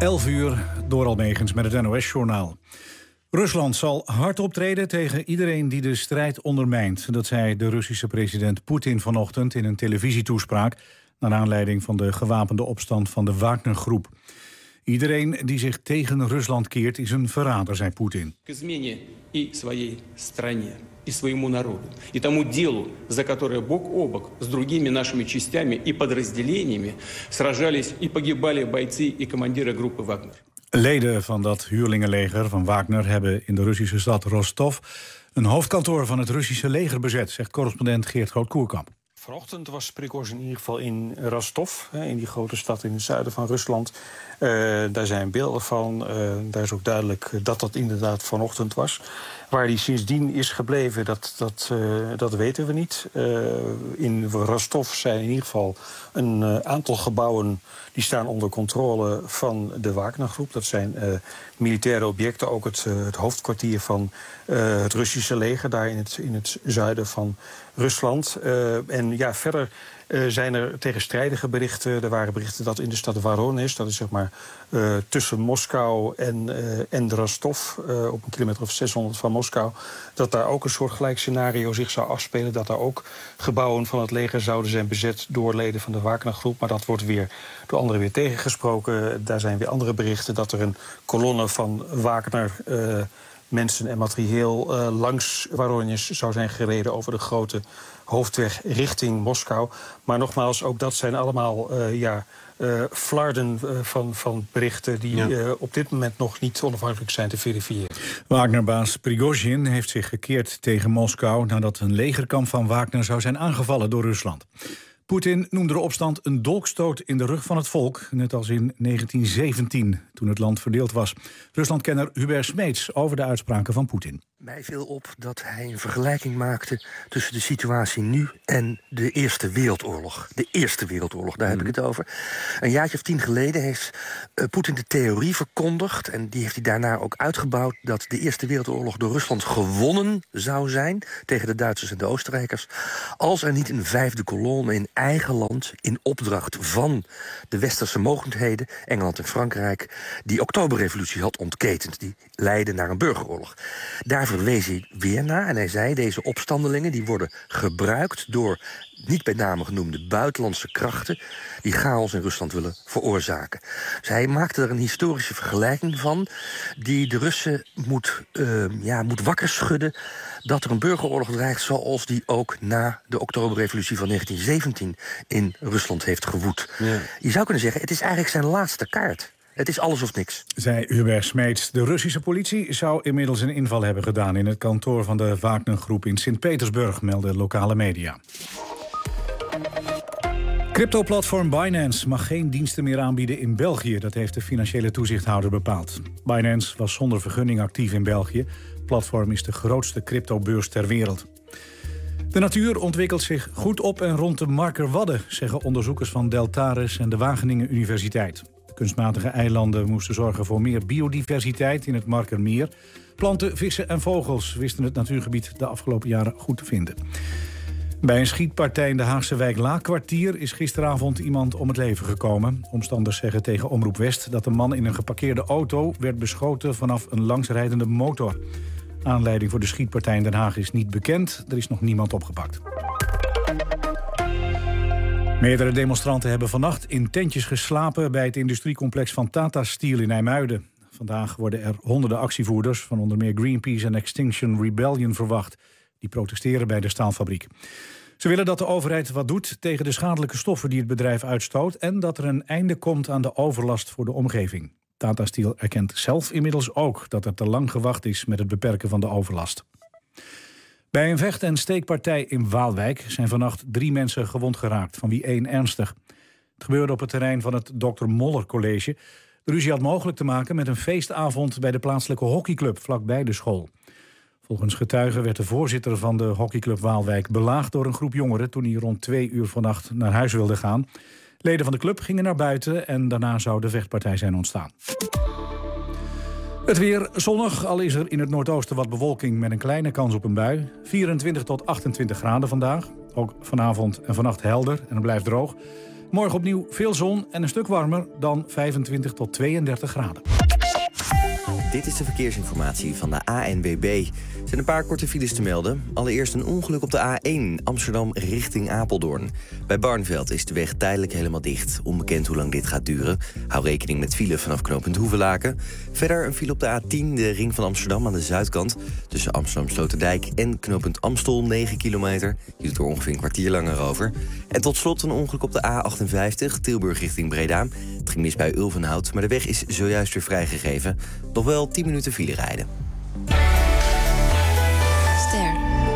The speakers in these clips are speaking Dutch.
11:00 door Almegens met het NOS-journaal. Rusland zal hard optreden tegen iedereen die de strijd ondermijnt. Dat zei de Russische president Poetin vanochtend in een televisietoespraak naar aanleiding van de gewapende opstand van de Wagner-groep. Iedereen die zich tegen Rusland keert is een verrader, zei Poetin. И своему народу, и тому делу, за которое бок о бок с другими нашими частями и подразделениями сражались и погибали бойцы и командиры группы Wagner. Leden van dat huurlingenleger van Wagner hebben in de Russische stad Rostov een hoofdkantoor van het Russische leger bezet, zegt correspondent Geert Groot-Koerkamp. Vanochtend was Prigozhin in ieder geval in Rostov, in die grote stad in het zuiden van Rusland. Daar zijn beelden van. Daar is ook duidelijk dat dat inderdaad vanochtend was. Waar hij sindsdien is gebleven, dat weten we niet. In Rostov zijn in ieder geval een aantal gebouwen die staan onder controle van de Wagner-groep. Dat zijn militaire objecten, ook het hoofdkwartier van het Russische leger, daar in het zuiden van Rusland. En ja, verder zijn er tegenstrijdige berichten. Er waren berichten dat in de stad Voronezh, dat is zeg maar tussen Moskou en Rostov, op een kilometer of 600 van Moskou, dat daar ook een soortgelijk scenario zich zou afspelen. Dat daar ook gebouwen van het leger zouden zijn bezet door leden van de Wagner-groep. Maar dat wordt weer door anderen weer tegengesproken. Daar zijn weer andere berichten dat er een kolonne van Wagner mensen en materieel langs Voronezh zou zijn gereden over de grote hoofdweg richting Moskou. Maar nogmaals, ook dat zijn allemaal flarden van berichten die op dit moment nog niet onafhankelijk zijn te verifiëren. Wagnerbaas Prigozhin heeft zich gekeerd tegen Moskou nadat een legerkamp van Wagner zou zijn aangevallen door Rusland. Poetin noemde de opstand een dolkstoot in de rug van het volk, net als in 1917, toen het land verdeeld was. Ruslandkenner Hubert Smeets over de uitspraken van Poetin. Mij viel op dat hij een vergelijking maakte tussen de situatie nu en de Eerste Wereldoorlog. De Eerste Wereldoorlog, daar heb ik het over. Een jaartje of 10 geleden heeft Poetin de theorie verkondigd, en die heeft hij daarna ook uitgebouwd, dat de Eerste Wereldoorlog door Rusland gewonnen zou zijn tegen de Duitsers en de Oostenrijkers, als er niet een vijfde kolonne in eigen land, in opdracht van de westerse mogendheden, Engeland en Frankrijk, die Oktoberrevolutie had ontketend. Die leidde naar een burgeroorlog. Daar verwees hij weer naar en hij zei, deze opstandelingen die worden gebruikt door niet bij name genoemde buitenlandse krachten die chaos in Rusland willen veroorzaken. Dus hij maakte er een historische vergelijking van die de Russen moet wakker schudden dat er een burgeroorlog dreigt zoals die ook na de Oktoberrevolutie van 1917 in Rusland heeft gewoed. Ja. Je zou kunnen zeggen, het is eigenlijk zijn laatste kaart. Het is alles of niks. Zei Hubert Smeets. De Russische politie zou inmiddels een inval hebben gedaan in het kantoor van de Wagner-groep in Sint-Petersburg, melden lokale media. Crypto-platform Binance mag geen diensten meer aanbieden in België. Dat heeft de financiële toezichthouder bepaald. Binance was zonder vergunning actief in België. Het platform is de grootste cryptobeurs ter wereld. De natuur ontwikkelt zich goed op en rond de Markerwadden, zeggen onderzoekers van Deltares en de Wageningen Universiteit. Kunstmatige eilanden moesten zorgen voor meer biodiversiteit in het Markermeer. Planten, vissen en vogels wisten het natuurgebied de afgelopen jaren goed te vinden. Bij een schietpartij in de Haagse wijk Laakkwartier is gisteravond iemand om het leven gekomen. Omstanders zeggen tegen Omroep West dat de man in een geparkeerde auto werd beschoten vanaf een langsrijdende motor. Aanleiding voor de schietpartij in Den Haag is niet bekend. Er is nog niemand opgepakt. Meerdere demonstranten hebben vannacht in tentjes geslapen bij het industriecomplex van Tata Steel in IJmuiden. Vandaag worden er honderden actievoerders van onder meer Greenpeace en Extinction Rebellion verwacht. Die protesteren bij de staalfabriek. Ze willen dat de overheid wat doet tegen de schadelijke stoffen die het bedrijf uitstoot en dat er een einde komt aan de overlast voor de omgeving. Tata Steel erkent zelf inmiddels ook dat er te lang gewacht is met het beperken van de overlast. Bij een vecht- en steekpartij in Waalwijk zijn vannacht 3 mensen gewond geraakt, van wie 1 ernstig. Het gebeurde op het terrein van het Dr. Moller College. De ruzie had mogelijk te maken met een feestavond bij de plaatselijke hockeyclub vlakbij de school. Volgens getuigen werd de voorzitter van de hockeyclub Waalwijk belaagd door een groep jongeren toen hij rond 2 uur vannacht naar huis wilde gaan. Leden van de club gingen naar buiten en daarna zou de vechtpartij zijn ontstaan. Het weer zonnig, al is er in het noordoosten wat bewolking met een kleine kans op een bui. 24 tot 28 graden vandaag. Ook vanavond en vannacht helder en het blijft droog. Morgen opnieuw veel zon en een stuk warmer dan 25 tot 32 graden. Dit is de verkeersinformatie van de ANWB. Er zijn een paar korte files te melden. Allereerst een ongeluk op de A1 Amsterdam richting Apeldoorn. Bij Barneveld is de weg tijdelijk helemaal dicht. Onbekend hoe lang dit gaat duren. Hou rekening met file vanaf knooppunt Hoevelaken. Verder een file op de A10, de ring van Amsterdam aan de zuidkant. Tussen Amsterdam-Sloterdijk en knooppunt Amstel, 9 kilometer. Je doet er ongeveer een kwartier langer over. En tot slot een ongeluk op de A58, Tilburg richting Breda. Het ging mis bij Ulvenhout, maar de weg is zojuist weer vrijgegeven. Nog wel 10 minuten file rijden. Ster.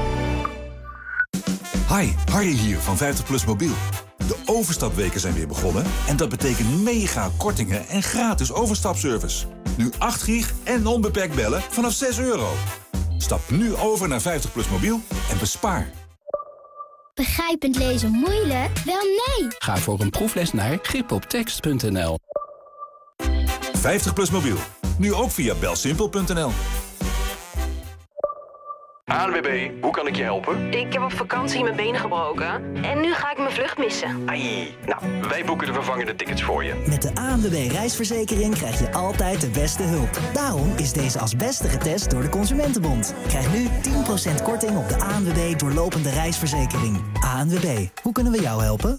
Hi, Harry hier van 50PLUS Mobiel. De overstapweken zijn weer begonnen en dat betekent mega kortingen en gratis overstapservice. Nu 8 gig en onbeperkt bellen vanaf €6. Stap nu over naar 50PLUS Mobiel en bespaar. Begrijpend lezen moeilijk? Wel nee! Ga voor een proefles naar gripoptekst.nl. 50PLUS Mobiel. Nu ook via belsimpel.nl. ANWB, hoe kan ik je helpen? Ik heb op vakantie mijn been gebroken en nu ga ik mijn vlucht missen. Ai, nou, wij boeken de vervangende tickets voor je. Met de ANWB reisverzekering krijg je altijd de beste hulp. Daarom is deze als beste getest door de Consumentenbond. Krijg nu 10% korting op de ANWB doorlopende reisverzekering. ANWB, hoe kunnen we jou helpen?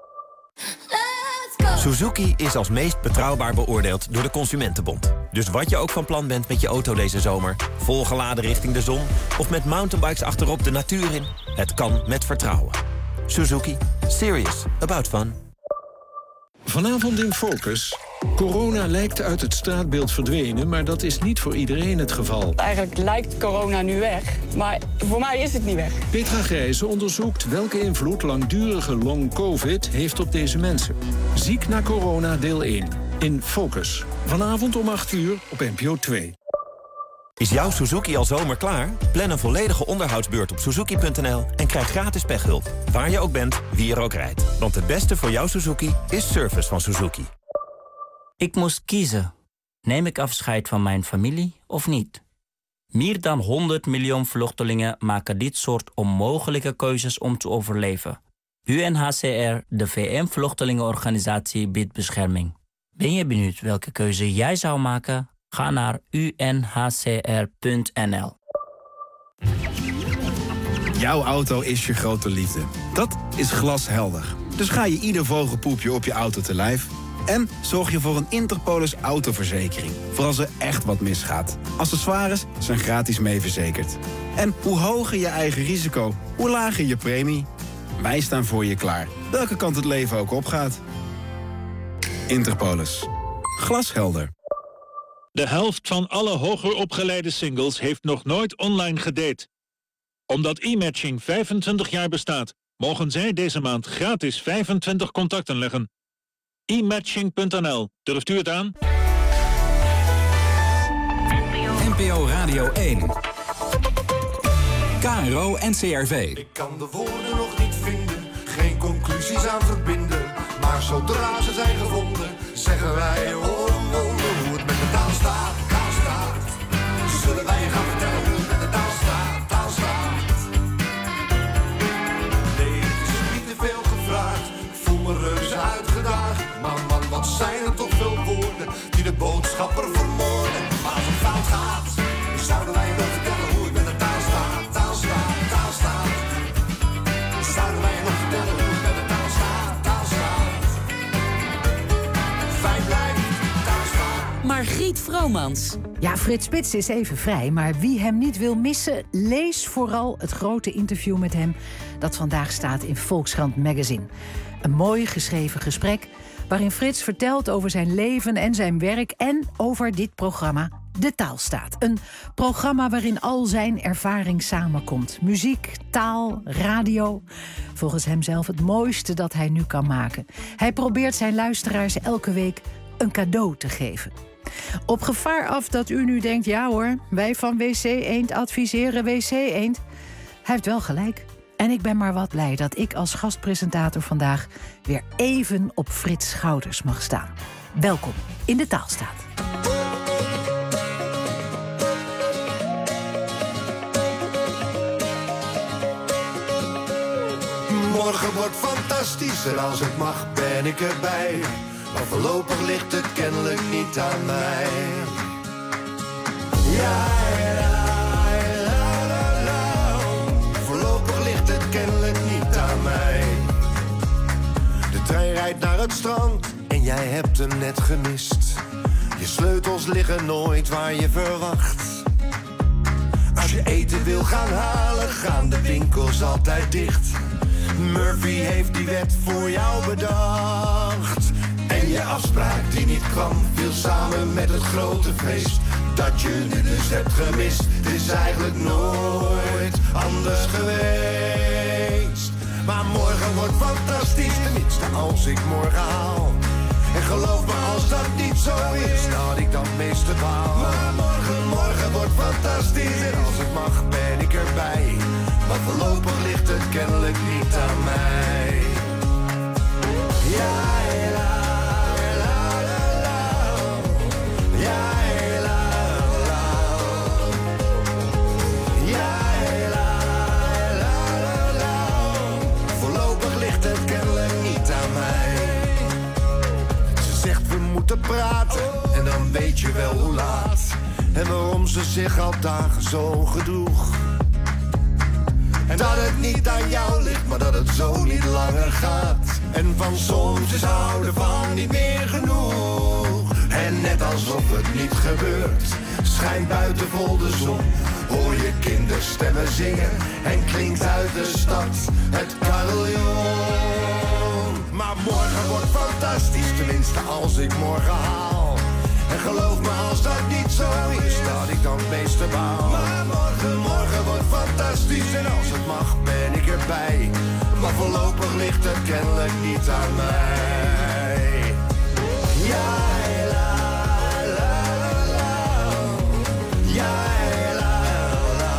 Suzuki is als meest betrouwbaar beoordeeld door de Consumentenbond. Dus wat je ook van plan bent met je auto deze zomer... volgeladen richting de zon of met mountainbikes achterop de natuur in... het kan met vertrouwen. Suzuki. Serious about fun. Vanavond in Focus. Corona lijkt uit het straatbeeld verdwenen, maar dat is niet voor iedereen het geval. Eigenlijk lijkt corona nu weg, maar voor mij is het niet weg. Petra Grijze onderzoekt welke invloed langdurige long-covid heeft op deze mensen. Ziek na corona deel 1. In Focus. Vanavond om 8:00 op NPO 2. Is jouw Suzuki al zomer klaar? Plan een volledige onderhoudsbeurt op suzuki.nl en krijg gratis pechhulp. Waar je ook bent, wie er ook rijdt. Want het beste voor jouw Suzuki is service van Suzuki. Ik moest kiezen. Neem ik afscheid van mijn familie of niet? Meer dan 100 miljoen vluchtelingen maken dit soort onmogelijke keuzes om te overleven. UNHCR, de VN-vluchtelingenorganisatie, biedt bescherming. Ben je benieuwd welke keuze jij zou maken? Ga naar unhcr.nl. Jouw auto is je grote liefde. Dat is glashelder. Dus ga je ieder vogelpoepje op je auto te lijf... en zorg je voor een Interpolis autoverzekering. Voor als er echt wat misgaat. Accessoires zijn gratis mee verzekerd. En hoe hoger je eigen risico, hoe lager je premie. Wij staan voor je klaar. Welke kant het leven ook opgaat. Interpolis. Glashelder. De helft van alle hoger opgeleide singles heeft nog nooit online gedate. Omdat e-matching 25 jaar bestaat, mogen zij deze maand gratis 25 contacten leggen. e-matching.nl. Durft u het aan? NPO Radio 1. KRO NCRV. Ik kan de woorden nog niet vinden, geen conclusies aan verbinden. Maar zodra ze zijn gevonden, zeggen wij oh wonder hoe het met de taal staat, taal staat. Zullen wij je gaan vertellen hoe het met de taal staat, taal staat. Nee, het is niet te veel gevraagd, ik voel me reuze uitgedaagd. Man, wat zijn er toch veel woorden die de boodschapper vermoorden. Maar als het fout gaat, zouden wij je nog vertellen hoe het met de taal staat, taal staat, taal staat. Zouden wij je nog vertellen hoe het met de taal staat, taal staat. Fijn blijft, taal staat. Margriet Vromans. Ja, Frits Spits is even vrij, maar wie hem niet wil missen, lees vooral het grote interview met hem dat vandaag staat in Volkskrant Magazine. Een mooi geschreven gesprek waarin Frits vertelt over zijn leven en zijn werk en over dit programma De Taalstaat. Een programma waarin al zijn ervaring samenkomt. Muziek, taal, radio. Volgens hemzelf het mooiste dat hij nu kan maken. Hij probeert zijn luisteraars elke week een cadeau te geven. Op gevaar af dat u nu denkt, ja hoor, wij van WC Eend adviseren WC Eend. Hij heeft wel gelijk. En ik ben maar wat blij dat ik als gastpresentator vandaag weer even op Frits' schouders mag staan. Welkom in De Taalstaat. morgen wordt fantastisch en als het mag ben ik erbij. Maar voorlopig ligt het kennelijk niet aan mij. Ja, voorlopig ligt het kennelijk niet aan mij. De trein rijdt naar het strand en jij hebt hem net gemist. Je sleutels liggen nooit waar je verwacht. Als je eten wil gaan halen, gaan de winkels altijd dicht. Murphy heeft die wet voor jou bedacht. En je afspraak die niet kwam, viel samen met het grote feest dat je nu dus hebt gemist. Het is eigenlijk nooit anders geweest. Maar morgen wordt fantastisch, tenminste als ik morgen haal. En geloof me, als dat niet zo is, dat ik dan meeste baal. Maar morgen wordt fantastisch en als het mag ben ik erbij. Maar voorlopig ligt het kennelijk niet aan mij. Ja, la, la, la, la. Ja, la, la. Ja, la, la, la, la. Voorlopig ligt het kennelijk niet aan mij. Ze zegt we moeten praten en dan weet je wel hoe laat. En waarom ze zich al dagen zo gedroeg. En dat het niet aan jou ligt, maar dat het zo niet langer gaat. En van soms is houden van niet meer genoeg. En net alsof het niet gebeurt, schijnt buiten vol de zon. Hoor je kinderstemmen zingen en klinkt uit de stad het carillon. Maar morgen wordt fantastisch, tenminste als ik morgen haal. En geloof me, als dat niet zo is, dat ik dan het meeste baal. Maar morgen wordt fantastisch en als het mag ben ik erbij. Maar voorlopig ligt het kennelijk niet aan mij. Ja, la, la, la, la. Ja, la, la.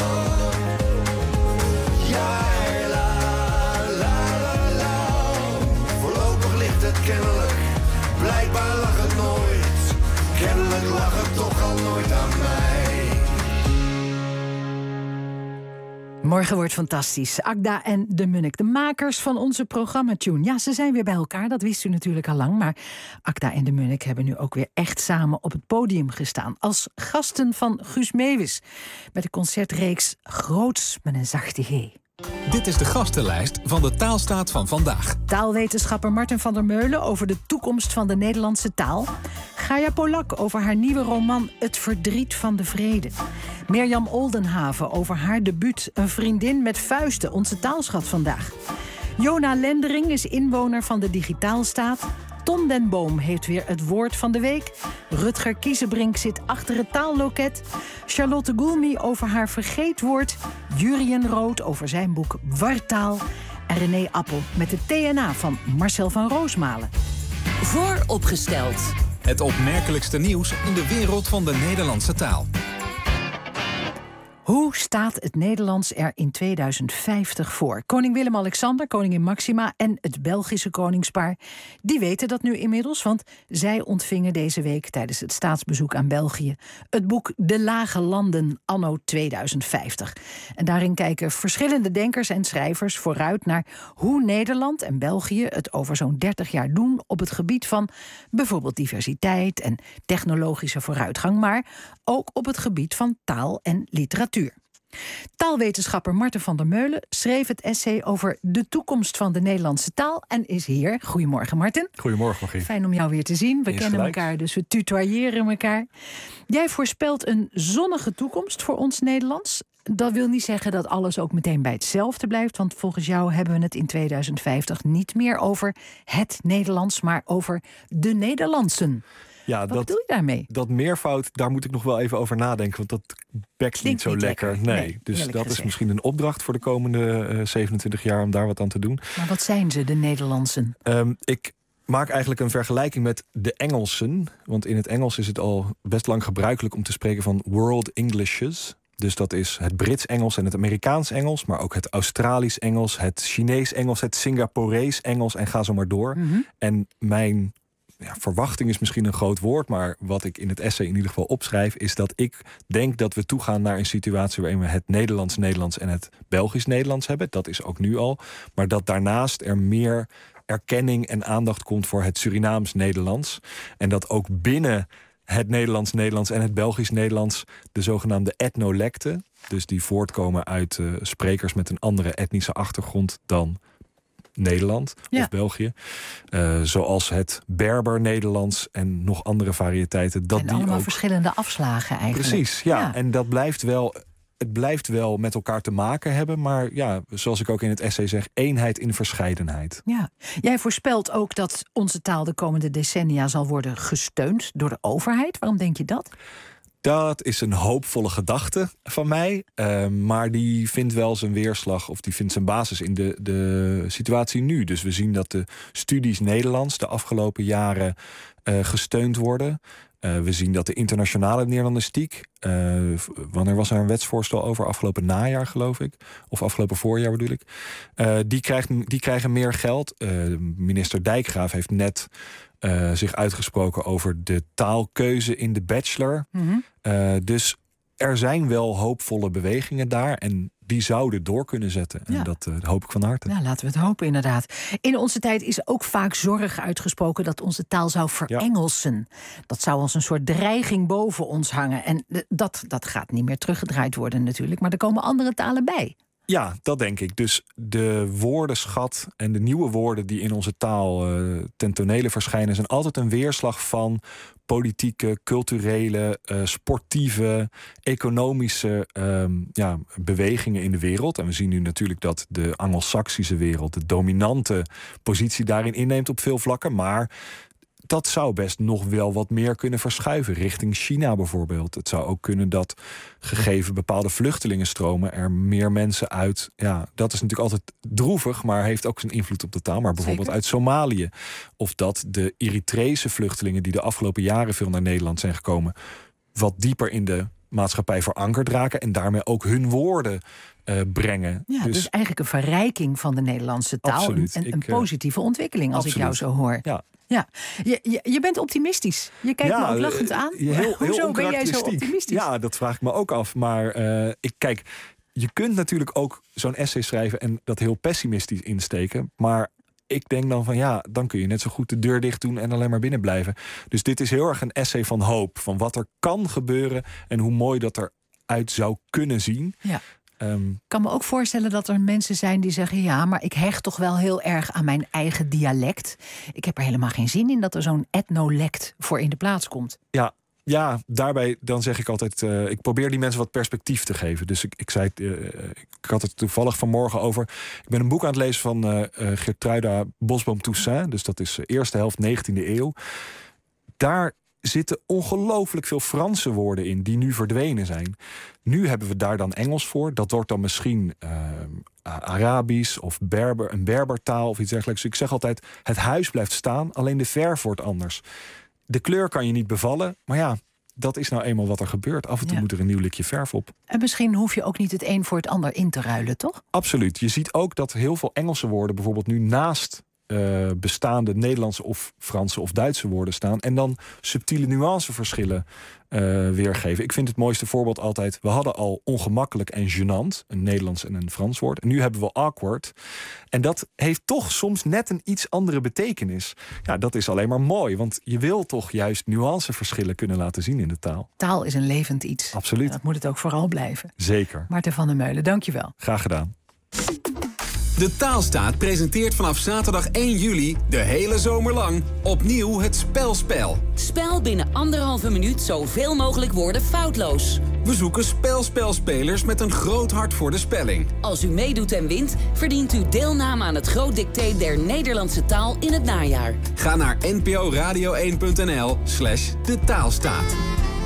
Ja, la, la, la, la. Voorlopig ligt het kennelijk, blijkbaar lag het nooit. Kennelijk lag het toch al nooit aan mij. Morgen wordt fantastisch. Agda en de Munnik, de makers van onze programmatune. Ja, ze zijn weer bij elkaar, dat wist u natuurlijk al lang. Maar Agda en de Munnik hebben nu ook weer echt samen op het podium gestaan. Als gasten van Guus Meeuwis. Met de concertreeks Groots met een zachte G. Dit is de gastenlijst van de Taalstaat van vandaag. Taalwetenschapper Marten van der Meulen over de toekomst van de Nederlandse taal. Gaia Polak over haar nieuwe roman Het verdriet van de vrede. Mirjam Oldenhaven over haar debuut Een vriendin met vuisten, onze taalschat vandaag. Jona Lendering is inwoner van de Digitaalstaat. Ton den Boom heeft weer het woord van de week. Rutger Kiezenbrink zit achter het taalloket. Charlotte Goulmy over haar vergeetwoord. Jurien Rood over zijn boek Wartaal. En René Appel met de TNA van Marcel van Roosmalen. Vooropgesteld. Het opmerkelijkste nieuws in de wereld van de Nederlandse taal. Hoe staat het Nederlands er in 2050 voor? Koning Willem-Alexander, koningin Maxima en het Belgische koningspaar... die weten dat nu inmiddels, want zij ontvingen deze week... tijdens het staatsbezoek aan België het boek De Lage Landen anno 2050. En daarin kijken verschillende denkers en schrijvers vooruit... naar hoe Nederland en België het over zo'n 30 jaar doen... op het gebied van bijvoorbeeld diversiteit en technologische vooruitgang... maar ook op het gebied van taal en literatuur. Taalwetenschapper Marten van der Meulen schreef het essay over de toekomst van de Nederlandse taal en is hier. Goedemorgen, Marten. Goedemorgen, Magie. Fijn om jou weer te zien. We kennen elkaar, dus we tutoyeren elkaar. Jij voorspelt een zonnige toekomst voor ons Nederlands. Dat wil niet zeggen dat alles ook meteen bij hetzelfde blijft, want volgens jou hebben we het in 2050 niet meer over het Nederlands, maar over de Nederlandsen. Ja, wat bedoel je daarmee? Dat meervoud, daar moet ik nog wel even over nadenken. Want dat bekt niet zo lekker. Nee, dus dat is misschien een opdracht voor de komende 27 jaar om daar wat aan te doen. Maar wat zijn ze, de Nederlandsen? Ik maak eigenlijk een vergelijking met de Engelsen. Want in het Engels is het al best lang gebruikelijk om te spreken van world Englishes. Dus dat is het Brits-Engels en het Amerikaans-Engels... maar ook het Australisch-Engels, het Chinees-Engels... het Singaporees-Engels en ga zo maar door. Mm-hmm. En mijn verwachting is misschien een groot woord, maar wat ik in het essay in ieder geval opschrijf, is dat ik denk dat we toegaan naar een situatie waarin we het Nederlands en het Belgisch-Nederlands hebben. Dat is ook nu al. Maar dat daarnaast er meer erkenning en aandacht komt voor het Surinaams-Nederlands. En dat ook binnen het Nederlands en het Belgisch-Nederlands de zogenaamde etnolecten, dus die voortkomen uit sprekers met een andere etnische achtergrond dan Nederland of België. Zoals het Berber-Nederlands en nog andere variëteiten. Dat en die allemaal ook verschillende afslagen eigenlijk. Precies, ja. En dat blijft wel. Het blijft wel met elkaar te maken hebben, maar ja, zoals ik ook in het essay zeg, eenheid in verscheidenheid. Ja. Jij voorspelt ook dat onze taal de komende decennia zal worden gesteund door de overheid. Waarom denk je dat? Dat is een hoopvolle gedachte van mij. Maar die vindt wel zijn weerslag, of die vindt zijn basis in de situatie nu. Dus we zien dat de studies Nederlands de afgelopen jaren gesteund worden. We zien dat de internationale Nederlandistiek, wanneer was er een wetsvoorstel over? Afgelopen najaar, geloof ik. Of afgelopen voorjaar bedoel ik. Die krijgen meer geld. Minister Dijkgraaf heeft net zich uitgesproken over de taalkeuze in de bachelor. Dus er zijn wel hoopvolle bewegingen daar. En die zouden door kunnen zetten. En dat hoop ik van harte. Nou, laten we het hopen, inderdaad. In onze tijd is ook vaak zorg uitgesproken dat onze taal zou verengelsen. Dat zou als een soort dreiging boven ons hangen. En dat gaat niet meer teruggedraaid worden natuurlijk. Maar er komen andere talen bij. Ja, dat denk ik. Dus de woordenschat en de nieuwe woorden die in onze taal ten tonele verschijnen, zijn altijd een weerslag van politieke, culturele, sportieve, economische bewegingen in de wereld. En we zien nu natuurlijk dat de Anglo-Saxische wereld de dominante positie daarin inneemt op veel vlakken. Maar dat zou best nog wel wat meer kunnen verschuiven richting China bijvoorbeeld. Het zou ook kunnen dat, gegeven bepaalde vluchtelingenstromen, er meer mensen uit, dat is natuurlijk altijd droevig, maar heeft ook zijn invloed op de taal, maar bijvoorbeeld uit Somalië. Of dat de Eritrese vluchtelingen die de afgelopen jaren veel naar Nederland zijn gekomen, wat dieper in de maatschappij verankerd raken en daarmee ook hun woorden brengen. Ja, dus eigenlijk een verrijking van de Nederlandse taal. Absoluut. En een positieve ontwikkeling, als ik jou zo hoor. Ja. Je bent optimistisch. Je kijkt me ook lachend aan. Hoezo ben jij zo optimistisch? Ja, dat vraag ik me ook af. Maar je kunt natuurlijk ook zo'n essay schrijven en dat heel pessimistisch insteken. Maar ik denk dan van dan kun je net zo goed de deur dicht doen en alleen maar binnen blijven. Dus dit is heel erg een essay van hoop. Van wat er kan gebeuren en hoe mooi dat eruit zou kunnen zien. Ja. Ik kan me ook voorstellen dat er mensen zijn die zeggen, maar ik hecht toch wel heel erg aan mijn eigen dialect. Ik heb er helemaal geen zin in dat er zo'n etnolect voor in de plaats komt. Ja, daarbij dan zeg ik altijd, ik probeer die mensen wat perspectief te geven. Dus ik zei, ik had het toevallig vanmorgen over. Ik ben een boek aan het lezen van Geertruida Bosboom-Toussaint. Dus dat is eerste helft 19e eeuw. Daar zitten ongelooflijk veel Franse woorden in die nu verdwenen zijn. Nu hebben we daar dan Engels voor. Dat wordt dan misschien Arabisch of een Berbertaal of iets dergelijks. Dus ik zeg altijd, het huis blijft staan, alleen de verf wordt anders. De kleur kan je niet bevallen, maar dat is nou eenmaal wat er gebeurt. Af en toe moet er een nieuw likje verf op. En misschien hoef je ook niet het een voor het ander in te ruilen, toch? Absoluut. Je ziet ook dat heel veel Engelse woorden bijvoorbeeld nu naast bestaande Nederlandse of Franse of Duitse woorden staan en dan subtiele nuanceverschillen weergeven. Ik vind het mooiste voorbeeld altijd, we hadden al ongemakkelijk en gênant, een Nederlands en een Frans woord. En nu hebben we awkward. En dat heeft toch soms net een iets andere betekenis. Ja, dat is alleen maar mooi, want je wil toch juist nuanceverschillen kunnen laten zien in de taal. Taal is een levend iets. Absoluut. Dat moet het ook vooral blijven. Zeker. Maarten van der Meulen, dankjewel. Graag gedaan. De Taalstaat presenteert vanaf zaterdag 1 juli de hele zomer lang opnieuw het spelspel. Spel binnen 1,5 minuut zoveel mogelijk woorden foutloos. We zoeken spelspelspelers met een groot hart voor de spelling. Als u meedoet en wint, verdient u deelname aan het groot dicté der Nederlandse taal in het najaar. Ga naar nporadio1.nl/de Taalstaat.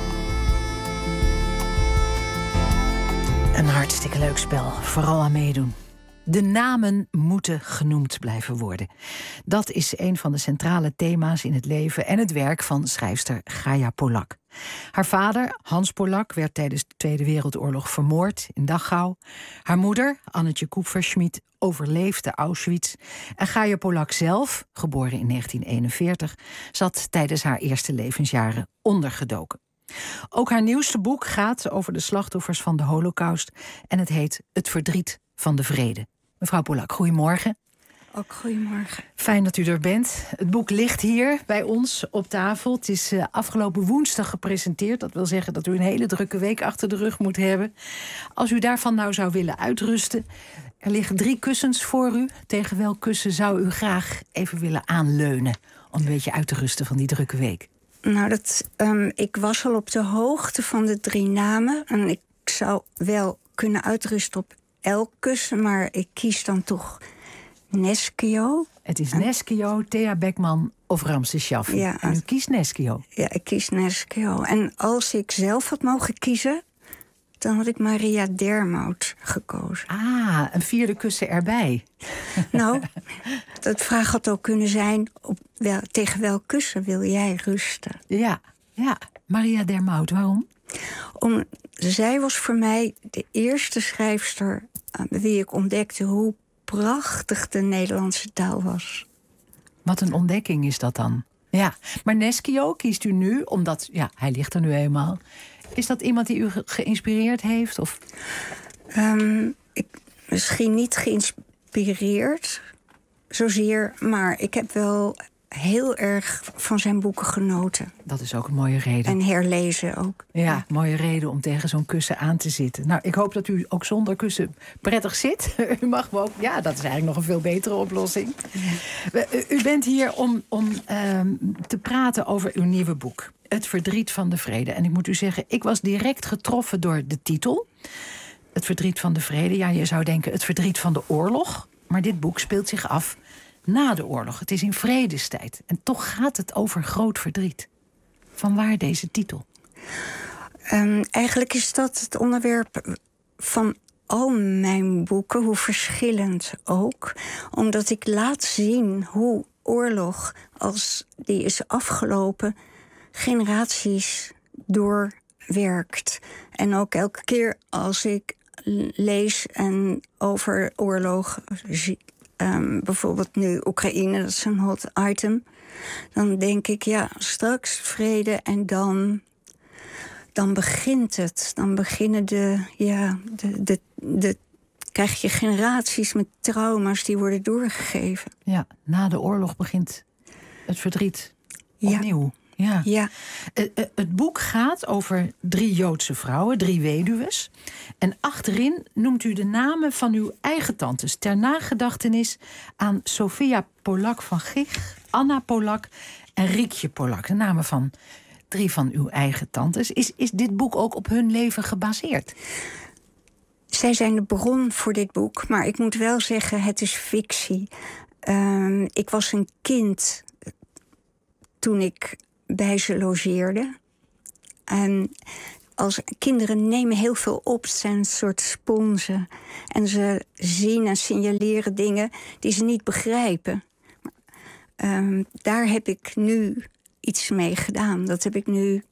Een hartstikke leuk spel. Vooral aan meedoen. De namen moeten genoemd blijven worden. Dat is een van de centrale thema's in het leven en het werk van schrijfster Gaia Polak. Haar vader, Hans Polak, werd tijdens de Tweede Wereldoorlog vermoord in Dachau. Haar moeder, Annetje Kupferschmidt, overleefde Auschwitz. En Gaja Polak zelf, geboren in 1941, zat tijdens haar eerste levensjaren ondergedoken. Ook haar nieuwste boek gaat over de slachtoffers van de Holocaust en het heet Het verdriet van de vrede. Mevrouw Polak, goedemorgen. Ook goedemorgen. Fijn dat u er bent. Het boek ligt hier bij ons op tafel. Het is afgelopen woensdag gepresenteerd. Dat wil zeggen dat u een hele drukke week achter de rug moet hebben. Als u daarvan nou zou willen uitrusten, er liggen 3 kussens voor u. Tegen welk kussen zou u graag even willen aanleunen om een beetje uit te rusten van die drukke week? Nou, ik was al op de hoogte van de 3 namen. En ik zou wel kunnen uitrusten op elk kussen, maar ik kies dan toch Neskio. Het is Neskio, Thea Beckman of Ramses Shaffi. Ja, en u kiest Neskio. Ja, ik kies Neskio. En als ik zelf had mogen kiezen, dan had ik Maria Dermout gekozen. Ah, een 4e kussen erbij. Nou, de vraag had ook kunnen zijn, tegen welk kussen wil jij rusten? Ja, Maria Dermout, waarom? Zij was voor mij de eerste schrijfster bij wie ik ontdekte hoe prachtig de Nederlandse taal was. Wat een ontdekking is dat dan. Ja, maar Neskio kiest u nu, omdat hij ligt er nu eenmaal. Is dat iemand die u geïnspireerd heeft? Of? Misschien niet geïnspireerd zozeer, maar ik heb wel heel erg van zijn boeken genoten. Dat is ook een mooie reden. En herlezen ook. Ja, mooie reden om tegen zo'n kussen aan te zitten. Nou, ik hoop dat u ook zonder kussen prettig zit. U mag me ook. Ja, dat is eigenlijk nog een veel betere oplossing. Ja. U bent hier om te praten over uw nieuwe boek. Het verdriet van de vrede. En ik moet u zeggen, ik was direct getroffen door de titel. Het verdriet van de vrede. Ja, je zou denken het verdriet van de oorlog. Maar dit boek speelt zich af na de oorlog. Het is in vredestijd. En toch gaat het over groot verdriet. Vanwaar deze titel? Eigenlijk is dat het onderwerp van al mijn boeken, hoe verschillend ook. Omdat ik laat zien hoe oorlog, als die is afgelopen, generaties doorwerkt. En ook elke keer als ik lees en over oorlog, bijvoorbeeld nu Oekraïne, dat is een hot item, dan denk ik, straks vrede en dan begint het. Dan beginnen krijg je generaties met trauma's die worden doorgegeven. Ja, na de oorlog begint het verdriet opnieuw. Ja. Het boek gaat over 3 Joodse vrouwen, 3 weduwen. En achterin noemt u de namen van uw eigen tantes ter nagedachtenis aan Sophia Polak van Gich, Anna Polak en Riekje Polak. De namen van 3 van uw eigen tantes. Is dit boek ook op hun leven gebaseerd? Zij zijn de bron voor dit boek, maar ik moet wel zeggen, het is fictie. Ik was een kind toen ik bij ze logeerde. En als kinderen nemen heel veel op, ze zijn een soort sponsen. En ze zien en signaleren dingen die ze niet begrijpen. Daar heb ik nu iets mee gedaan. Dat heb ik nu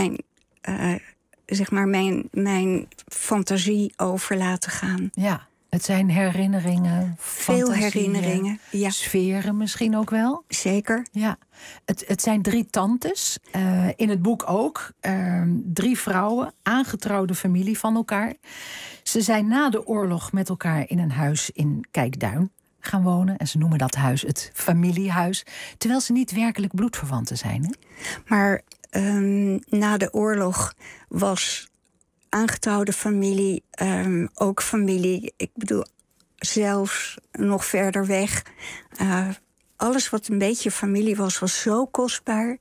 mijn fantasie over laten gaan. Ja, het zijn herinneringen, veel herinneringen, ja. Sferen misschien ook wel. Zeker. Ja, het zijn 3 tantes. In het boek ook 3 vrouwen, aangetrouwde familie van elkaar. Ze zijn na de oorlog met elkaar in een huis in Kijkduin gaan wonen. En ze noemen dat huis het familiehuis. Terwijl ze niet werkelijk bloedverwanten zijn. Hè? Maar na de oorlog was aangetrouwde familie ook familie. Ik bedoel, zelfs nog verder weg. Alles wat een beetje familie was zo kostbaar.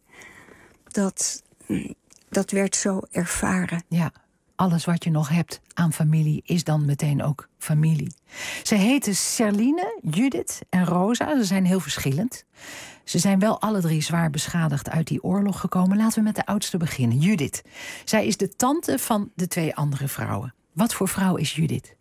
Dat werd zo ervaren. Ja, alles wat je nog hebt aan familie is dan meteen ook familie. Ze heten Serline, Judith en Rosa. Ze zijn heel verschillend. Ze zijn wel alle 3 zwaar beschadigd uit die oorlog gekomen. Laten we met de oudste beginnen, Judith. Zij is de tante van de 2 andere vrouwen. Wat voor vrouw is Judith?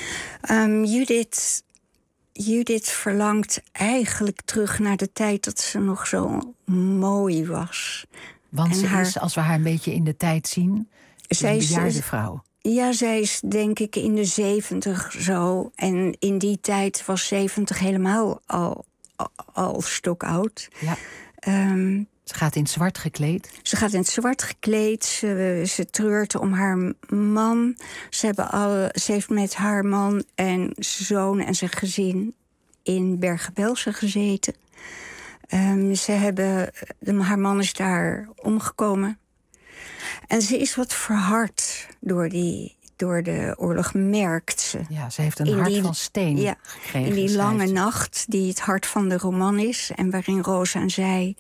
Judith verlangt eigenlijk terug naar de tijd dat ze nog zo mooi was. Want en ze is, als we haar een beetje in de tijd zien, zij is een bejaarde vrouw. Ja, zij is denk ik in de 70 zo. En in die tijd was 70 helemaal al stokoud. Ja. Ze gaat in het zwart gekleed. Ze gaat in het zwart gekleed. Ze treurt om haar man. Ze heeft met haar man en zoon en zijn gezin in Bergen-Belsen gezeten. Haar man is daar omgekomen. En ze is wat verhard door de oorlog, merkt ze. Ja, ze heeft een hart van steen gekregen. In die lange nacht, die het hart van de roman is. En waarin Rosa en zij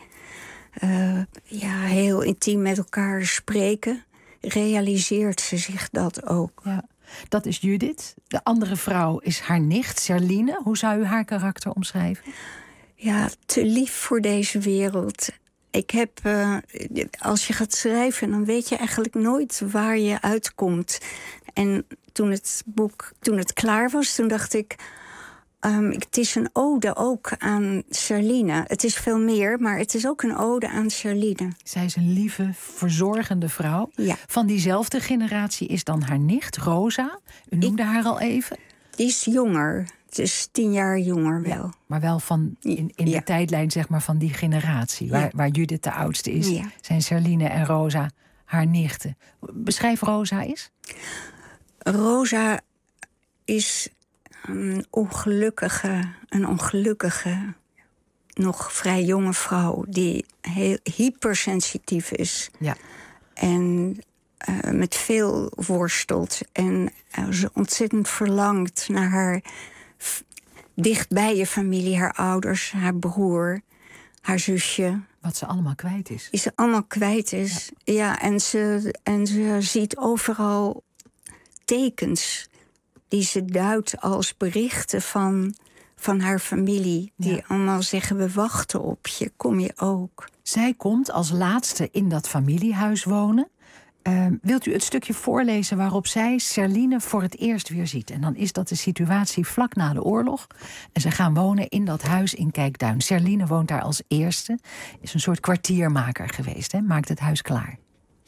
heel intiem met elkaar spreken, realiseert ze zich dat ook. Ja, dat is Judith. De andere vrouw is haar nicht, Serline. Hoe zou u haar karakter omschrijven? Ja, te lief voor deze wereld. Ik heb, als je gaat schrijven, dan weet je eigenlijk nooit waar je uitkomt. En toen het klaar was, toen dacht ik, het is een ode ook aan Serline. Het is veel meer, maar het is ook een ode aan Serline. Zij is een lieve, verzorgende vrouw. Ja. Van diezelfde generatie is dan haar nicht, Rosa. U noemde haar al even. Die is jonger. Het is 10 jaar jonger wel. Ja, maar wel van in de tijdlijn zeg maar, van die generatie. Waar Judith de oudste is, zijn Serline en Rosa haar nichten. Beschrijf Rosa eens. Rosa is een ongelukkige, nog vrij jonge vrouw die heel hypersensitief is. Ja. En met veel worstelt. En ze ontzettend verlangt naar haar dichtbij je familie, haar ouders, haar broer, haar zusje. Wat ze allemaal kwijt is. Die ze allemaal kwijt is. Ja, en ze ziet overal tekens die ze duidt als berichten van haar familie. Die allemaal zeggen, we wachten op je, kom je ook. Zij komt als laatste in dat familiehuis wonen. Wilt u het stukje voorlezen waarop zij Serline voor het eerst weer ziet? En dan is dat de situatie vlak na de oorlog. En ze gaan wonen in dat huis in Kijkduin. Serline woont daar als eerste. Is een soort kwartiermaker geweest, hè? Maakt het huis klaar.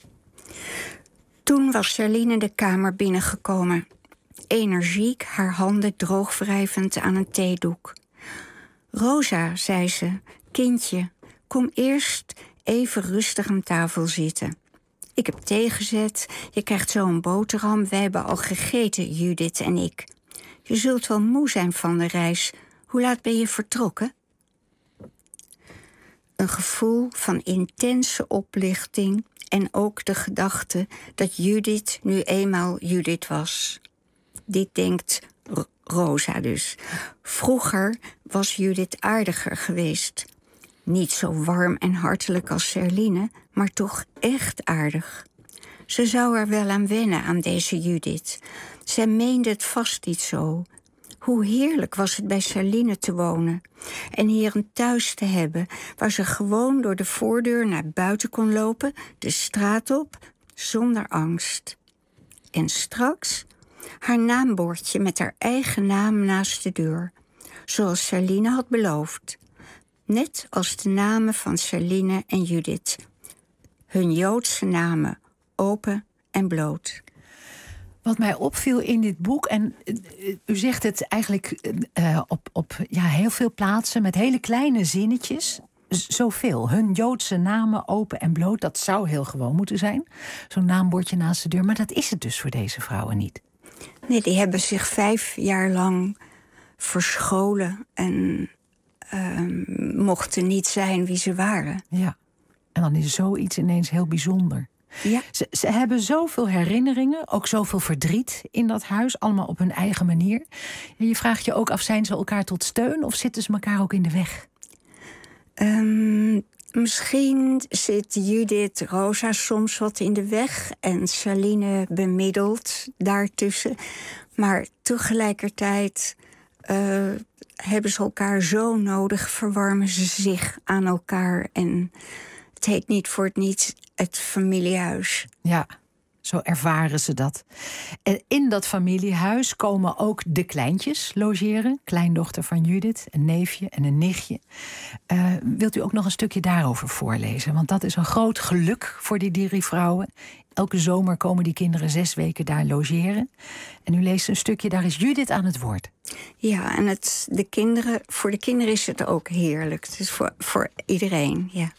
Toen was Serline de kamer binnengekomen. Energiek, haar handen droogwrijvend aan een theedoek. Rosa, zei ze, kindje, kom eerst even rustig aan tafel zitten. Ik heb thee gezet, je krijgt zo een boterham. Wij hebben al gegeten, Judith en ik. Je zult wel moe zijn van de reis. Hoe laat ben je vertrokken? Een gevoel van intense oplichting en ook de gedachte dat Judith nu eenmaal Judith was. Dit denkt Rosa dus. Vroeger was Judith aardiger geweest. Niet zo warm en hartelijk als Serline, maar toch echt aardig. Ze zou er wel aan wennen, aan deze Judith. Zij meende het vast niet zo. Hoe heerlijk was het bij Serline te wonen. En hier een thuis te hebben, waar ze gewoon door de voordeur naar buiten kon lopen, de straat op, zonder angst. En straks haar naambordje met haar eigen naam naast de deur. Zoals Serline had beloofd. Net als de namen van Serline en Judith. Hun Joodse namen, open en bloot. Wat mij opviel in dit boek, en u zegt het eigenlijk op heel veel plaatsen met hele kleine zinnetjes. Zoveel. Hun Joodse namen, open en bloot, dat zou heel gewoon moeten zijn. Zo'n naambordje naast de deur, maar dat is het dus voor deze vrouwen niet. Nee, die hebben zich 5 jaar lang verscholen en mochten niet zijn wie ze waren. Ja, en dan is zoiets ineens heel bijzonder. Ja. Ze hebben zoveel herinneringen, ook zoveel verdriet in dat huis, allemaal op hun eigen manier. En je vraagt je ook af, zijn ze elkaar tot steun of zitten ze elkaar ook in de weg? Misschien zit Judith Rosa soms wat in de weg en Serline bemiddelt daartussen. Maar tegelijkertijd hebben ze elkaar zo nodig, verwarmen ze zich aan elkaar. En het heet niet voor het niets het familiehuis. Ja, Zo ervaren ze dat. En in dat familiehuis komen ook de kleintjes logeren. Kleindochter van Judith, een neefje en een nichtje. Wilt u ook nog een stukje daarover voorlezen? Want dat is een groot geluk voor die 3 vrouwen. Elke zomer komen die kinderen 6 weken daar logeren. En u leest een stukje, daar is Judith aan het woord. Ja, en voor de kinderen is het ook heerlijk. Het is voor iedereen, ja.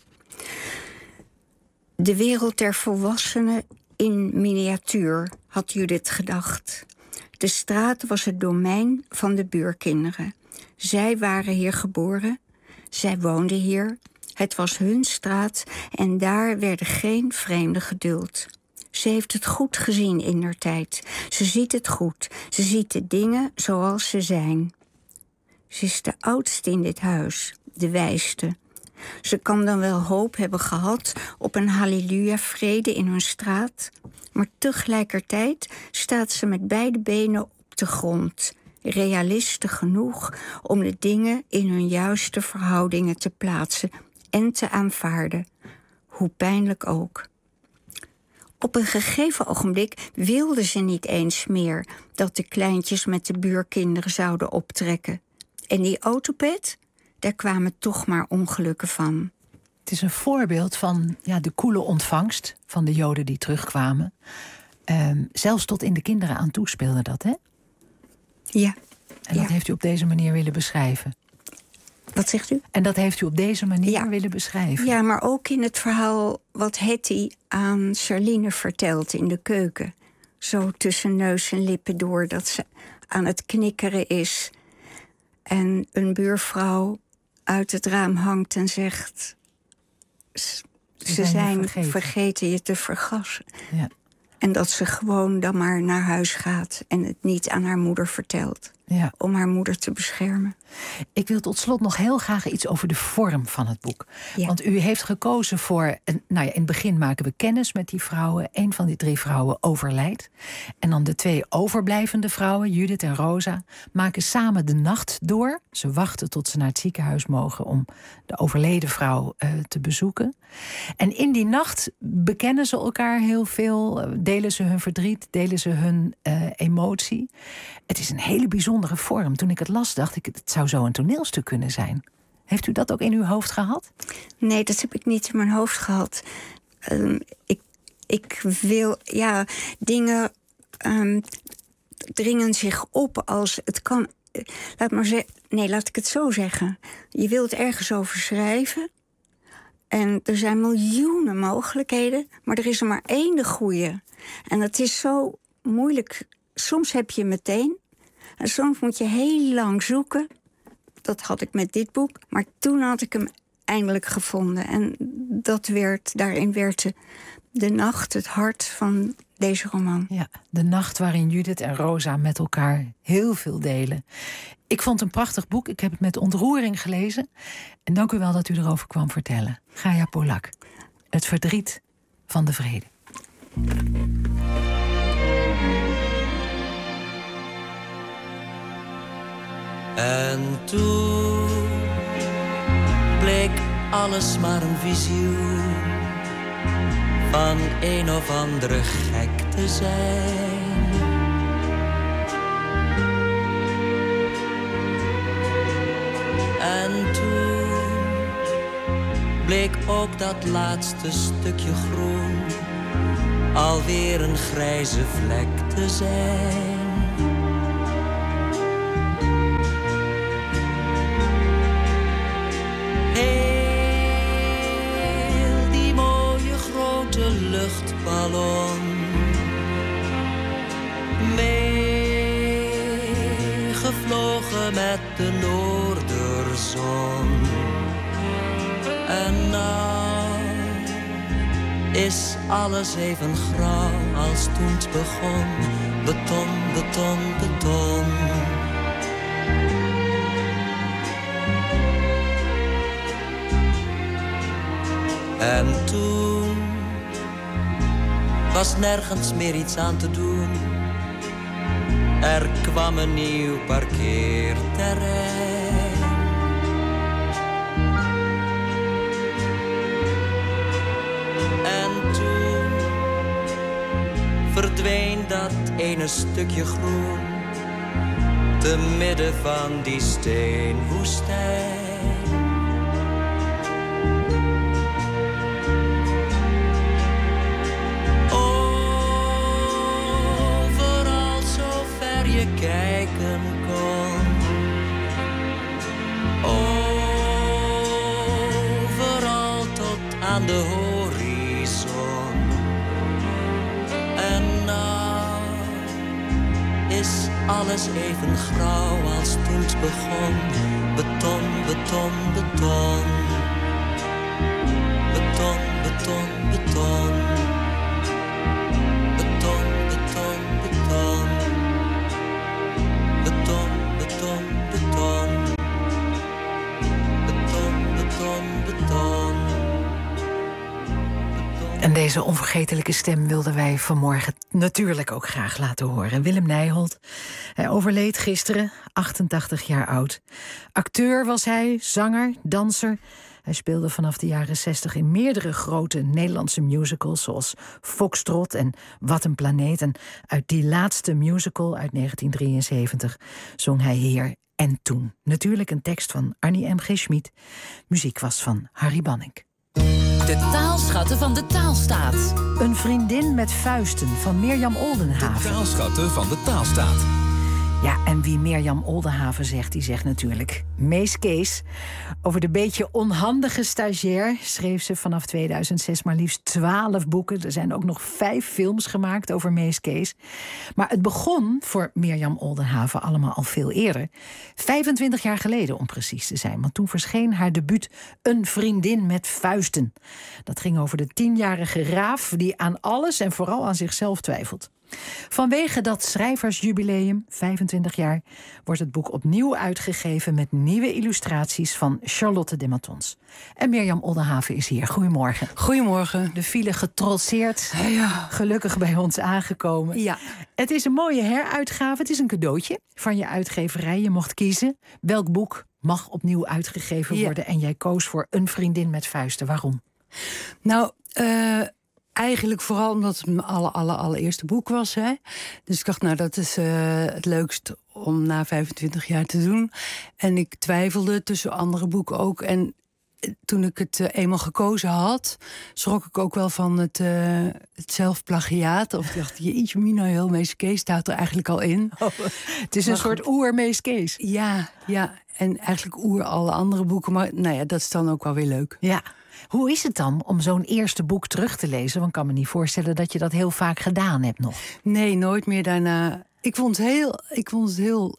De wereld der volwassenen in miniatuur, had Judith gedacht. De straat was het domein van de buurkinderen. Zij waren hier geboren, zij woonden hier. Het was hun straat en daar werden geen vreemden geduld. Ze heeft het goed gezien indertijd. Ze ziet het goed. Ze ziet de dingen zoals ze zijn. Ze is de oudste in dit huis, de wijste. Ze kan dan wel hoop hebben gehad op een halleluja-vrede in hun straat, maar tegelijkertijd staat ze met beide benen op de grond, realiste genoeg om de dingen in hun juiste verhoudingen te plaatsen en te aanvaarden, hoe pijnlijk ook. Op een gegeven ogenblik wilde ze niet eens meer dat de kleintjes met de buurkinderen zouden optrekken. En die autopet, daar kwamen toch maar ongelukken van. Het is een voorbeeld van de koele ontvangst van de Joden die terugkwamen. Zelfs tot in de kinderen aan toe speelde dat, hè? Ja. En dat heeft u op deze manier willen beschrijven. Wat zegt u? En dat heeft u op deze manier willen beschrijven. Ja, maar ook in het verhaal wat Hetty aan Charline vertelt in de keuken. Zo tussen neus en lippen door dat ze aan het knikkeren is. En een buurvrouw uit het raam hangt en zegt, ze zijn vergeten je te vergassen. Ja. En dat ze gewoon dan maar naar huis gaat en het niet aan haar moeder vertelt. Ja. Om haar moeder te beschermen. Ik wil tot slot nog heel graag iets over de vorm van het boek. Ja. Want u heeft gekozen voor... in het begin maken we kennis met die vrouwen. Een van die 3 vrouwen overlijdt. En dan de 2 overblijvende vrouwen, Judith en Rosa, maken samen de nacht door. Ze wachten tot ze naar het ziekenhuis mogen om de overleden vrouw te bezoeken. En in die nacht bekennen ze elkaar heel veel. Delen ze hun verdriet, delen ze hun emotie. Het is een hele bijzondere vorm. Toen ik het las, dacht ik, het zou zo een toneelstuk kunnen zijn. Heeft u dat ook in uw hoofd gehad? Nee, dat heb ik niet in mijn hoofd gehad. Ik wil, dingen dringen zich op als het kan. Laat ik het zo zeggen. Je wilt ergens over schrijven. En er zijn miljoenen mogelijkheden, maar er is er maar 1 de goede. En dat is zo moeilijk. Soms heb je meteen. En soms moet je heel lang zoeken. Dat had ik met dit boek. Maar toen had ik hem eindelijk gevonden. En daarin werd de nacht het hart van deze roman. Ja, de nacht waarin Judith en Rosa met elkaar heel veel delen. Ik vond het een prachtig boek. Ik heb het met ontroering gelezen. En dank u wel dat u erover kwam vertellen. Gaia Polak. Het verdriet van de vrede. En toen bleek alles maar een visioen van een of andere gek te zijn. En toen bleek ook dat laatste stukje groen alweer een grijze vlek te zijn. Luchtballon meegevlogen met de noorderzon. En nou is alles even grauw als toen het begon. Beton, beton, beton. En toen was nergens meer iets aan te doen. Er kwam een nieuw parkeerterrein. En toen verdween dat ene stukje groen, te midden van die steenwoestijn. Overal zo ver je kijken kon, overal tot aan de horizon. En nou is alles even grauw als toen het begon. Beton, beton, beton. Beton, beton, beton. Beton, beton, beton. Beton, beton, beton. Beton, beton, beton. En deze onvergetelijke stem wilden wij vanmorgen natuurlijk ook graag laten horen. Willem Nijholt. Hij overleed gisteren, 88 jaar oud. Acteur was hij, zanger, danser. Hij speelde vanaf de jaren 60 in meerdere grote Nederlandse musicals, zoals Foxtrot en Wat een planeet. En uit die laatste musical uit 1973 zong hij Hier en Toen. Natuurlijk een tekst van Annie M.G. Schmid. Muziek was van Harry Bannink. De taalschatten van de taalstaat. Een vriendin met vuisten van Mirjam Oldenhaven. De taalschatten van de taalstaat. Ja, en wie Mirjam Oldenhaven zegt, die zegt natuurlijk Mees Kees. Over de beetje onhandige stagiair schreef ze vanaf 2006 maar liefst 12 boeken. Er zijn ook nog 5 films gemaakt over Mees Kees. Maar het begon voor Mirjam Oldenhaven allemaal al veel eerder. 25 jaar geleden om precies te zijn. Want toen verscheen haar debuut Een vriendin met vuisten. Dat ging over de 10-jarige Raaf die aan alles en vooral aan zichzelf twijfelt. Vanwege dat schrijversjubileum, 25 jaar, wordt het boek opnieuw uitgegeven met nieuwe illustraties van Charlotte de Matons. En Mirjam Oldenhaven is hier. Goedemorgen. Goedemorgen. De file getrotseerd, ja. Gelukkig bij ons aangekomen. Ja. Het is een mooie heruitgave, het is een cadeautje van je uitgeverij. Je mocht kiezen welk boek mag opnieuw uitgegeven worden. En jij koos voor Een vriendin met vuisten. Waarom? Nou, eigenlijk vooral omdat het mijn allereerste boek was. Hè? Dus ik dacht, nou, dat is het leukst om na 25 jaar te doen. En ik twijfelde tussen andere boeken ook. En toen ik het eenmaal gekozen had, schrok ik ook wel van het zelfplagiaat. Of ik dacht, jeetje mina, heel Mees Kees staat er eigenlijk al in. Oh, het is een soort oer-Mees Kees. Ja, en eigenlijk oer alle andere boeken. Maar nou ja, dat is dan ook wel weer leuk. Ja. Hoe is het dan om zo'n eerste boek terug te lezen? Want ik kan me niet voorstellen dat je dat heel vaak gedaan hebt nog. Nee, nooit meer daarna. Ik vond het heel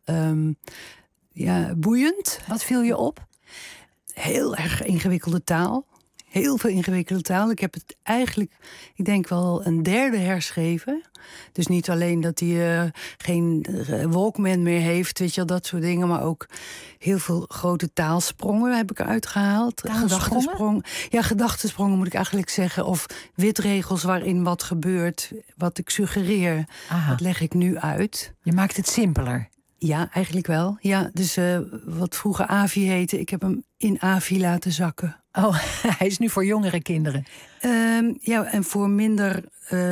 boeiend. Wat viel je op? Heel erg ingewikkelde taal. Heel veel ingewikkelde taal. Ik heb het eigenlijk, ik denk wel een derde herschreven. Dus niet alleen dat hij geen Walkman meer heeft, weet je wel, dat soort dingen. Maar ook heel veel grote taalsprongen heb ik eruit gehaald. Gedachtesprongen? Ja, gedachtesprongen moet ik eigenlijk zeggen. Of witregels waarin wat gebeurt, wat ik suggereer. Aha. Dat leg ik nu uit. Je maakt het simpeler. Ja, eigenlijk wel. Ja, dus wat vroeger AVI heette, ik heb hem in AVI laten zakken. Oh, hij is nu voor jongere kinderen. Ja, en voor minder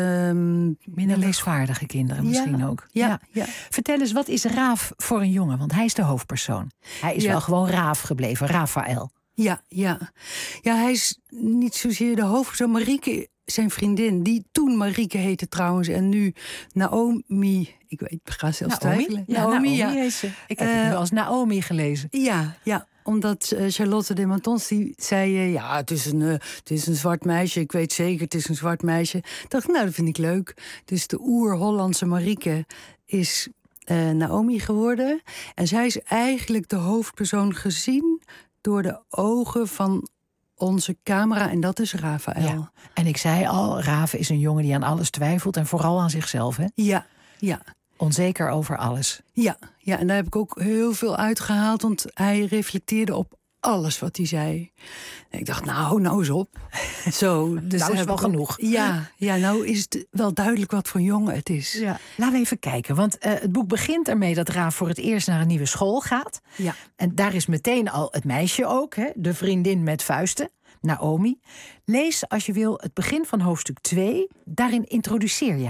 leesvaardige kinderen misschien ook. Ja. Vertel eens, wat is Raaf voor een jongen? Want hij is de hoofdpersoon. Hij is wel gewoon Raaf gebleven, Rafael. Ja, hij is niet zozeer de hoofdpersoon. Marieke, zijn vriendin, die toen Marieke heette trouwens, en nu Naomi. Ik ga zelfs twijfelen. Naomi heet ze. Ik heb het nu als Naomi gelezen. Ja. Omdat Charlotte de Matons die zei, het is een zwart meisje. Ik weet zeker, het is een zwart meisje. Ik dacht, nou, dat vind ik leuk. Dus de oer-Hollandse Marieke is Naomi geworden. En zij is eigenlijk de hoofdpersoon gezien door de ogen van onze camera. En dat is Rafael. Ja. En ik zei al, Rafa is een jongen die aan alles twijfelt. En vooral aan zichzelf, hè? Ja. Onzeker over alles. Ja, en daar heb ik ook heel veel uitgehaald. Want hij reflecteerde op alles wat hij zei. En ik dacht, nou eens op. Zo, dus nou is wel genoeg. Ja, nou is het wel duidelijk wat voor jongen het is. Ja. Laten we even kijken, want het boek begint ermee dat Raaf voor het eerst naar een nieuwe school gaat. Ja. En daar is meteen al het meisje ook, hè, de vriendin met vuisten, Naomi. Lees, als je wil, het begin van hoofdstuk 2. Daarin introduceer je haar.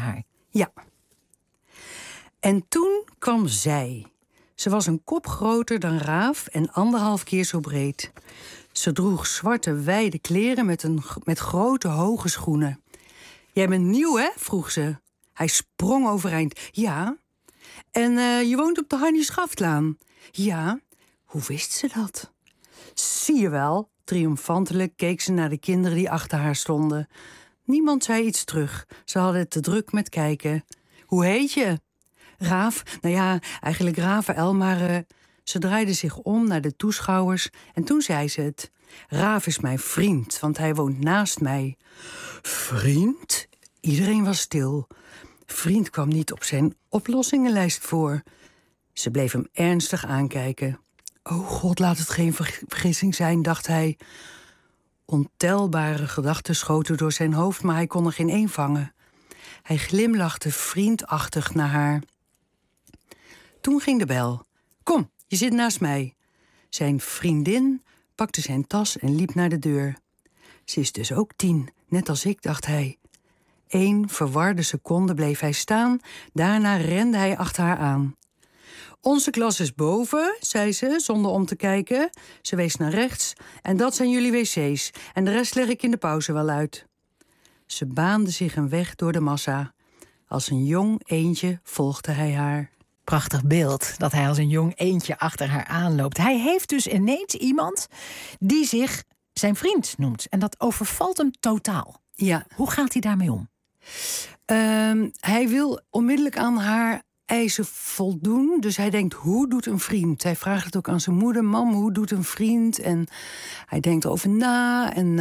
Ja. En toen kwam zij. Ze was een kop groter dan Raaf en 1,5 keer zo breed. Ze droeg zwarte wijde kleren met grote hoge schoenen. Jij bent nieuw, hè? Vroeg ze. Hij sprong overeind. Ja. En je woont op de Hannie Schaftlaan? Ja. Hoe wist ze dat? Zie je wel. Triomfantelijk keek ze naar de kinderen die achter haar stonden. Niemand zei iets terug. Ze hadden het te druk met kijken. Hoe heet je? Raaf. Nou ja, eigenlijk Rafael, maar ze draaide zich om naar de toeschouwers en toen zei ze het. Raaf is mijn vriend, want hij woont naast mij. Vriend? Iedereen was stil. Vriend kwam niet op zijn oplossingenlijst voor. Ze bleef hem ernstig aankijken. Oh God, laat het geen vergissing zijn, dacht hij. Ontelbare gedachten schoten door zijn hoofd, maar hij kon er geen één vangen. Hij glimlachte vriendachtig naar haar. Toen ging de bel. Kom, je zit naast mij. Zijn vriendin pakte zijn tas en liep naar de deur. Ze is dus ook 10, net als ik, dacht hij. 1 verwarde seconde bleef hij staan, daarna rende hij achter haar aan. Onze klas is boven, zei ze, zonder om te kijken. Ze wees naar rechts. En dat zijn jullie wc's. En de rest leg ik in de pauze wel uit. Ze baande zich een weg door de massa. Als een jong eendje volgde hij haar. Prachtig beeld, dat hij als een jong eendje achter haar aanloopt. Hij heeft dus ineens iemand die zich zijn vriend noemt. En dat overvalt hem totaal. Ja. Hoe gaat hij daarmee om? Hij wil onmiddellijk aan haar eisen voldoen. Dus hij denkt, hoe doet een vriend? Hij vraagt het ook aan zijn moeder. Mam, hoe doet een vriend? En hij denkt erover na. En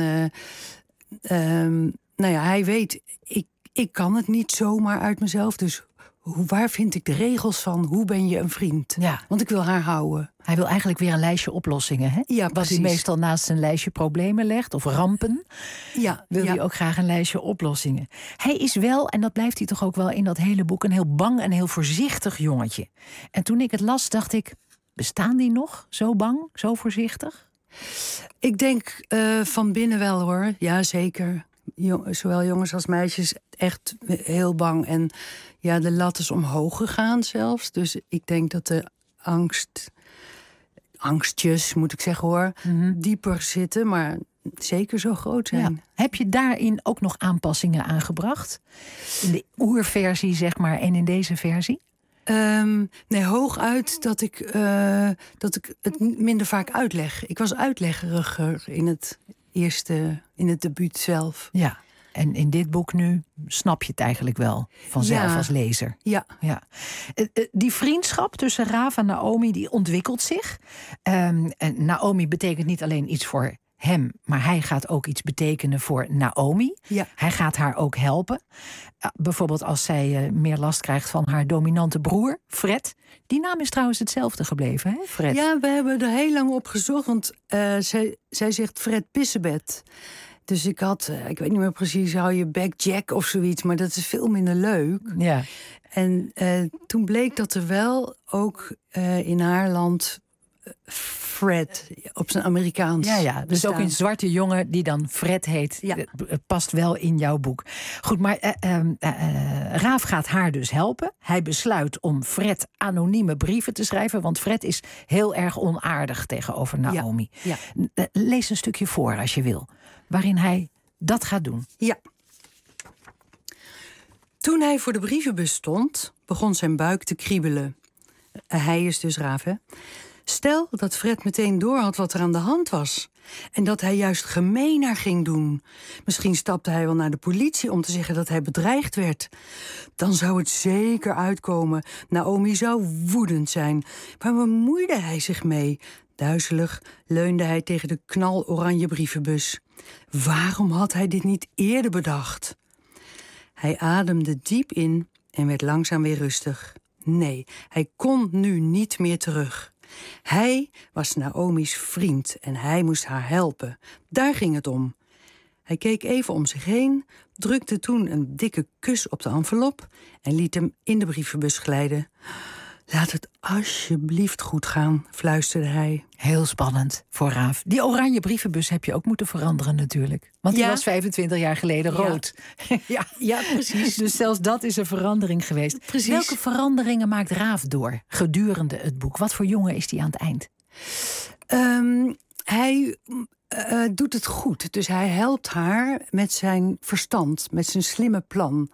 nou ja, hij weet, ik kan het niet zomaar uit mezelf. Dus waar vind ik de regels van? Hoe ben je een vriend? Ja. Want ik wil haar houden. Hij wil eigenlijk weer een lijstje oplossingen, hè? Ja, wat precies. hij meestal naast zijn lijstje problemen legt, of rampen. Ja, wil hij ook graag een lijstje oplossingen. Hij is wel, en dat blijft hij toch ook wel in dat hele boek, een heel bang en heel voorzichtig jongetje. En toen ik het las, dacht ik, bestaan die nog? Zo bang, zo voorzichtig? Ik denk van binnen wel, hoor. Ja, zeker. Zowel jongens als meisjes echt heel bang. En ja, de lat is omhoog gegaan zelfs. Dus ik denk dat de angstjes, moet ik zeggen hoor, dieper zitten, maar zeker zo groot zijn. Ja. Heb je daarin ook nog aanpassingen aangebracht? In de oerversie, zeg maar, en in deze versie? Nee, hooguit dat ik het minder vaak uitleg. Ik was uitleggeriger in het debuut zelf. Ja. En in dit boek nu snap je het eigenlijk wel vanzelf als lezer. Ja. Die vriendschap tussen Raaf en Naomi die ontwikkelt zich. En Naomi betekent niet alleen iets voor hem, maar hij gaat ook iets betekenen voor Naomi. Ja. Hij gaat haar ook helpen. Bijvoorbeeld als zij meer last krijgt van haar dominante broer, Fred. Die naam is trouwens hetzelfde gebleven, hè, Fred? Ja, we hebben er heel lang op gezocht, want zij zegt Fred Pissebed. Dus ik weet niet meer precies, hou je back Jack of zoiets, maar dat is veel minder leuk. Ja. En toen bleek dat er wel ook in haar land Fred op zijn Amerikaans. Ja, dus ook een zwarte jongen die dan Fred heet. Ja. Past wel in jouw boek. Goed, maar Raaf gaat haar dus helpen. Hij besluit om Fred anonieme brieven te schrijven, want Fred is heel erg onaardig tegenover Naomi. Ja. Lees een stukje voor als je wil, waarin hij dat gaat doen. Ja. Toen hij voor de brievenbus stond, begon zijn buik te kriebelen. Hij is dus Raaf, hè? Stel dat Fred meteen doorhad wat er aan de hand was. En dat hij juist gemeener ging doen. Misschien stapte hij wel naar de politie om te zeggen dat hij bedreigd werd. Dan zou het zeker uitkomen. Naomi zou woedend zijn. Waar bemoeide hij zich mee? Duizelig leunde hij tegen de knaloranje brievenbus. Waarom had hij dit niet eerder bedacht? Hij ademde diep in en werd langzaam weer rustig. Nee, hij kon nu niet meer terug. Hij was Naomi's vriend en hij moest haar helpen. Daar ging het om. Hij keek even om zich heen, drukte toen een dikke kus op de envelop en liet hem in de brievenbus glijden. Laat het alsjeblieft goed gaan, fluisterde hij. Heel spannend voor Raaf. Die oranje brievenbus heb je ook moeten veranderen natuurlijk. Want die was 25 jaar geleden rood. Ja, precies. Dus zelfs dat is een verandering geweest. Precies. Welke veranderingen maakt Raaf door gedurende het boek? Wat voor jongen is die aan het eind? Hij doet het goed. Dus hij helpt haar met zijn verstand, met zijn slimme plan.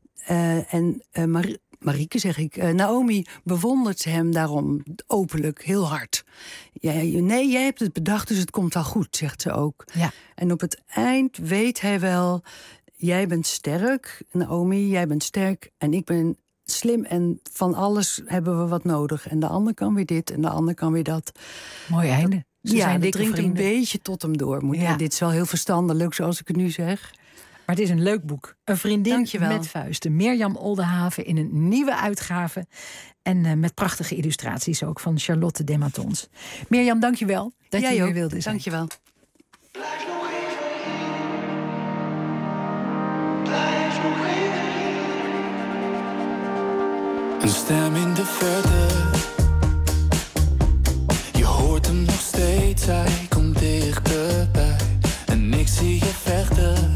Marieke, zeg ik. Naomi bewondert hem daarom openlijk heel hard. Jij hebt het bedacht, dus het komt wel goed, zegt ze ook. Ja. En op het eind weet hij wel... Jij bent sterk, Naomi, jij bent sterk en ik ben slim. En van alles hebben we wat nodig. En de ander kan weer dit en de ander kan weer dat. Mooi einde. Het dringt een beetje tot hem door. Dit is wel heel verstandelijk, zoals ik het nu zeg. Maar het is een leuk boek. Een vriendin met vuisten. Mirjam Oldenhaven in een nieuwe uitgave. En met prachtige illustraties ook van Charlotte Dematons. Mirjam, dank je wel dat je hier wilde zijn. Dank je wel. Blijf nog even hier. Blijf nog even hier. Een stem in de verte. Je hoort hem nog steeds. Hij komt dichterbij. En ik zie je vechten.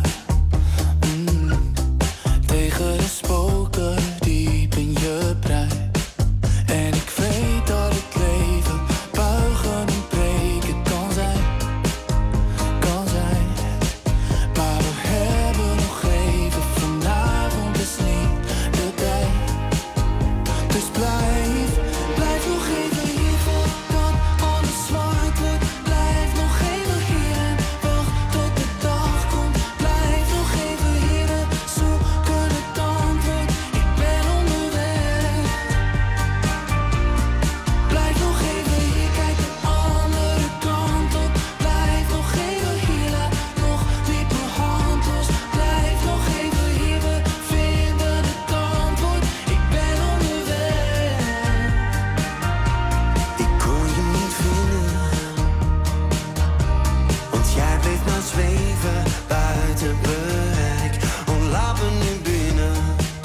Tegen de spoken diep in je brein. En ik weet dat het leven buigen en breken kan zijn. Kan zijn. Maar we hebben nog even. Vanavond is niet de tijd. Dus blijf nog even hier voordat alles zwart wordt. Blijf nog even hier en wacht tot de dag komt. Blijf nog even hier en zoeken het antwoord. Ik ben onderweg. Blijf nog even hier, kijk de andere kant op. Blijf nog even hier, laat nog niet mijn hand los. Blijf nog even hier, we vinden het antwoord. Ik ben onderweg. Ik kon je niet vinden, want jij bleef maar zweven buiten bereik. Oh, laat me nu binnen.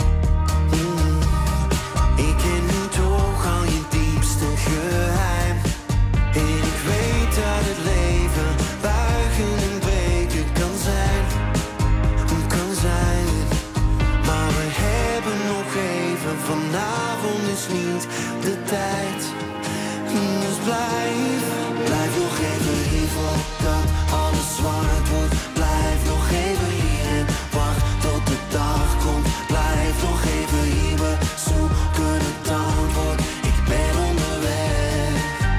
Ik ken nu toch al je diepste geheim. En ik weet dat het leven buigen en breken kan zijn. Kan zijn. Maar we hebben nog even. Vanavond is niet de tijd. Dus blijf nog even hier voordat alles zwart wordt. Blijf nog even hier en wacht tot de dag komt. Blijf nog even hier, we zoeken het antwoord. Ik ben onderweg.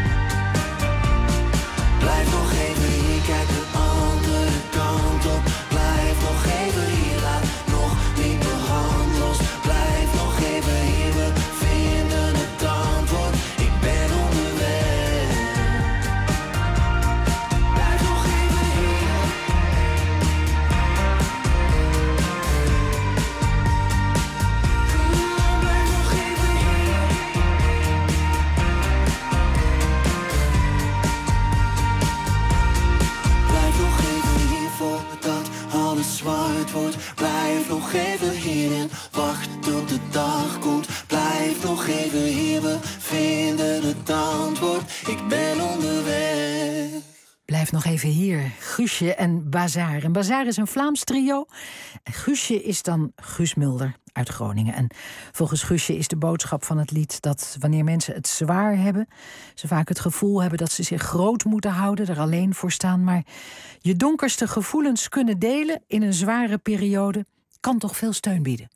Blijf nog even hier, kijk de andere kant op. Blijf nog even hier, laat nog niet mijn hand los. Blijf nog even hier, we vinden het antwoord. Ik ben onderweg. Blijf nog even hier. Blijf nog even hier. Blijf nog even hier voordat alles zwart wordt. Blijf nog even hier en wacht tot de dag komt. Blijf nog even hier, we vinden het antwoord. Ik ben onderweg. Blijf nog even hier. Guusje en Bazaar. En Bazaar is een Vlaams trio. En Guusje is dan Guus Mulder uit Groningen. En volgens Guusje is de boodschap van het lied dat wanneer mensen het zwaar hebben, ze vaak het gevoel hebben dat ze zich groot moeten houden, er alleen voor staan. Maar je donkerste gevoelens kunnen delen in een zware periode kan toch veel steun bieden.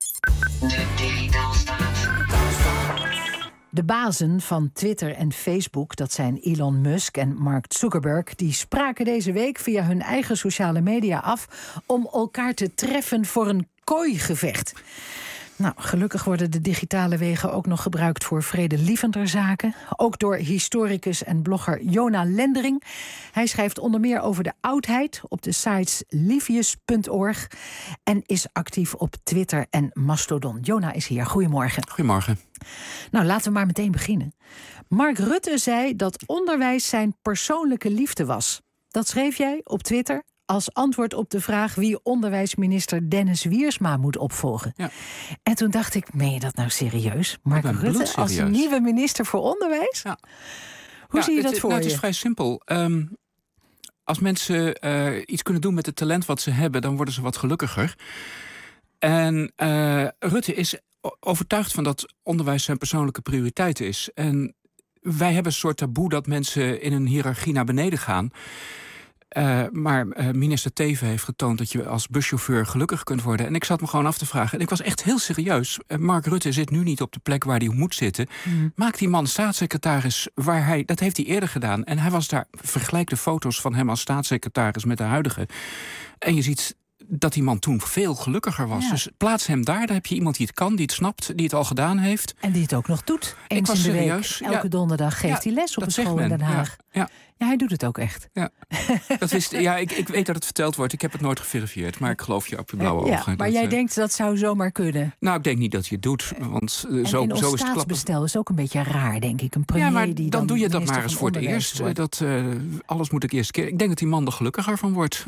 De bazen van Twitter en Facebook, dat zijn Elon Musk en Mark Zuckerberg, die spraken deze week via hun eigen sociale media af om elkaar te treffen voor een kooigevecht. Nou, gelukkig worden de digitale wegen ook nog gebruikt voor vredelievender zaken. Ook door historicus en blogger Jona Lendering. Hij schrijft onder meer over de oudheid op de sites livius.org en is actief op Twitter en Mastodon. Jona is hier. Goedemorgen. Goedemorgen. Nou, laten we maar meteen beginnen. Mark Rutte zei dat onderwijs zijn persoonlijke liefde was. Dat schreef jij op Twitter als antwoord op de vraag wie onderwijsminister Dennis Wiersma moet opvolgen. Ja. En toen dacht ik, meen je dat nou serieus? Mark Rutte als nieuwe minister voor Onderwijs? Ja. Hoe zie je dat voor je? Het is vrij simpel. Als mensen iets kunnen doen met het talent wat ze hebben, dan worden ze wat gelukkiger. En Rutte is overtuigd van dat onderwijs zijn persoonlijke prioriteit is. En wij hebben een soort taboe dat mensen in een hiërarchie naar beneden gaan. Maar minister Teven heeft getoond dat je als buschauffeur gelukkig kunt worden. En ik zat me gewoon af te vragen. En ik was echt heel serieus. Mark Rutte zit nu niet op de plek waar hij moet zitten. Maak die man staatssecretaris dat heeft hij eerder gedaan. En hij was daar, vergelijk de foto's van hem als staatssecretaris met de huidige. En je ziet dat die man toen veel gelukkiger was. Ja. Dus plaats hem daar heb je iemand die het kan, die het snapt, die het al gedaan heeft. En die het ook nog doet. Eens in de week, elke donderdag geeft hij les op een school in Den Haag. Ja, hij doet het ook echt. Ja. Dat is, ik weet dat het verteld wordt. Ik heb het nooit geverifieerd, maar ik geloof je op je blauwe ogen. Maar jij denkt dat zou zomaar kunnen? Nou, ik denk niet dat je het doet. Want zo is het staatsbestel is ook een beetje raar, denk ik. Een premier maar die dan doe je dat maar eens voor het eerst. Alles moet ik eerst keer. Ik denk dat die man er gelukkiger van wordt.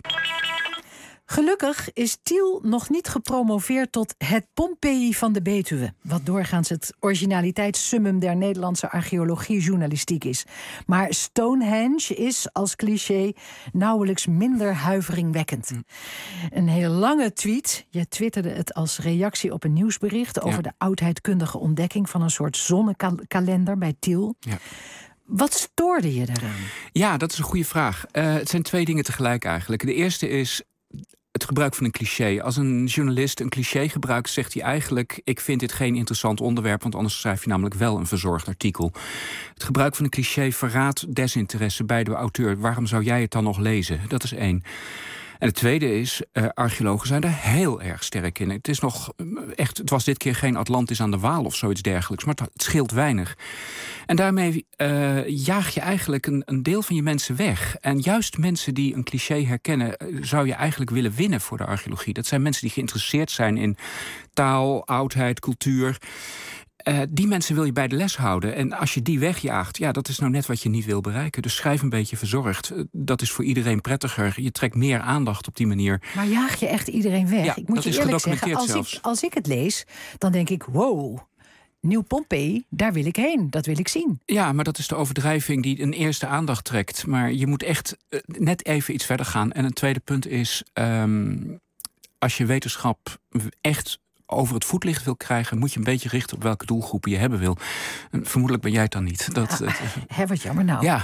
Gelukkig is Tiel nog niet gepromoveerd tot het Pompeii van de Betuwe, wat doorgaans het originaliteitssummum der Nederlandse archeologiejournalistiek is. Maar Stonehenge is als cliché nauwelijks minder huiveringwekkend. Een hele lange tweet, je twitterde het als reactie op een nieuwsbericht over de oudheidkundige ontdekking van een soort zonnekalender bij Tiel. Ja. Wat stoorde je daaraan? Ja, dat is een goede vraag. Het zijn twee dingen tegelijk eigenlijk. De eerste is het gebruik van een cliché. Als een journalist een cliché gebruikt, zegt hij eigenlijk: ik vind dit geen interessant onderwerp, want anders schrijf je namelijk wel een verzorgd artikel. Het gebruik van een cliché verraadt desinteresse bij de auteur. Waarom zou jij het dan nog lezen? Dat is één. En het tweede is, archeologen zijn er heel erg sterk in. Het is nog echt, het was dit keer geen Atlantis aan de Waal of zoiets dergelijks, maar het scheelt weinig. En daarmee jaag je eigenlijk een deel van je mensen weg. En juist mensen die een cliché herkennen, zou je eigenlijk willen winnen voor de archeologie. Dat zijn mensen die geïnteresseerd zijn in taal, oudheid, cultuur. Die mensen wil je bij de les houden. En als je die wegjaagt, ja, dat is nou net wat je niet wil bereiken. Dus schrijf een beetje verzorgd. Dat is voor iedereen prettiger. Je trekt meer aandacht op die manier. Maar jaag je echt iedereen weg? Ja, ik moet je eerlijk zeggen, als ik het lees, dan denk ik, wow, Nieuw Pompeii, daar wil ik heen. Dat wil ik zien. Ja, maar dat is de overdrijving die een eerste aandacht trekt. Maar je moet echt net even iets verder gaan. En een tweede punt is, als je wetenschap echt over het voetlicht wil krijgen, moet je een beetje richten op welke doelgroepen je hebben wil. En vermoedelijk ben jij het dan niet. Wat jammer nou. Ja.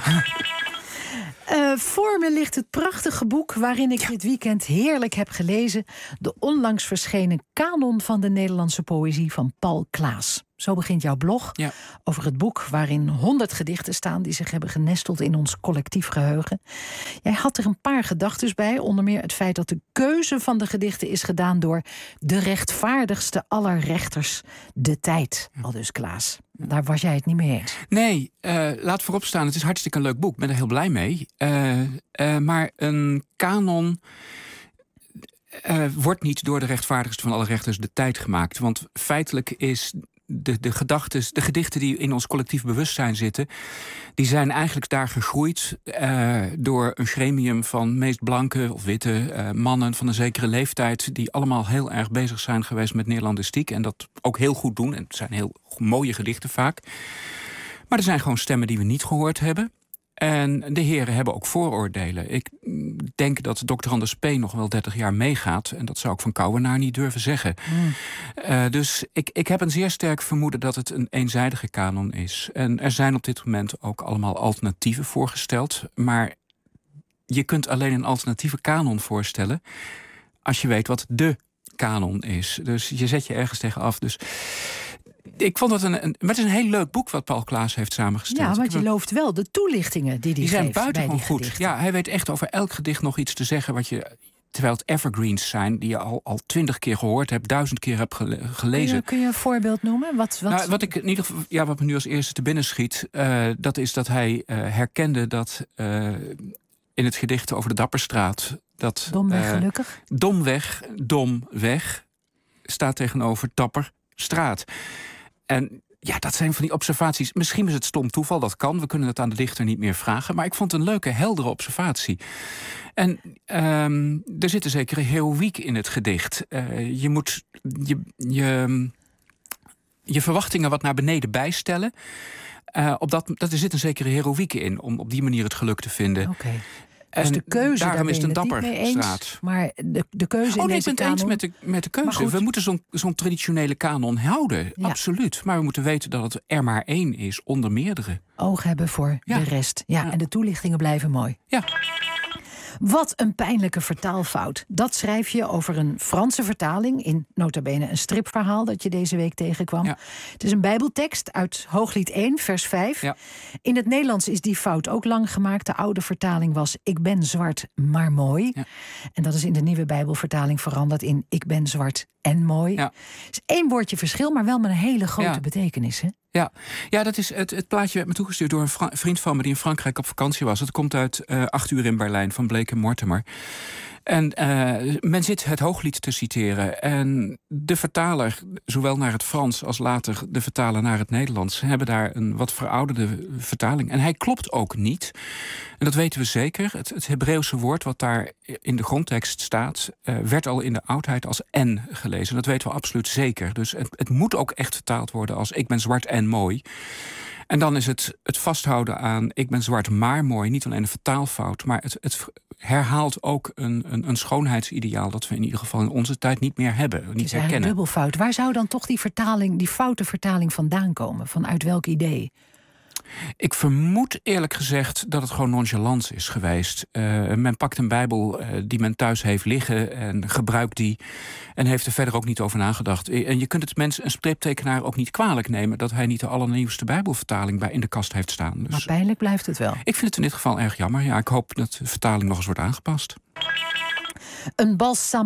Voor me ligt het prachtige boek waarin ik dit weekend heerlijk heb gelezen. De onlangs verschenen Kanon van de Nederlandse Poëzie van Paul Claes. Zo begint jouw blog over het boek waarin 100 gedichten staan die zich hebben genesteld in ons collectief geheugen. Jij had er een paar gedachten bij, onder meer het feit dat de keuze van de gedichten is gedaan door de rechtvaardigste aller rechters, de tijd. Aldus Claes. Daar was jij het niet mee eens. Nee, laat voorop staan, het is hartstikke een leuk boek. Ik ben er heel blij mee. Maar een kanon wordt niet door de rechtvaardigste van alle rechters de tijd gemaakt. Want feitelijk is de gedichten die in ons collectief bewustzijn zitten, die zijn eigenlijk daar gegroeid door een gremium van meest blanke of witte mannen van een zekere leeftijd, die allemaal heel erg bezig zijn geweest met Nederlandistiek en dat ook heel goed doen. En het zijn heel mooie gedichten vaak. Maar er zijn gewoon stemmen die we niet gehoord hebben. En de heren hebben ook vooroordelen. Ik denk dat Dr. Anders P. nog wel 30 jaar meegaat. En dat zou ik van Kouwenaar niet durven zeggen. Dus ik heb een zeer sterk vermoeden dat het een eenzijdige kanon is. En er zijn op dit moment ook allemaal alternatieven voorgesteld. Maar je kunt alleen een alternatieve kanon voorstellen als je weet wat de kanon is. Dus je zet je ergens tegen af. Dus ik vond het maar het is een heel leuk boek wat Paul Claes heeft samengesteld. Ja, want je looft wel de toelichtingen die hij zijn geeft buitengewoon bij die goed. gedichten. Ja, hij weet echt over elk gedicht nog iets te zeggen wat je, terwijl het evergreens zijn die je al 20 keer gehoord hebt, 1000 keer hebt gelezen. Kun je een voorbeeld noemen? Wat ik in ieder geval, wat me nu als eerste te binnen schiet, dat is dat hij herkende dat in het gedicht over de Dapperstraat dat domweg gelukkig. Domweg staat tegenover Dapperstraat. En Ja, dat zijn van die observaties. Misschien is het stom toeval, dat kan. We kunnen het aan de dichter niet meer vragen. Maar ik vond het een leuke, heldere observatie. En er zit een zekere heroïek in het gedicht. Je moet je verwachtingen wat naar beneden bijstellen. Er zit een zekere heroïek in om op die manier het geluk te vinden. Okay. Dus de keuze, daarom is het een dapper straat. Maar de keuze in deze kanon... Ik ben het eens met de keuze. We moeten zo'n traditionele kanon houden, absoluut. Maar we moeten weten dat het er maar één is, onder meerdere. Oog hebben voor de rest. Ja, en de toelichtingen blijven mooi. Ja. Wat een pijnlijke vertaalfout. Dat schrijf je over een Franse vertaling... in nota bene een stripverhaal dat je deze week tegenkwam. Ja. Het is een bijbeltekst uit Hooglied 1, vers 5. Ja. In het Nederlands is die fout ook lang gemaakt. De oude vertaling was ik ben zwart, maar mooi. Ja. En dat is in de nieuwe bijbelvertaling veranderd in ik ben zwart en mooi. Ja. Het is 1 woordje verschil, maar wel met een hele grote betekenis, hè? Ja, dat is het plaatje werd me toegestuurd door een vriend van me die in Frankrijk op vakantie was. Het komt uit 8 uur in Berlijn van Blake Mortimer. En men zit het Hooglied te citeren. En de vertaler, zowel naar het Frans als later de vertaler naar het Nederlands, hebben daar een wat verouderde vertaling. En hij klopt ook niet. En dat weten we zeker. Het Hebreeuwse woord wat daar in de grondtekst staat, werd al in de oudheid als en gelezen. Dat weten we absoluut zeker. Dus het moet ook echt vertaald worden als ik ben zwart en mooi. En dan is het vasthouden aan ik ben zwart maar mooi niet alleen een vertaalfout, maar het herhaalt ook een schoonheidsideaal dat we in ieder geval in onze tijd niet meer hebben, niet herkennen. Het is een dubbelfout. Waar zou dan toch die foute vertaling vandaan komen? Vanuit welk idee? Ik vermoed eerlijk gezegd dat het gewoon nonchalance is geweest. Men pakt een Bijbel die men thuis heeft liggen en gebruikt die en heeft er verder ook niet over nagedacht. En je kunt het een striptekenaar ook niet kwalijk nemen dat hij niet de allernieuwste Bijbelvertaling bij in de kast heeft staan. Dus maar pijnlijk blijft het wel. Ik vind het in dit geval erg jammer. Ja, ik hoop dat de vertaling nog eens wordt aangepast. Een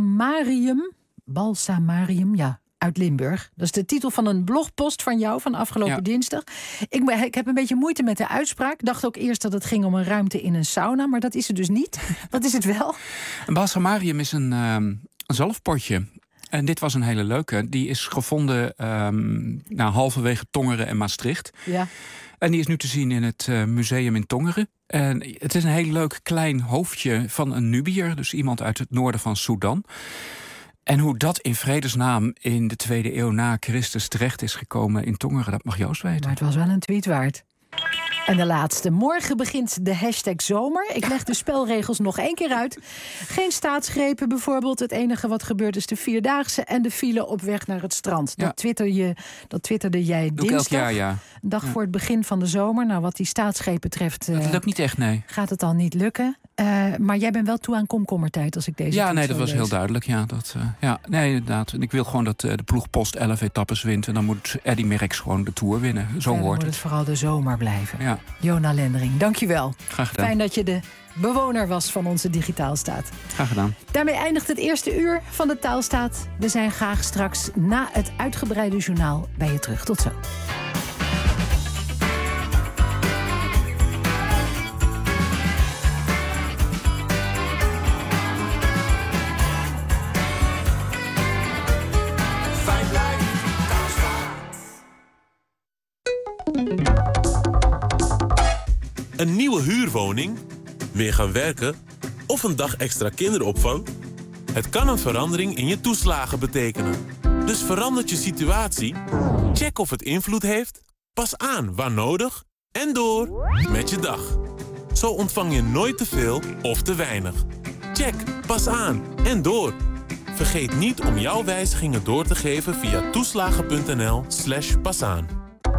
balsamarium, ja. Uit Limburg. Dat is de titel van een blogpost van jou van afgelopen dinsdag. Ik heb een beetje moeite met de uitspraak. Ik dacht ook eerst dat het ging om een ruimte in een sauna, maar dat is het dus niet. Wat is het wel? Een balsamarium is een zalfpotje. En dit was een hele leuke. Die is gevonden halverwege Tongeren en Maastricht. Ja. En die is nu te zien in het museum in Tongeren. En het is een heel leuk klein hoofdje van een Nubiër. Dus iemand uit het noorden van Sudan. En hoe dat in vredesnaam in de 2e eeuw na Christus terecht is gekomen in Tongeren, dat mag Joost weten. Maar het was wel een tweet waard. En de laatste. Morgen begint de hashtag zomer. Ik leg de spelregels nog 1 keer uit. Geen staatsgrepen bijvoorbeeld. Het enige wat gebeurt is de 4-daagse en de file op weg naar het strand. Ja. Dat twitterde jij dinsdag. Elk jaar, ja. Een dag voor het begin van de zomer. Nou, wat die staatsgrepen betreft dat lukt niet echt, nee. Gaat het al niet lukken. Maar jij bent wel toe aan komkommertijd als ik deze Ja, nee, dat was heel duidelijk. Nee, inderdaad. En ik wil gewoon dat de ploeg Post 11 etappes wint. En dan moet Eddy Merckx gewoon de Tour winnen. Zo hoort het. Het vooral de zomer blijven. Ja. Jona Lendering, dankjewel. Graag gedaan. Fijn dat je de bewoner was van onze Digitaalstaat. Graag gedaan. Daarmee eindigt het eerste uur van de Taalstaat. We zijn graag straks na het uitgebreide journaal bij je terug. Tot zo. Een nieuwe huurwoning? Weer gaan werken? Of een dag extra kinderopvang? Het kan een verandering in je toeslagen betekenen. Dus verandert je situatie? Check of het invloed heeft. Pas aan waar nodig. En door met je dag. Zo ontvang je nooit te veel of te weinig. Check, pas aan en door. Vergeet niet om jouw wijzigingen door te geven via toeslagen.nl/pasaan.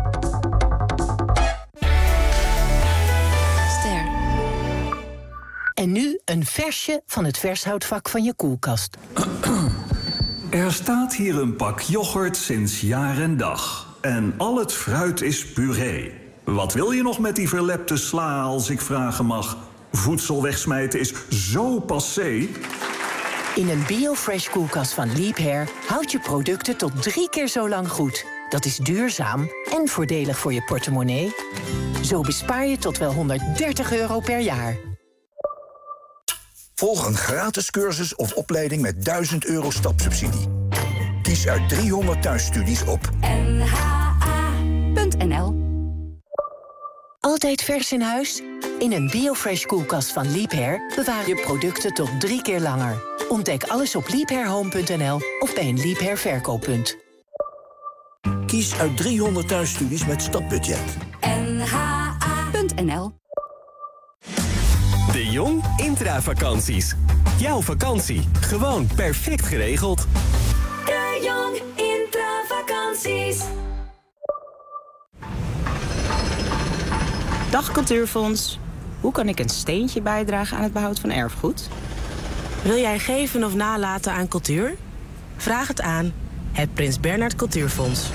En nu een versje van het vershoutvak van je koelkast. Er staat hier een pak yoghurt sinds jaar en dag. En al het fruit is puree. Wat wil je nog met die verlepte sla als ik vragen mag? Voedsel wegsmijten is zo passé. In een BioFresh koelkast van Leap Hair houd je producten tot 3 keer zo lang goed. Dat is duurzaam en voordelig voor je portemonnee. Zo bespaar je tot wel €130 per jaar. Volg een gratis cursus of opleiding met €1000 stapsubsidie. Kies uit 300 thuisstudies op NHA Altijd vers in huis? In een BioFresh koelkast van Liebherr bewaar je producten tot 3 keer langer. Ontdek alles op liebherrhome.nl of bij een Liebherr verkooppunt. Kies uit 300 thuisstudies met stapbudget. nha.nl. De Jong Intravakanties. Jouw vakantie, gewoon perfect geregeld. De Jong Intravakanties. Dag Cultuurfonds. Hoe kan ik een steentje bijdragen aan het behoud van erfgoed? Wil jij geven of nalaten aan cultuur? Vraag het aan het Prins Bernhard Cultuurfonds.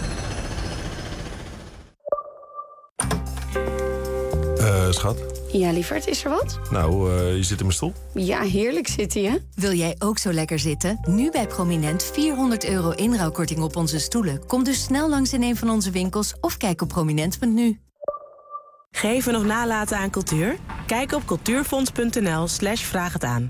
Schat? Ja, lieverd, is er wat? Nou, je zit in mijn stoel. Ja, heerlijk zit hij, hè? Wil jij ook zo lekker zitten? Nu bij Prominent €400 inruilkorting op onze stoelen. Kom dus snel langs in een van onze winkels of kijk op prominent.nu. Geven of nalaten aan cultuur? Kijk op cultuurfonds.nl/vraag het aan.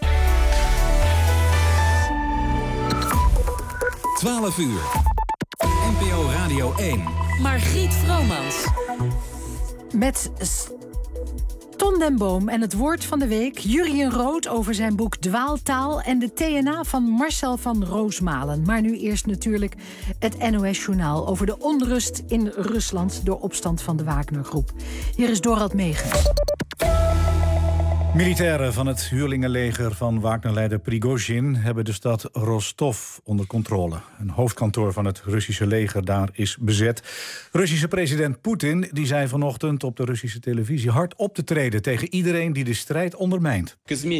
12 uur. NPO Radio 1. Margriet Vromans. Met Ton den Boom en het woord van de week. Jurjen Rood over zijn boek Dwaaltaal. En de TNA van Marcel van Roosmalen. Maar nu eerst natuurlijk het NOS-journaal over de onrust in Rusland door opstand van de Wagner-groep. Hier is Dorald Megens. Militairen van het huurlingenleger van Wagner-leider Prigozhin hebben de stad Rostov onder controle. Een hoofdkantoor van het Russische leger daar is bezet. Russische president Poetin die zei vanochtend op de Russische televisie hard op te treden tegen iedereen die de strijd ondermijnt.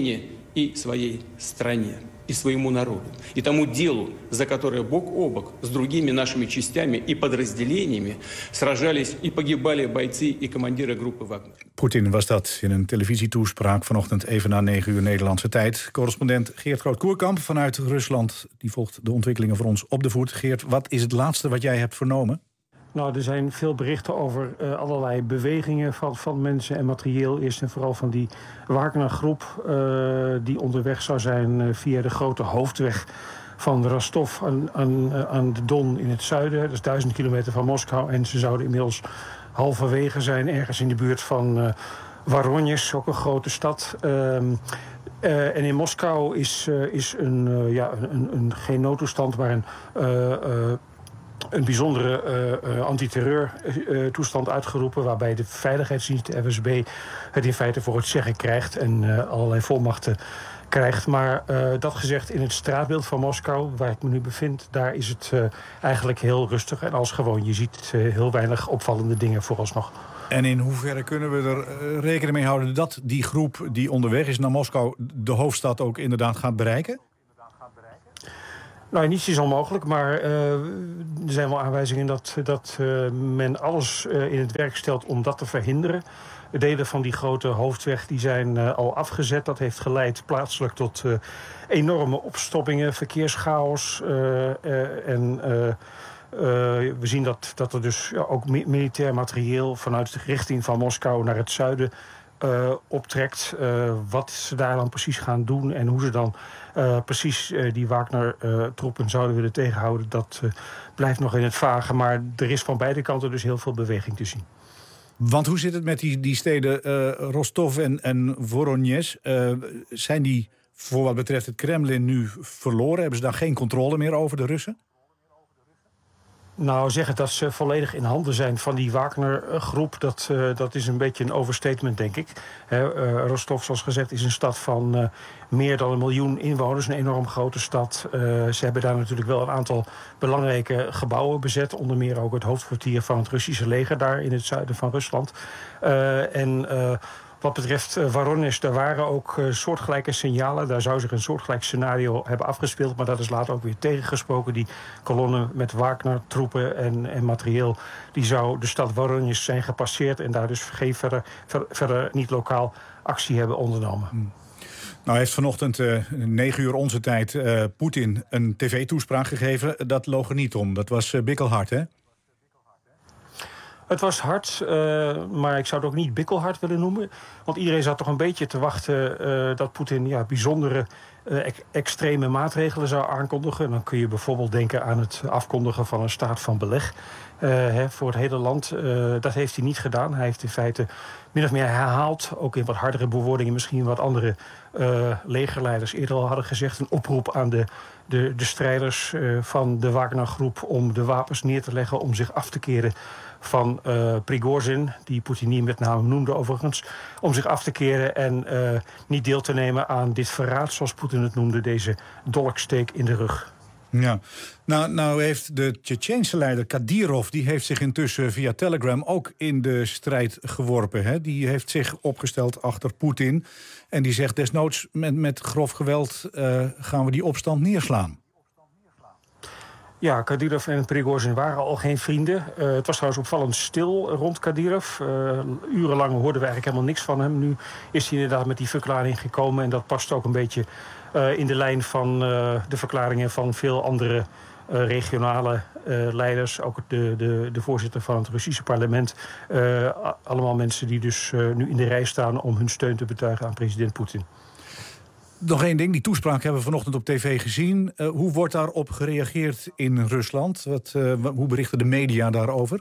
И своему народу, и тому делу, за которое бок о бок с другими нашими частями и подразделениями сражались и погибали бойцы и командиры группы Wagner. Poetin was dat in een televisietoespraak vanochtend even na 9 uur Nederlandse tijd. Correspondent Geert Groot-Koerkamp vanuit Rusland die volgt de ontwikkelingen voor ons op de voet. Geert, wat is het laatste wat jij hebt vernomen? Nou, er zijn veel berichten over allerlei bewegingen van mensen en materieel. Eerst en vooral van die Wagner-groep die onderweg zou zijn via de grote hoofdweg van Rostov aan de Don in het zuiden. Dat is 1000 kilometer van Moskou. En ze zouden inmiddels halverwege zijn, ergens in de buurt van Voronezh, ook een grote stad. En in Moskou is geen noodtoestand, maar een bijzondere antiterreurtoestand uitgeroepen, waarbij de veiligheidsdienst, de FSB, het in feite voor het zeggen krijgt en allerlei volmachten krijgt. Maar dat gezegd, in het straatbeeld van Moskou, waar ik me nu bevind, daar is het eigenlijk heel rustig en als gewoon. Je ziet heel weinig opvallende dingen vooralsnog. En in hoeverre kunnen we er rekening mee houden dat die groep die onderweg is naar Moskou de hoofdstad ook inderdaad gaat bereiken? Nou, niets is onmogelijk, maar er zijn wel aanwijzingen dat men alles in het werk stelt om dat te verhinderen. Delen van die grote hoofdweg die zijn al afgezet. Dat heeft geleid plaatselijk tot enorme opstoppingen, verkeerschaos. We zien dat er dus ook militair materieel vanuit de richting van Moskou naar het zuiden optrekt. Wat ze daar dan precies gaan doen en hoe ze dan precies die Wagner-troepen zouden willen tegenhouden, dat blijft nog in het vage. Maar er is van beide kanten dus heel veel beweging te zien. Want hoe zit het met die steden Rostov en Voronezh? Zijn die voor wat betreft het Kremlin nu verloren? Hebben ze daar geen controle meer over, de Russen? Nou, zeggen dat ze volledig in handen zijn van die Wagner-groep, dat is een beetje een overstatement, denk ik. Rostov, zoals gezegd, is een stad van meer dan 1 miljoen inwoners, een enorm grote stad. Ze hebben daar natuurlijk wel een aantal belangrijke gebouwen bezet, onder meer ook het hoofdkwartier van het Russische leger daar in het zuiden van Rusland. Wat betreft Voronezh, daar waren ook soortgelijke signalen. Daar zou zich een soortgelijk scenario hebben afgespeeld, maar dat is later ook weer tegengesproken. Die kolonne met Wagner-troepen en materieel, die zou de stad Voronezh zijn gepasseerd en daar dus geen verder niet lokaal actie hebben ondernomen. Nou, hij heeft vanochtend 9 uur onze tijd Poetin een tv-toespraak gegeven. Dat loog er niet om. Dat was bikkelhard, hè? Het was hard, maar ik zou het ook niet bikkelhard willen noemen. Want iedereen zat toch een beetje te wachten dat Poetin bijzondere extreme maatregelen zou aankondigen. Dan kun je bijvoorbeeld denken aan het afkondigen van een staat van beleg voor het hele land. Dat heeft hij niet gedaan. Hij heeft in feite min of meer herhaald, ook in wat hardere bewoordingen misschien wat andere legerleiders eerder al hadden gezegd, een oproep aan de strijders van de Wagner-groep om de wapens neer te leggen, om zich af te keren van Prigozhin, die Poetin niet met name noemde overigens, om zich af te keren en niet deel te nemen aan dit verraad, zoals Poetin het noemde, deze dolksteek in de rug. Ja, nou heeft de Tsjetsjeense leider Kadyrov, die heeft zich intussen via Telegram ook in de strijd geworpen. Hè? Die heeft zich opgesteld achter Poetin en die zegt desnoods met grof geweld gaan we die opstand neerslaan. Ja, Kadyrov en Prigozhin waren al geen vrienden. Het was trouwens opvallend stil rond Kadyrov. Urenlang hoorden we eigenlijk helemaal niks van hem. Nu is hij inderdaad met die verklaring gekomen en dat past ook een beetje in de lijn van de verklaringen van veel andere regionale leiders. Ook de voorzitter van het Russische parlement. Allemaal mensen die dus nu in de rij staan om hun steun te betuigen aan president Poetin. Nog één ding, die toespraak hebben we vanochtend op tv gezien. Hoe wordt daarop gereageerd in Rusland? Hoe berichten de media daarover?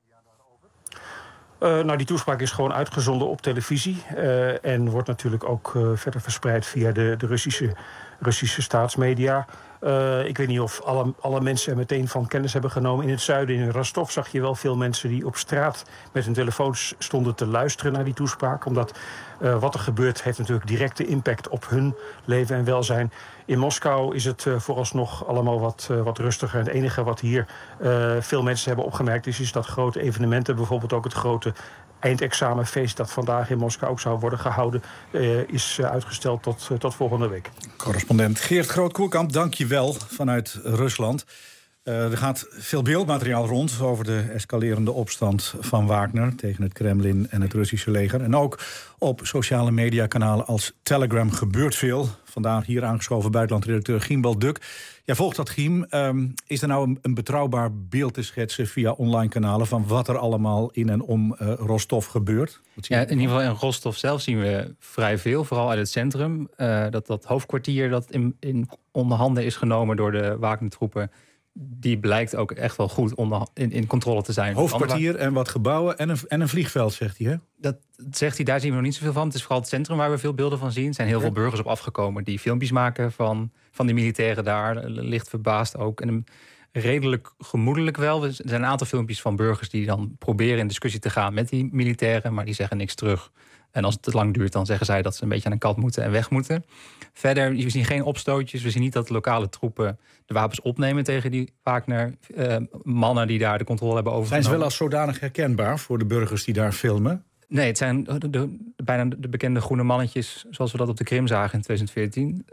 Die toespraak is gewoon uitgezonden op televisie. En wordt natuurlijk ook verder verspreid via de Russische staatsmedia. Ik weet niet of alle mensen er meteen van kennis hebben genomen. In het zuiden, in Rostov, zag je wel veel mensen die op straat met hun telefoons stonden te luisteren naar die toespraak. Omdat wat er gebeurt heeft natuurlijk directe impact op hun leven en welzijn. In Moskou is het vooralsnog allemaal wat rustiger. En het enige wat hier veel mensen hebben opgemerkt is dat grote evenementen, bijvoorbeeld ook het grote eindexamenfeest dat vandaag in Moskou ook zou worden gehouden, is uitgesteld tot volgende week. Correspondent Geert Groot-Koerkamp, dank je wel vanuit Rusland. Er gaat veel beeldmateriaal rond over de escalerende opstand van Wagner tegen het Kremlin en het Russische leger. En ook op sociale mediakanalen als Telegram gebeurt veel. Vandaag hier aangeschoven buitenlandredacteur Giem Balduk. Jij volgt dat, Giem. Is er nou een betrouwbaar beeld te schetsen via online kanalen van wat er allemaal in en om Rostov gebeurt? Ja, in ieder geval in Rostov zelf zien we vrij veel, vooral uit het centrum. Dat hoofdkwartier dat in onder handen is genomen door de Wagner-troepen, die blijkt ook echt wel goed in controle te zijn. Hoofdkwartier en wat gebouwen en een vliegveld, zegt hij, hè? Dat zegt hij, daar zien we nog niet zoveel van. Het is vooral het centrum waar we veel beelden van zien. Er zijn heel veel burgers op afgekomen die filmpjes maken van die militairen daar. Licht verbaasd ook. En redelijk gemoedelijk wel. Er zijn een aantal filmpjes van burgers die dan proberen in discussie te gaan met die militairen, maar die zeggen niks terug. En als het te lang duurt, dan zeggen zij dat ze een beetje aan de kant moeten en weg moeten. Verder, we zien geen opstootjes. We zien niet dat de lokale troepen de wapens opnemen tegen die Wagner mannen die daar de controle hebben overgenomen. Zijn ze wel als zodanig herkenbaar voor de burgers die daar filmen? Nee, het zijn bijna de bekende groene mannetjes zoals we dat op de Krim zagen in 2014.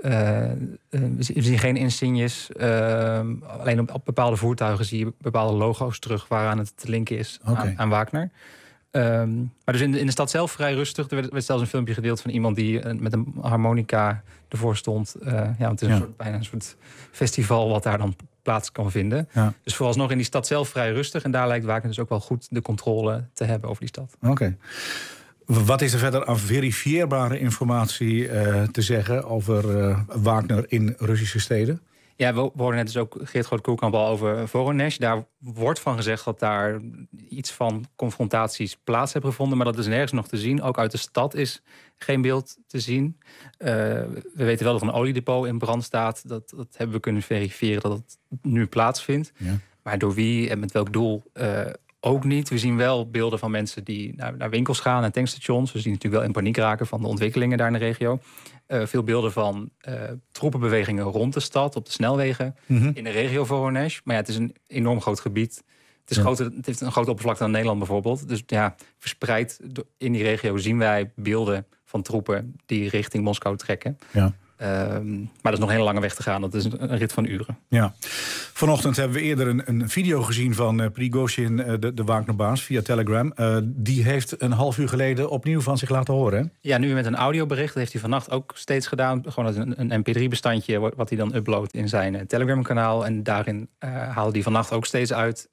We zien geen insignes. Alleen op bepaalde voertuigen zie je bepaalde logo's terug waaraan het te linken is aan Wagner. Maar dus in de stad zelf vrij rustig. Er werd zelfs een filmpje gedeeld van iemand die met een harmonica ervoor stond. Het is bijna een soort festival wat daar dan plaats kan vinden. Ja. Dus vooralsnog in die stad zelf vrij rustig. En daar lijkt Wagner dus ook wel goed de controle te hebben over die stad. Oké. Wat is er verder aan verifieerbare informatie te zeggen over Wagner in Russische steden? Ja, we hoorden net dus ook Geert Groot-Koerkamp al over Voronezh. Daar wordt van gezegd dat daar iets van confrontaties plaats hebben gevonden, maar dat is nergens nog te zien. Ook uit de stad is geen beeld te zien. We weten wel dat er een oliedepot in brand staat. Dat hebben we kunnen verifiëren dat het nu plaatsvindt. Ja. Maar door wie en met welk doel ook niet. We zien wel beelden van mensen die naar winkels gaan en tankstations. We zien natuurlijk wel in paniek raken van de ontwikkelingen daar in de regio. Veel beelden van troepenbewegingen rond de stad, op de snelwegen, in de regio Voronezh. Maar ja, het is een enorm groot gebied. Het heeft een grote oppervlakte dan Nederland bijvoorbeeld. Dus ja, verspreid in die regio zien wij beelden van troepen die richting Moskou trekken. Ja. Maar dat is nog een hele lange weg te gaan. Dat is een rit van uren. Ja. Vanochtend hebben we eerder een video gezien van Prigozhin, de Wagnerbaas, via Telegram. Die heeft een half uur geleden opnieuw van zich laten horen. Hè? Ja, nu met een audiobericht. Dat heeft hij vannacht ook steeds gedaan. Gewoon een mp3-bestandje wat hij dan uploadt in zijn Telegram-kanaal. En daarin haalde hij vannacht ook steeds uit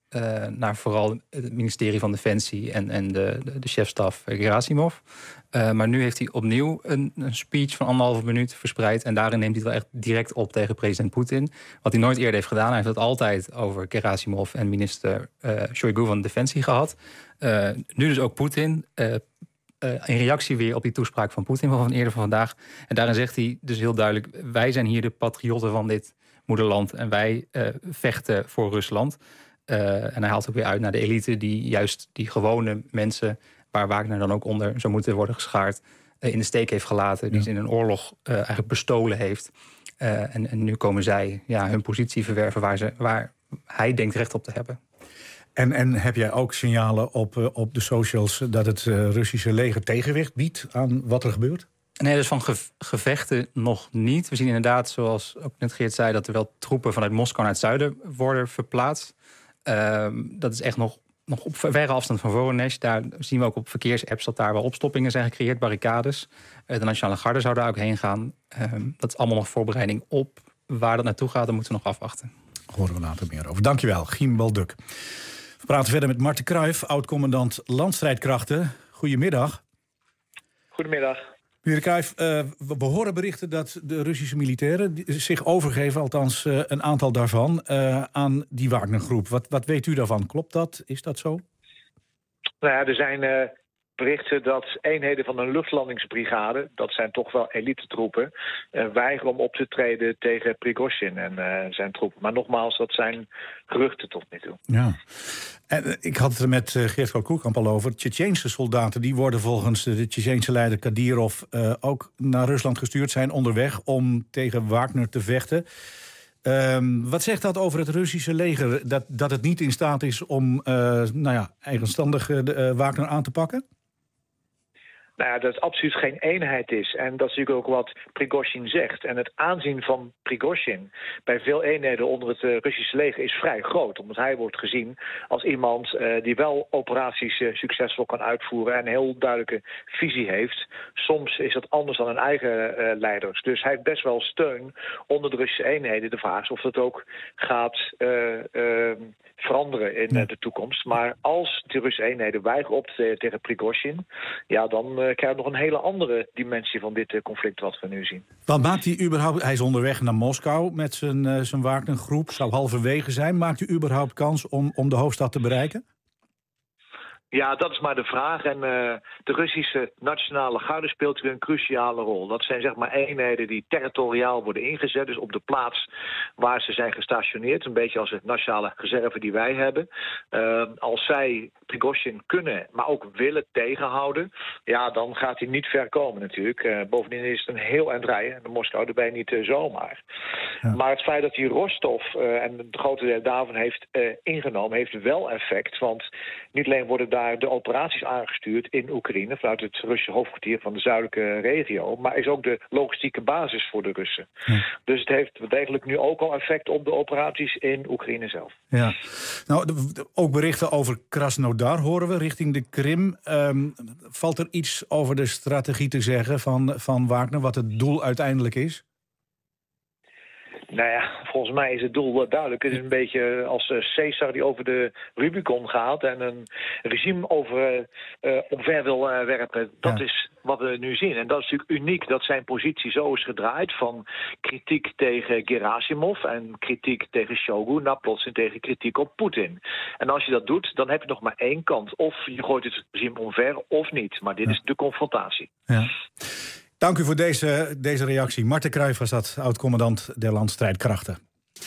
naar vooral het ministerie van Defensie en de chefstaf Gerasimov. Maar nu heeft hij opnieuw een speech van 1,5 minuut verspreid. En daarin neemt hij het wel echt direct op tegen president Poetin. Wat hij nooit eerder heeft gedaan. Hij heeft het altijd over Gerasimov en minister Shoigu van Defensie gehad. Nu dus ook Poetin. In reactie weer op die toespraak van Poetin van eerder van vandaag. En daarin zegt hij dus heel duidelijk: wij zijn hier de patriotten van dit moederland. En wij vechten voor Rusland. En hij haalt ook weer uit naar de elite die juist die gewone mensen, waar Wagner dan ook onder zou moeten worden geschaard, in de steek heeft gelaten. Die ze in een oorlog eigenlijk bestolen heeft. En nu komen zij hun positie verwerven waar hij denkt recht op te hebben. En heb jij ook signalen op de socials dat het Russische leger tegenwicht biedt aan wat er gebeurt? Nee, dus van gevechten nog niet. We zien inderdaad, zoals ook net Geert zei, dat er wel troepen vanuit Moskou naar het zuiden worden verplaatst. Dat is echt nog op verre afstand van Voronezh. Daar zien we ook op verkeersapps dat daar wel opstoppingen zijn gecreëerd, barricades. De Nationale Garde zou daar ook heen gaan. Dat is allemaal nog voorbereiding op. Waar dat naartoe gaat, daar moeten we nog afwachten. Daar horen we later meer over. Dankjewel, Giem Balduk. We praten verder met Marten Kruijf, oud-commandant landstrijdkrachten. Goedemiddag. Goedemiddag. Meneer Kruijf, we horen berichten dat de Russische militairen zich overgeven, althans een aantal daarvan, aan die Wagner-groep. Wat weet u daarvan? Klopt dat? Is dat zo? Nou ja, er zijn berichten dat eenheden van een luchtlandingsbrigade, dat zijn toch wel elite-troepen, weigeren om op te treden tegen Prigozhin en zijn troepen. Maar nogmaals, dat zijn geruchten tot nu toe. Ja. En ik had het er met Geert Koekamp al over. Tsjetsjeense soldaten die worden volgens de Tsjetsjeense leider Kadyrov ook naar Rusland gestuurd, zijn onderweg om tegen Wagner te vechten. Wat zegt dat over het Russische leger? Dat het niet in staat is om eigenstandig Wagner aan te pakken? Nou ja, dat het absoluut geen eenheid is. En dat is natuurlijk ook wat Prigozhin zegt. En het aanzien van Prigozhin bij veel eenheden onder het Russische leger is vrij groot. Omdat hij wordt gezien als iemand die wel operaties succesvol kan uitvoeren en een heel duidelijke visie heeft. Soms is dat anders dan een eigen leiders. Dus hij heeft best wel steun onder de Russische eenheden. De vraag is of dat ook gaat veranderen in de toekomst. Maar als de Russische eenheden weigeren op te treden tegen Prigozhin, ja, dan krijgt nog een hele andere dimensie van dit conflict wat we nu zien. Want maakt hij überhaupt, hij is onderweg naar Moskou met zijn Wagner-groep, zou halverwege zijn. Maakt hij überhaupt kans om de hoofdstad te bereiken? Ja, dat is maar de vraag. En de Russische Nationale Garde speelt hier een cruciale rol. Dat zijn zeg maar eenheden die territoriaal worden ingezet. Dus op de plaats waar ze zijn gestationeerd. Een beetje als de nationale reserve die wij hebben. Als zij Prigozhin kunnen, maar ook willen tegenhouden, ja, dan gaat hij niet ver komen natuurlijk. Bovendien is het een heel eind rijden. En de Moskou erbij niet zomaar. Ja. Maar het feit dat hij Rostov en de grote deel daarvan heeft ingenomen, heeft wel effect. Want niet alleen worden daar de operaties aangestuurd in Oekraïne vanuit het Russische hoofdkwartier van de zuidelijke regio, maar is ook de logistieke basis voor de Russen. Ja. Dus het heeft degelijk nu ook al effect op de operaties in Oekraïne zelf. Ja. Nou, ook berichten over Krasnodar horen we richting de Krim. Valt er iets over de strategie te zeggen van Wagner, wat het doel uiteindelijk is? Nou ja, volgens mij is het doel duidelijk. Het is een beetje als Caesar die over de Rubicon gaat en een regime omver wil werpen. Dat is wat we nu zien. En dat is natuurlijk uniek dat zijn positie zo is gedraaid van kritiek tegen Gerasimov en kritiek tegen Shoigu naar plotseling tegen kritiek op Poetin. En als je dat doet, dan heb je nog maar één kant. Of je gooit het regime omver of niet. Maar dit is de confrontatie. Ja. Dank u voor deze reactie. Marten Kruijf was dat, oud-commandant der landstrijdkrachten.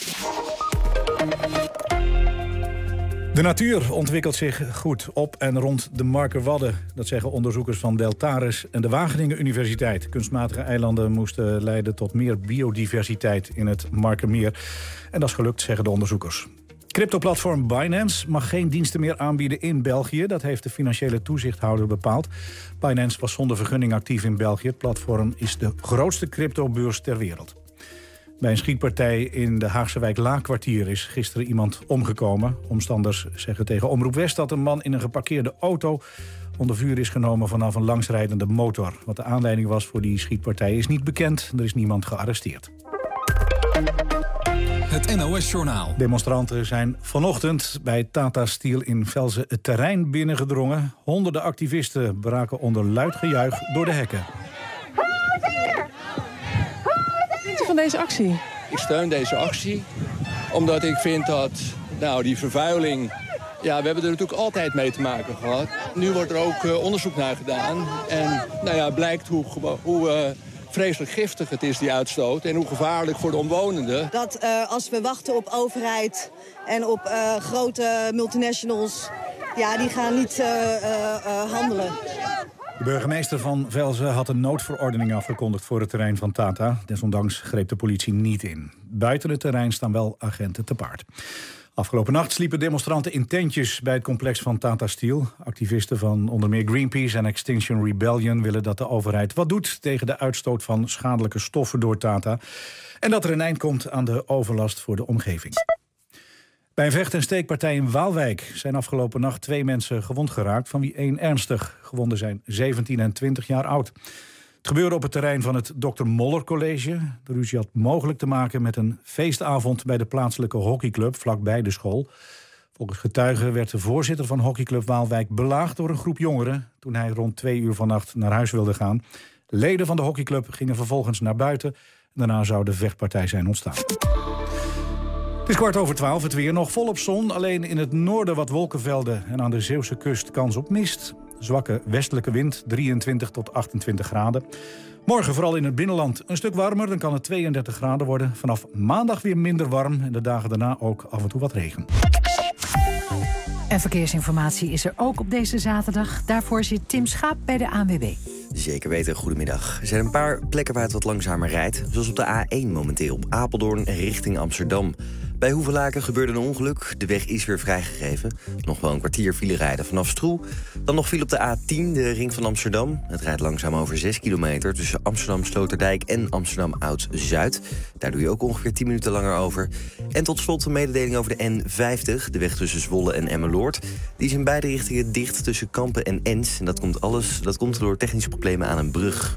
De natuur ontwikkelt zich goed op en rond de Markerwadden. Dat zeggen onderzoekers van Deltares en de Wageningen Universiteit. Kunstmatige eilanden moesten leiden tot meer biodiversiteit in het Markermeer. En dat is gelukt, zeggen de onderzoekers. Cryptoplatform Binance mag geen diensten meer aanbieden in België. Dat heeft de financiële toezichthouder bepaald. Binance was zonder vergunning actief in België. Het platform is de grootste cryptobeurs ter wereld. Bij een schietpartij in de Haagse wijk Laakkwartier is gisteren iemand omgekomen. Omstanders zeggen tegen Omroep West dat een man in een geparkeerde auto onder vuur is genomen vanaf een langsrijdende motor. Wat de aanleiding was voor die schietpartij is niet bekend. Er is niemand gearresteerd. het NOS-journaal. Demonstranten zijn vanochtend bij Tata Steel in Velzen het terrein binnengedrongen. Honderden activisten braken onder luid gejuich door de hekken. Wat vindt u van deze actie? Ik steun deze actie, omdat ik vind dat die vervuiling... Ja, we hebben er natuurlijk altijd mee te maken gehad. Nu wordt er ook onderzoek naar gedaan. En blijkt hoe vreselijk giftig het is, die uitstoot. En hoe gevaarlijk voor de omwonenden. Dat als we wachten op overheid en op grote multinationals... die gaan niet handelen. De burgemeester van Velzen had een noodverordening afgekondigd voor het terrein van Tata. Desondanks greep de politie niet in. Buiten het terrein staan wel agenten te paard. Afgelopen nacht sliepen demonstranten in tentjes bij het complex van Tata Steel. Activisten van onder meer Greenpeace en Extinction Rebellion willen dat de overheid wat doet tegen de uitstoot van schadelijke stoffen door Tata. En dat er een eind komt aan de overlast voor de omgeving. Bij een vecht- en steekpartij in Waalwijk zijn afgelopen nacht 2 mensen gewond geraakt, van wie 1 ernstig. Gewonden zijn 17 en 20 jaar oud. Het gebeurde op het terrein van het Dr. Moller College. De ruzie had mogelijk te maken met een feestavond bij de plaatselijke hockeyclub vlakbij de school. Volgens getuigen werd de voorzitter van hockeyclub Waalwijk belaagd door een groep jongeren toen hij rond 2 uur vannacht naar huis wilde gaan. Leden van de hockeyclub gingen vervolgens naar buiten. Daarna zou de vechtpartij zijn ontstaan. Het is 11:15, het weer nog volop zon. Alleen in het noorden wat wolkenvelden en aan de Zeeuwse kust kans op mist. Zwakke westelijke wind, 23 tot 28 graden. Morgen vooral in het binnenland een stuk warmer, dan kan het 32 graden worden. Vanaf maandag weer minder warm en de dagen daarna ook af en toe wat regen. En verkeersinformatie is er ook op deze zaterdag. Daarvoor zit Tim Schaap bij de ANWB. Zeker weten, goedemiddag. Er zijn een paar plekken waar het wat langzamer rijdt. Zoals op de A1 momenteel, op Apeldoorn richting Amsterdam. Bij Hoevelaken gebeurde een ongeluk. De weg is weer vrijgegeven. Nog wel een kwartier file rijden vanaf Stroe. Dan nog file op de A10, de ring van Amsterdam. Het rijdt langzaam over 6 kilometer tussen Amsterdam Sloterdijk en Amsterdam Oud-Zuid. Daar doe je ook ongeveer 10 minuten langer over. En tot slot een mededeling over de N50, de weg tussen Zwolle en Emmeloord. Die is in beide richtingen dicht tussen Kampen en Ens. En dat komt door technische problemen aan een brug.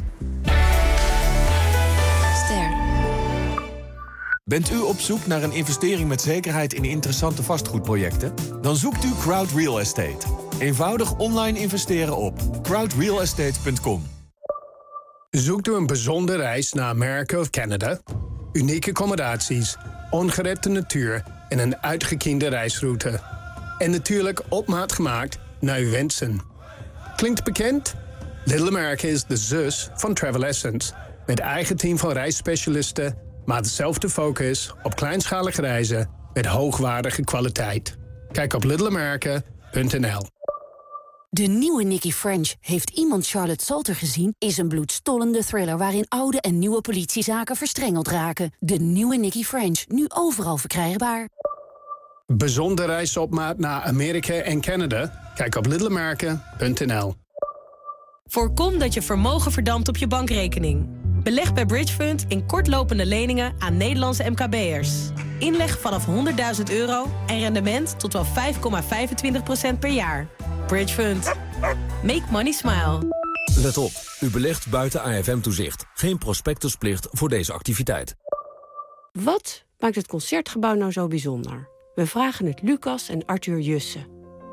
Bent u op zoek naar een investering met zekerheid in interessante vastgoedprojecten? Dan zoekt u Crowd Real Estate. Eenvoudig online investeren op crowdrealestate.com. Zoekt u een bijzondere reis naar Amerika of Canada? Unieke accommodaties, ongerepte natuur en een uitgekiende reisroute. En natuurlijk op maat gemaakt naar uw wensen. Klinkt bekend? Little America is de zus van Travel Essence. Met eigen team van reisspecialisten, maar dezelfde focus op kleinschalige reizen met hoogwaardige kwaliteit. Kijk op littleamerica.nl. De nieuwe Nicky French, heeft iemand Charlotte Salter gezien, is een bloedstollende thriller waarin oude en nieuwe politiezaken verstrengeld raken. De nieuwe Nicky French, nu overal verkrijgbaar. Bijzondere reizen op maat naar Amerika en Canada? Kijk op littleamerica.nl. Voorkom dat je vermogen verdampt op je bankrekening. Beleg bij Bridgefund in kortlopende leningen aan Nederlandse MKB'ers. Inleg vanaf €100.000 en rendement tot wel 5,25% per jaar. Bridgefund. Make money smile. Let op, u belegt buiten AFM-toezicht. Geen prospectusplicht voor deze activiteit. Wat maakt het Concertgebouw nou zo bijzonder? We vragen het Lucas en Arthur Jussen.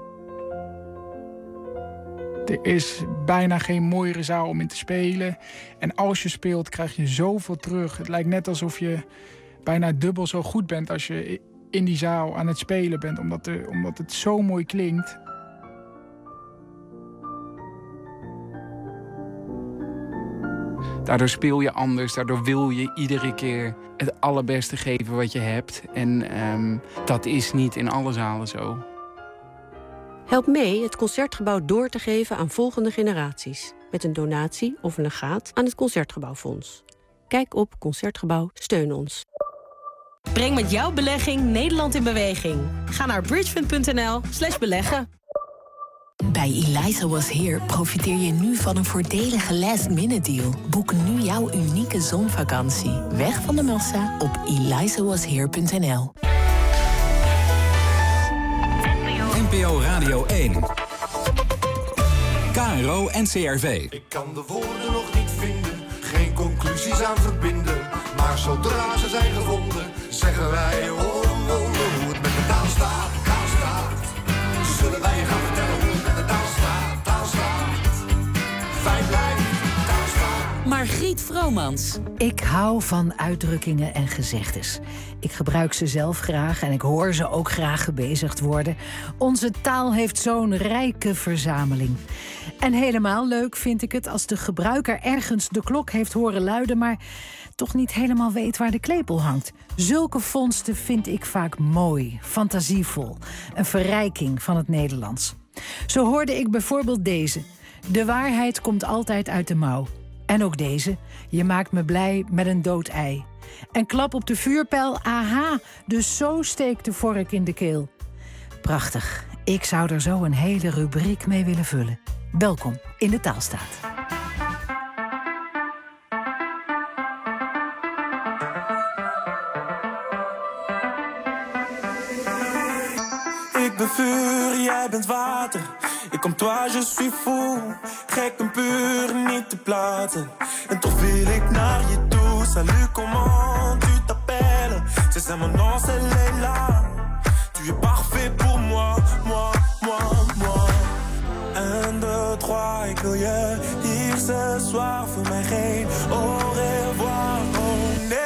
Er is bijna geen mooiere zaal om in te spelen. En als je speelt, krijg je zoveel terug. Het lijkt net alsof je bijna dubbel zo goed bent als je in die zaal aan het spelen bent. Omdat het zo mooi klinkt. Daardoor speel je anders. Daardoor wil je iedere keer het allerbeste geven wat je hebt. En dat is niet in alle zalen zo. Help mee het Concertgebouw door te geven aan volgende generaties. Met een donatie of een legaat aan het Concertgebouwfonds. Kijk op Concertgebouw, steun ons. Breng met jouw belegging Nederland in beweging. Ga naar bridgefund.nl/beleggen. Bij Eliza Was Here profiteer je nu van een voordelige last-minute deal. Boek nu jouw unieke zonvakantie. Weg van de massa op elizawasheer.nl. NPO Radio 1. KRO NCRV. Ik kan de woorden nog niet vinden. geen conclusies aan verbinden. Maar zodra ze zijn gevonden, zeggen wij omwonden hoe het met de taal staat, taal staat. Zullen wij je gaan vertellen hoe het met de taal staat, taal staat. Fijn blijft, taal staat. Margriet Vromans. Ik hou van uitdrukkingen en gezegdes. Ik gebruik ze zelf graag en ik hoor ze ook graag gebezigd worden. Onze taal heeft zo'n rijke verzameling. En helemaal leuk vind ik het als de gebruiker ergens de klok heeft horen luiden, maar toch niet helemaal weet waar de klepel hangt. Zulke vondsten vind ik vaak mooi, fantasievol. Een verrijking van het Nederlands. Zo hoorde ik bijvoorbeeld deze. De waarheid komt altijd uit de mouw. En ook deze. Je maakt me blij met een dood ei. En klap op de vuurpijl, aha, dus zo steekt de vork in de keel. Prachtig. Ik zou er zo een hele rubriek mee willen vullen. Welkom in de Taalstaat. Ik ben vuur, jij bent water. Ik kom toi, je suis fou. Gek en puur, niet te platen. En toch wil ik naar je toe. Salut, comment tu t'appelles? C'est mon nom, c'est Leila. Tu es parfait pour moi, moi, moi, moi. 1, 2, 3, ik wil je hier ce soir. Voor mij geen au revoir, oh nee.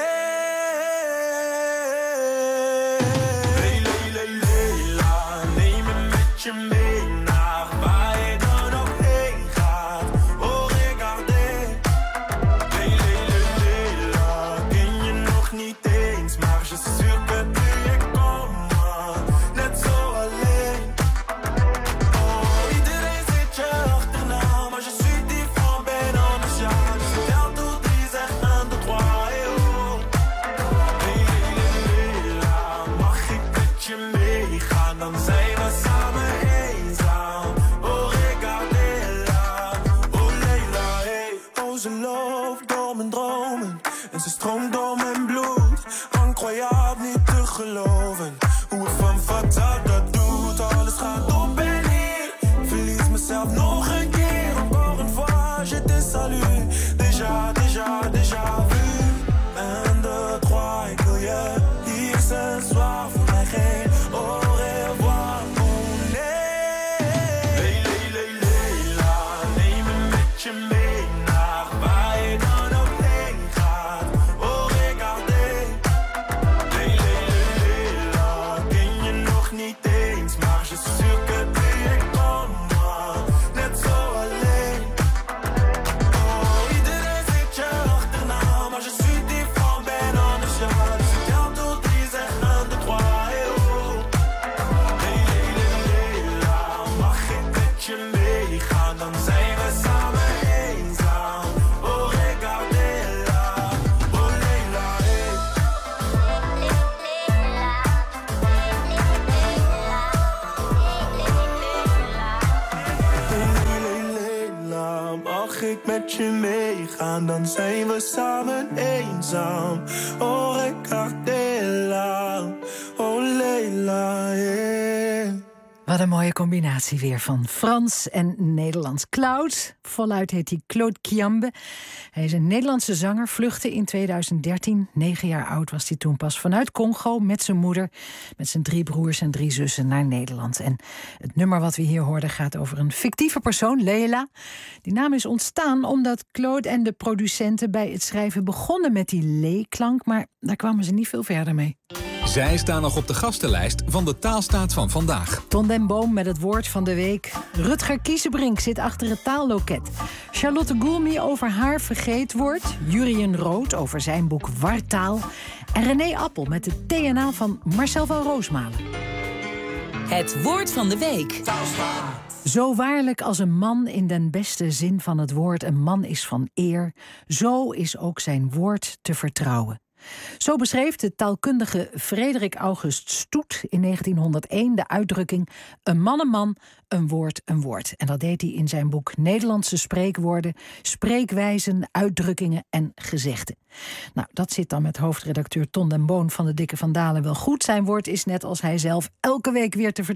Dan zijn we samen eenzaam. Oh, Ricardella, oh, Leila, yeah. Wat een mooie combinatie weer van Frans en Nederlands. Cloud, voluit heet hij Claude Kiambe. Hij is een Nederlandse zanger, vluchtte in 2013. 9 jaar oud was hij toen pas vanuit Congo met zijn moeder, met zijn 3 broers en 3 zussen naar Nederland. En het nummer wat we hier hoorden gaat over een fictieve persoon, Leila. Die naam is ontstaan omdat Claude en de producenten bij het schrijven begonnen met die lee-klank, maar daar kwamen ze niet veel verder mee. Zij staan nog op de gastenlijst van de Taalstaat van vandaag. Ton den Boom met het woord van de week. Rutger Kiezenbrink zit achter het taalloket. Charlotte Goulmy over haar vergeetwoord. Jurien Rood over zijn boek Wartaal. En René Appel met het TNA van Marcel van Roosmalen. Het woord van de week. Zo waarlijk als een man in den beste zin van het woord een man is van eer, zo is ook zijn woord te vertrouwen. Zo beschreef de taalkundige Frederik August Stoet in 1901 de uitdrukking een man, een woord, een woord. En dat deed hij in zijn boek Nederlandse spreekwoorden, spreekwijzen, uitdrukkingen en gezegden. Nou, dat zit dan met hoofdredacteur Ton den Boom van de Dikke Van Dalen wel goed. Zijn woord is net als hij zelf elke week weer te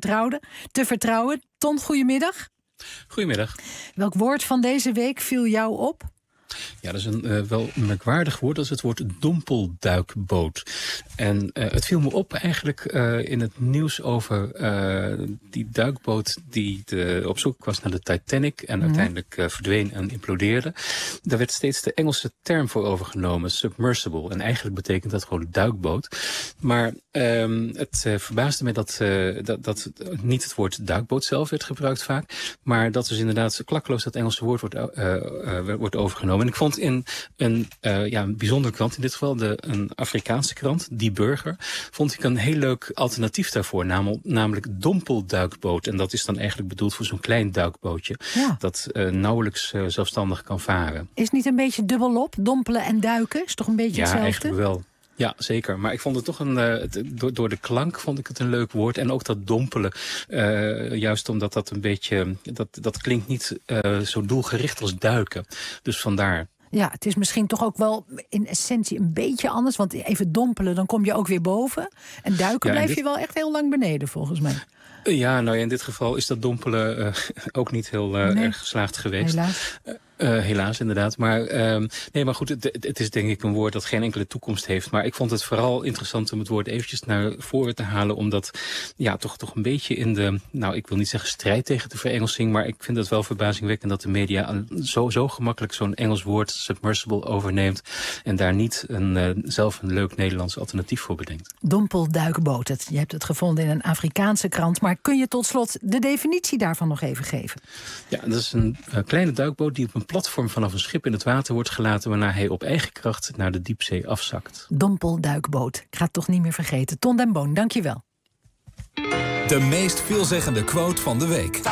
vertrouwen. Ton, goedemiddag. Goedemiddag. Welk woord van deze week viel jou op? Ja, dat is een wel merkwaardig woord. Dat is het woord dompelduikboot. En het viel me op eigenlijk in het nieuws over die duikboot die op zoek was naar de Titanic en uiteindelijk verdween en implodeerde. Daar werd steeds de Engelse term voor overgenomen, submersible. En eigenlijk betekent dat gewoon duikboot. Maar het verbaasde me dat niet het woord duikboot zelf werd gebruikt vaak, maar dat dus inderdaad klakkeloos dat Engelse woord wordt overgenomen. En ik vond in een bijzondere krant, in dit geval een Afrikaanse krant, Die Burger, vond ik een heel leuk alternatief daarvoor, namelijk dompelduikboot. En dat is dan eigenlijk bedoeld voor zo'n klein duikbootje dat nauwelijks zelfstandig kan varen. Is niet een beetje dubbelop? Dompelen en duiken? Is toch een beetje hetzelfde? Ja, eigenlijk wel. Ja, zeker. Maar ik vond het toch door de klank vond ik het een leuk woord. En ook dat dompelen, juist omdat dat een beetje, dat klinkt niet zo doelgericht als duiken. Dus vandaar. Ja, het is misschien toch ook wel in essentie een beetje anders. Want even dompelen, dan kom je ook weer boven. En duiken blijf je wel echt heel lang beneden, volgens mij. Ja, in dit geval is dat dompelen ook niet heel erg geslaagd geweest. Helaas. Helaas, inderdaad. Maar maar goed, het is denk ik een woord dat geen enkele toekomst heeft. Maar ik vond het vooral interessant om het woord eventjes naar voren te halen. Omdat toch een beetje in de, ik wil niet zeggen strijd tegen de verengelsing. Maar ik vind het wel verbazingwekkend dat de media zo gemakkelijk zo'n Engels woord, submersible, overneemt. En daar niet zelf een leuk Nederlands alternatief voor bedenkt. Dompelduikboot. Je hebt het gevonden in een Afrikaanse krant. Maar kun je tot slot de definitie daarvan nog even geven? Ja, dat is een kleine duikboot die op een platform vanaf een schip in het water wordt gelaten, waarna hij op eigen kracht naar de diepzee afzakt. Dompelduikboot. Ik ga het toch niet meer vergeten. Ton den Boon, dank je wel. De meest veelzeggende quote van de week.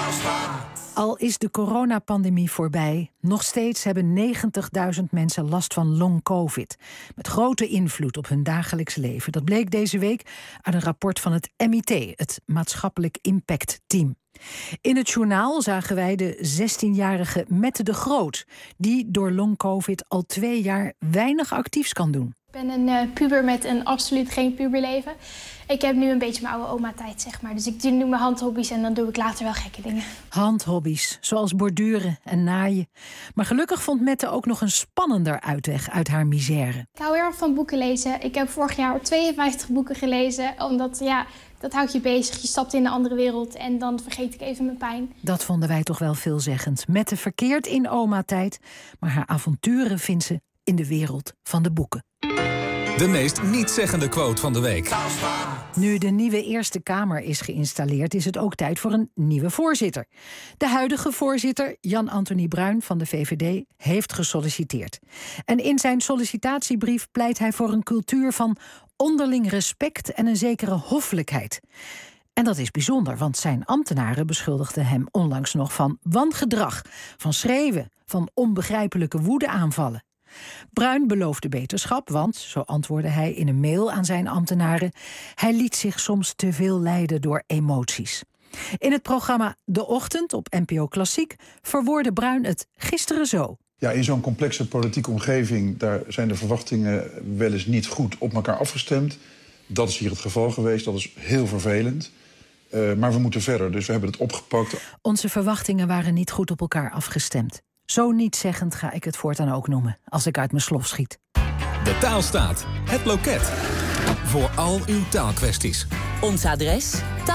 Al is de coronapandemie voorbij, nog steeds hebben 90.000 mensen last van long-covid. Met grote invloed op hun dagelijks leven. Dat bleek deze week uit een rapport van het MIT, het Maatschappelijk Impact Team. In het journaal zagen wij de 16-jarige Mette de Groot, die door long-covid al 2 jaar weinig actiefs kan doen. Ik ben een puber met een absoluut geen puberleven. Ik heb nu een beetje mijn oude oma-tijd, zeg maar. Dus ik doe nu mijn handhobby's en dan doe ik later wel gekke dingen. Handhobby's, zoals borduren en naaien. Maar gelukkig vond Mette ook nog een spannender uitweg uit haar misère. Ik hou heel erg van boeken lezen. Ik heb vorig jaar 52 boeken gelezen, omdat dat houdt je bezig. Je stapt in een andere wereld en dan vergeet ik even mijn pijn. Dat vonden wij toch wel veelzeggend. Mette verkeert in oma-tijd, maar haar avonturen vindt ze in de wereld van de boeken. De meest nietszeggende quote van de week. Nu de nieuwe Eerste Kamer is geïnstalleerd, is het ook tijd voor een nieuwe voorzitter. De huidige voorzitter, Jan-Anthony Bruin van de VVD, heeft gesolliciteerd. En in zijn sollicitatiebrief pleit hij voor een cultuur van onderling respect en een zekere hoffelijkheid. En dat is bijzonder, want zijn ambtenaren beschuldigden hem onlangs nog van wangedrag, van schreeuwen, van onbegrijpelijke woedeaanvallen. Bruin beloofde beterschap, want, zo antwoordde hij in een mail aan zijn ambtenaren, hij liet zich soms te veel leiden door emoties. In het programma De Ochtend op NPO Klassiek verwoordde Bruin het gisteren zo. Ja, in zo'n complexe politieke omgeving, daar zijn de verwachtingen wel eens niet goed op elkaar afgestemd. Dat is hier het geval geweest, dat is heel vervelend. Maar we moeten verder, dus we hebben het opgepakt. Onze verwachtingen waren niet goed op elkaar afgestemd. Zo nietszeggend ga ik het voortaan ook noemen, als ik uit mijn slof schiet. De Taalstaat, het loket. Voor al uw taalkwesties. Ons adres: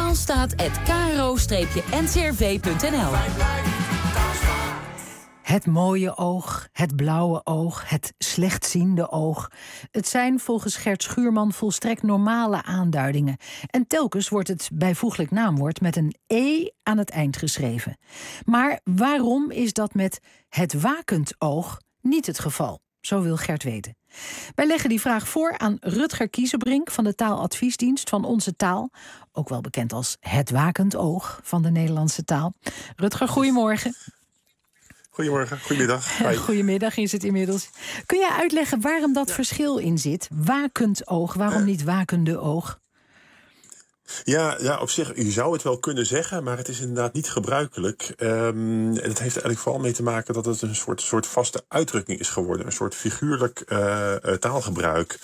taalstaat@kro-ncrv.nl. Het mooie oog, het blauwe oog, het slechtziende oog. Het zijn volgens Gert Schuurman volstrekt normale aanduidingen. En telkens wordt het bijvoeglijk naamwoord met een E aan het eind geschreven. Maar waarom is dat met het wakend oog niet het geval? Zo wil Gert weten. Wij leggen die vraag voor aan Rutger Kiezenbrink van de taaladviesdienst van Onze Taal. Ook wel bekend als het wakend oog van de Nederlandse taal. Rutger, goedemorgen. Goedemorgen, goedemiddag. Hi. Goedemiddag is het inmiddels. Kun jij uitleggen waarom dat verschil in zit? Wakend oog, waarom niet wakende oog? Ja, op zich, je zou het wel kunnen zeggen, maar het is inderdaad niet gebruikelijk. En het heeft eigenlijk vooral mee te maken dat het een soort vaste uitdrukking is geworden. Een soort figuurlijk taalgebruik.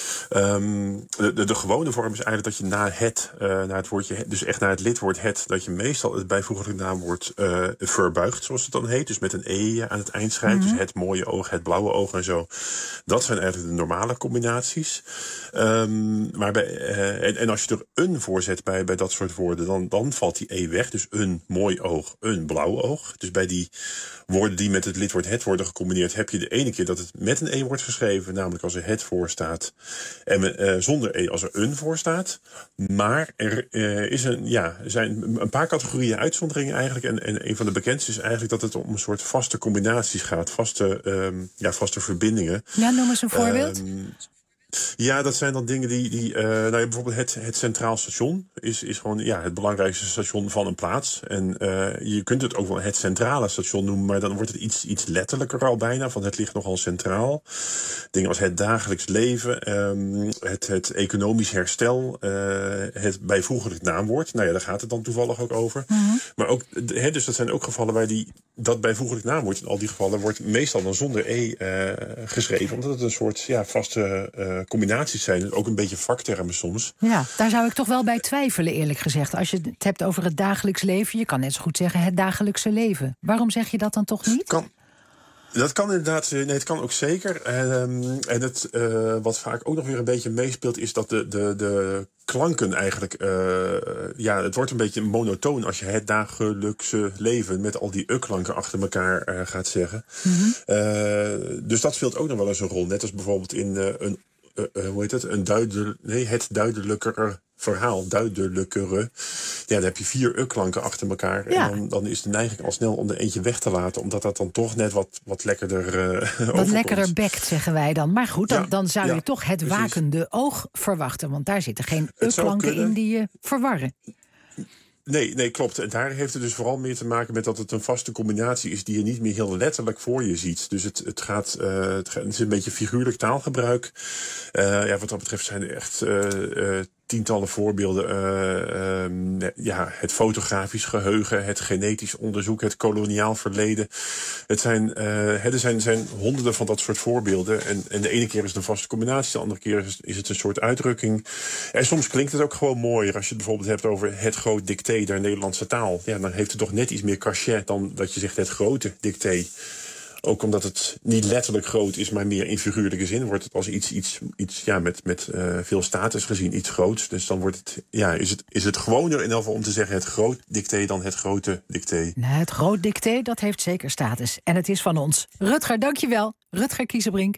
De gewone vorm is eigenlijk dat je na het woordje, dus echt na het lidwoord het, dat je meestal het bijvoeglijk naamwoord verbuigt, zoals het dan heet. Dus met een e aan het eind schrijft. Dus het mooie oog, het blauwe oog en zo. Dat zijn eigenlijk de normale combinaties. Maar en als je er een voorzet bij dat soort woorden, dan valt die e weg. Dus een mooi oog, een blauw oog. Dus bij die woorden die met het lidwoord het worden gecombineerd, heb je de ene keer dat het met een e wordt geschreven, namelijk als er het voor staat. En zonder e als er een voor staat. Maar er zijn een paar categorieën uitzonderingen eigenlijk. En een van de bekendste is eigenlijk dat het om een soort vaste combinaties gaat. Vaste verbindingen. Ja, noem eens een voorbeeld. Ja, dat zijn dan dingen die bijvoorbeeld het Centraal Station is gewoon het belangrijkste station van een plaats. En je kunt het ook wel het centrale station noemen, maar dan wordt het iets letterlijker al bijna. Van het ligt nogal centraal. Dingen als het dagelijks leven, het economisch herstel, het bijvoeglijk naamwoord. Nou ja, daar gaat het dan toevallig ook over. Mm-hmm. Maar ook, dus dat zijn ook gevallen waar dat bijvoeglijk naamwoord in al die gevallen wordt meestal dan zonder e geschreven. Omdat het een soort vaste combinaties zijn. Dus ook een beetje vaktermen soms. Ja, daar zou ik toch wel bij twijfelen, eerlijk gezegd. Als je het hebt over het dagelijks leven, je kan net zo goed zeggen het dagelijkse leven. Waarom zeg je dat dan toch niet? Dat kan inderdaad, nee, het kan ook zeker. En het, wat vaak ook nog weer een beetje meespeelt, is dat de klanken eigenlijk, het wordt een beetje monotoon als je het dagelijkse leven met al die klanken achter elkaar gaat zeggen. Mm-hmm. Dus dat speelt ook nog wel eens een rol. Net als bijvoorbeeld in het duidelijkere verhaal, duidelijkere. Ja, dan heb je 4 klanken achter elkaar. Ja. En dan is de neiging al snel om er eentje weg te laten, omdat dat dan toch net wat lekkerder wat lekkerder bekt, zeggen wij dan. Maar goed, dan zou je toch het wakende oog verwachten, want daar zitten geen klanken in die je verwarren. Nee, klopt. En daar heeft het dus vooral meer te maken met dat het een vaste combinatie is die je niet meer heel letterlijk voor je ziet. Dus het is een beetje figuurlijk taalgebruik. Wat dat betreft zijn er echt tientallen voorbeelden. Het fotografisch geheugen, het genetisch onderzoek, het koloniaal verleden. Er zijn honderden van dat soort voorbeelden. En de ene keer is het een vaste combinatie, de andere keer is het een soort uitdrukking. En soms klinkt het ook gewoon mooier. Als je het bijvoorbeeld hebt over het groot dicté der Nederlandse taal. Ja, dan heeft het toch net iets meer cachet dan dat je zegt het grote dicté. Ook omdat het niet letterlijk groot is, maar meer in figuurlijke zin wordt het als iets met veel status gezien iets groots. Dus dan wordt het, is het gewoner in ieder geval om te zeggen het groot dicté dan het grote dicté. Nou, het groot dicté, dat heeft zeker status. En het is van ons. Rutger, dankjewel. Rutger Kiezenbrink.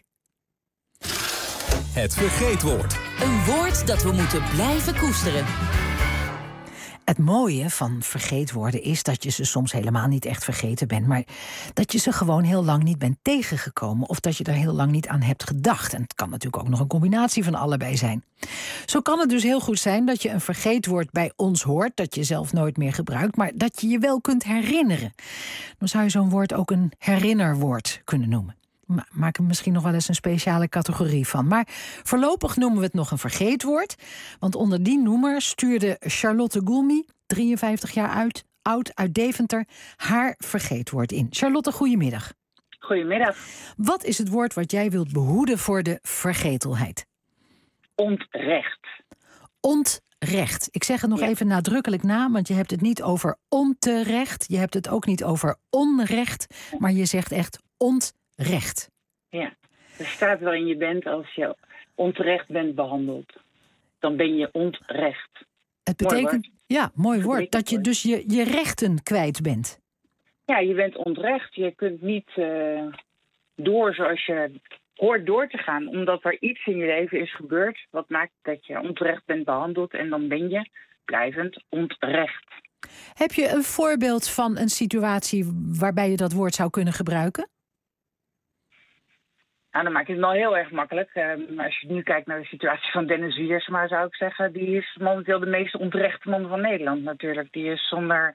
Het vergeetwoord. Een woord dat we moeten blijven koesteren. Het mooie van vergeetwoorden is dat je ze soms helemaal niet echt vergeten bent, maar dat je ze gewoon heel lang niet bent tegengekomen of dat je er heel lang niet aan hebt gedacht. En het kan natuurlijk ook nog een combinatie van allebei zijn. Zo kan het dus heel goed zijn dat je een vergeetwoord bij ons hoort, dat je zelf nooit meer gebruikt, maar dat je je wel kunt herinneren. Dan zou je zo'n woord ook een herinnerwoord kunnen noemen. Maak er misschien nog wel eens een speciale categorie van. Maar voorlopig noemen we het nog een vergeetwoord. Want onder die noemer stuurde Charlotte Goulmy, 53 jaar oud uit Deventer, haar vergeetwoord in. Charlotte, goedemiddag. Goedemiddag. Wat is het woord wat jij wilt behoeden voor de vergetelheid? Ontrecht. Ontrecht. Ik zeg het nog even nadrukkelijk na, want je hebt het niet over onterecht. Je hebt het ook niet over onrecht, maar je zegt echt ontrecht. Ja, er staat waarin je bent als je onterecht bent behandeld. Dan ben je ontrecht. Het betekent, mooi woord, dat je dus je rechten kwijt bent. Ja, je bent ontrecht. Je kunt niet door zoals je hoort door te gaan. Omdat er iets in je leven is gebeurd wat maakt dat je onterecht bent behandeld. En dan ben je blijvend ontrecht. Heb je een voorbeeld van een situatie waarbij je dat woord zou kunnen gebruiken? Nou, dan maak je het wel heel erg makkelijk. Als je nu kijkt naar de situatie van Dennis Wiersma, zou ik zeggen, die is momenteel de meest onterechte man van Nederland natuurlijk. Die is zonder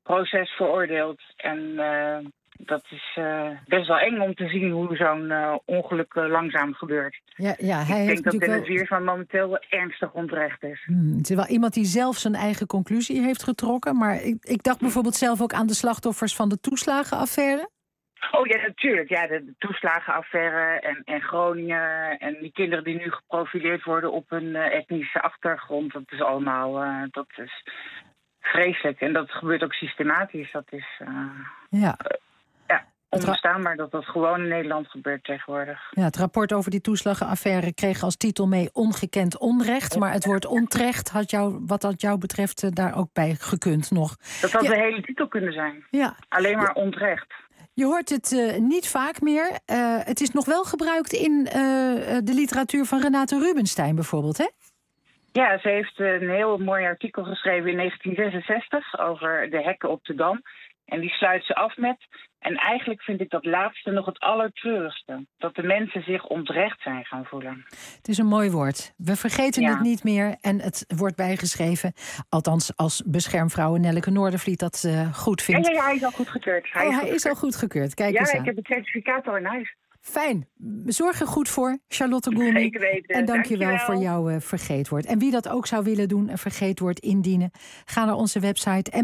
proces veroordeeld. En dat is best wel eng om te zien hoe zo'n ongeluk langzaam gebeurt. Ja, Ik denk dat Dennis Wiersma momenteel ernstig onterecht is. Het is wel iemand die zelf zijn eigen conclusie heeft getrokken. Maar ik dacht bijvoorbeeld zelf ook aan de slachtoffers van de toeslagenaffaire. Oh ja, natuurlijk. Ja, de toeslagenaffaire en Groningen. En die kinderen die nu geprofileerd worden op hun etnische achtergrond. Dat is allemaal dat is vreselijk. En dat gebeurt ook systematisch. Dat is onverstaanbaar dat dat gewoon in Nederland gebeurt tegenwoordig. Ja, het rapport over die toeslagenaffaire kreeg als titel mee ongekend onrecht. Maar het woord onterecht wat jou betreft daar ook bij gekund nog. Dat had de hele titel kunnen zijn. Ja. Alleen maar onterecht. Je hoort het niet vaak meer. Het is nog wel gebruikt in de literatuur van Renate Rubinstein bijvoorbeeld, hè? Ja, ze heeft een heel mooi artikel geschreven in 1966 over de hekken op de Dam. En die sluit ze af met... En eigenlijk vind ik dat laatste nog het allertreurigste. Dat de mensen zich onterecht zijn gaan voelen. Het is een mooi woord. We vergeten het niet meer en het wordt bijgeschreven. Althans, als beschermvrouw Nelleke Noordervliet dat goed vindt. Ja, hij is al goedgekeurd. Hij is al goedgekeurd. Kijk eens aan. Ik heb het certificaat al in huis. Fijn. Zorg er goed voor, Charlotte Goulmy. Zeker weten. En dank je wel voor jouw vergeetwoord. En wie dat ook zou willen doen, een vergeetwoord indienen, ga naar onze website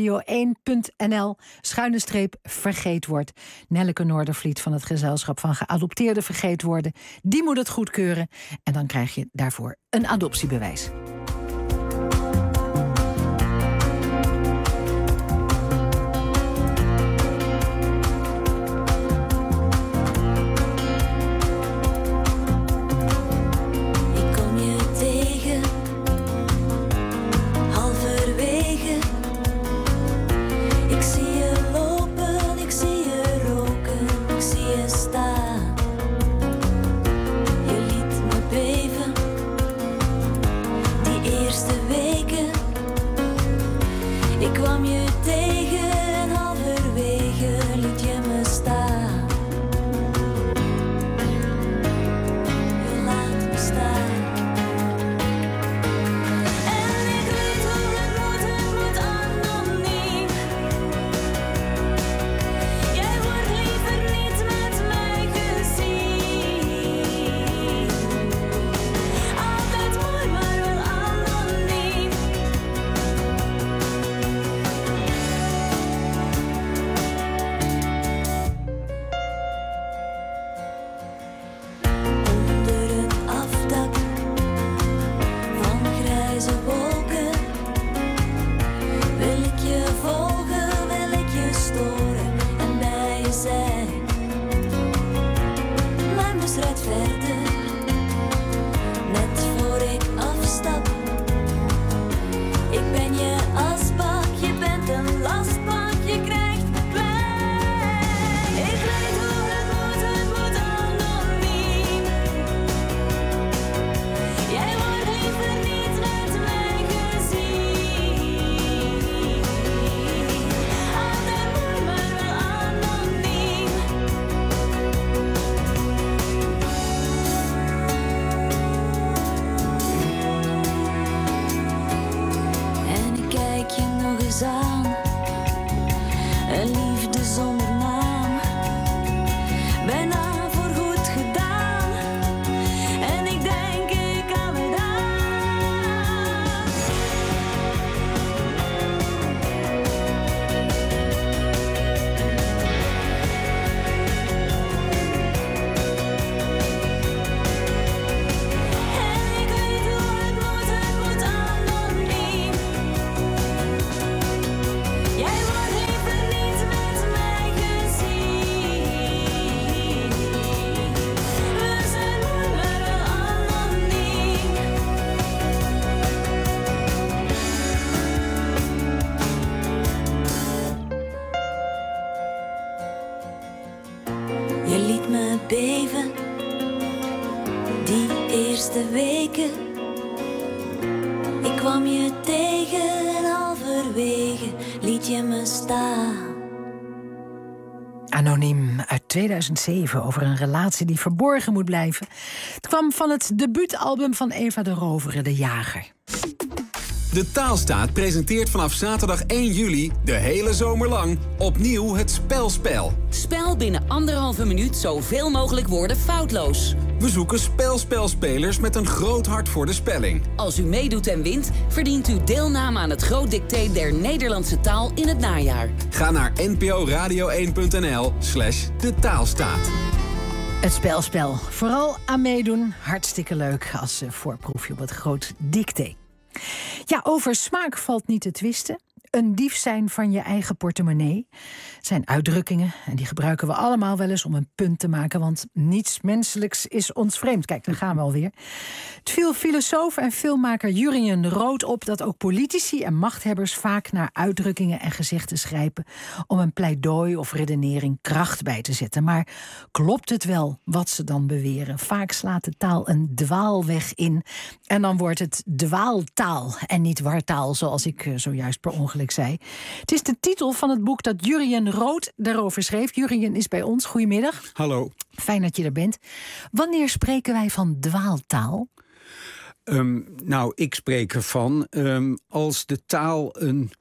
nporadio1.nl/vergeetwoord. Nelleke Noordervliet van het Gezelschap van Geadopteerde Vergeetwoorden, die moet het goedkeuren. En dan krijg je daarvoor een adoptiebewijs. beven. Die eerste weken, ik kwam je tegen en halverwege liet je me staan. Anoniem uit 2007 over een relatie die verborgen moet blijven. Het kwam van het debuutalbum van Eva de Rovere, De Jager. De Taalstaat presenteert vanaf zaterdag 1 juli de hele zomer lang opnieuw het spelspel. Spel binnen 1,5 minuut zoveel mogelijk woorden foutloos. We zoeken spelspelspelers met een groot hart voor de spelling. Als u meedoet en wint, verdient u deelname aan het groot dicté der Nederlandse taal in het najaar. Ga naar nporadio1.nl/de Taalstaat. Het spelspel. Vooral aan meedoen. Hartstikke leuk als voorproefje op het groot dicté. Ja, over smaak valt niet te twisten. Een dief zijn van je eigen portemonnee. Het zijn uitdrukkingen en die gebruiken we allemaal wel eens om een punt te maken, want niets menselijks is ons vreemd. Kijk, daar gaan we alweer. Het viel filosoof en filmmaker Jurjen Roth op dat ook politici en machthebbers vaak naar uitdrukkingen en gezegden grijpen om een pleidooi of redenering kracht bij te zetten. Maar klopt het wel wat ze dan beweren? Vaak slaat de taal een dwaalweg in en dan wordt het dwaaltaal en niet wartaal, zoals ik zojuist per ongeluk zei. Het is de titel van het boek dat Jurjen Roth daarover schreef. Jurjen is bij ons. Goedemiddag. Hallo. Fijn dat je er bent. Wanneer spreken wij van dwaaltaal? Nou, ik spreek ervan als de taal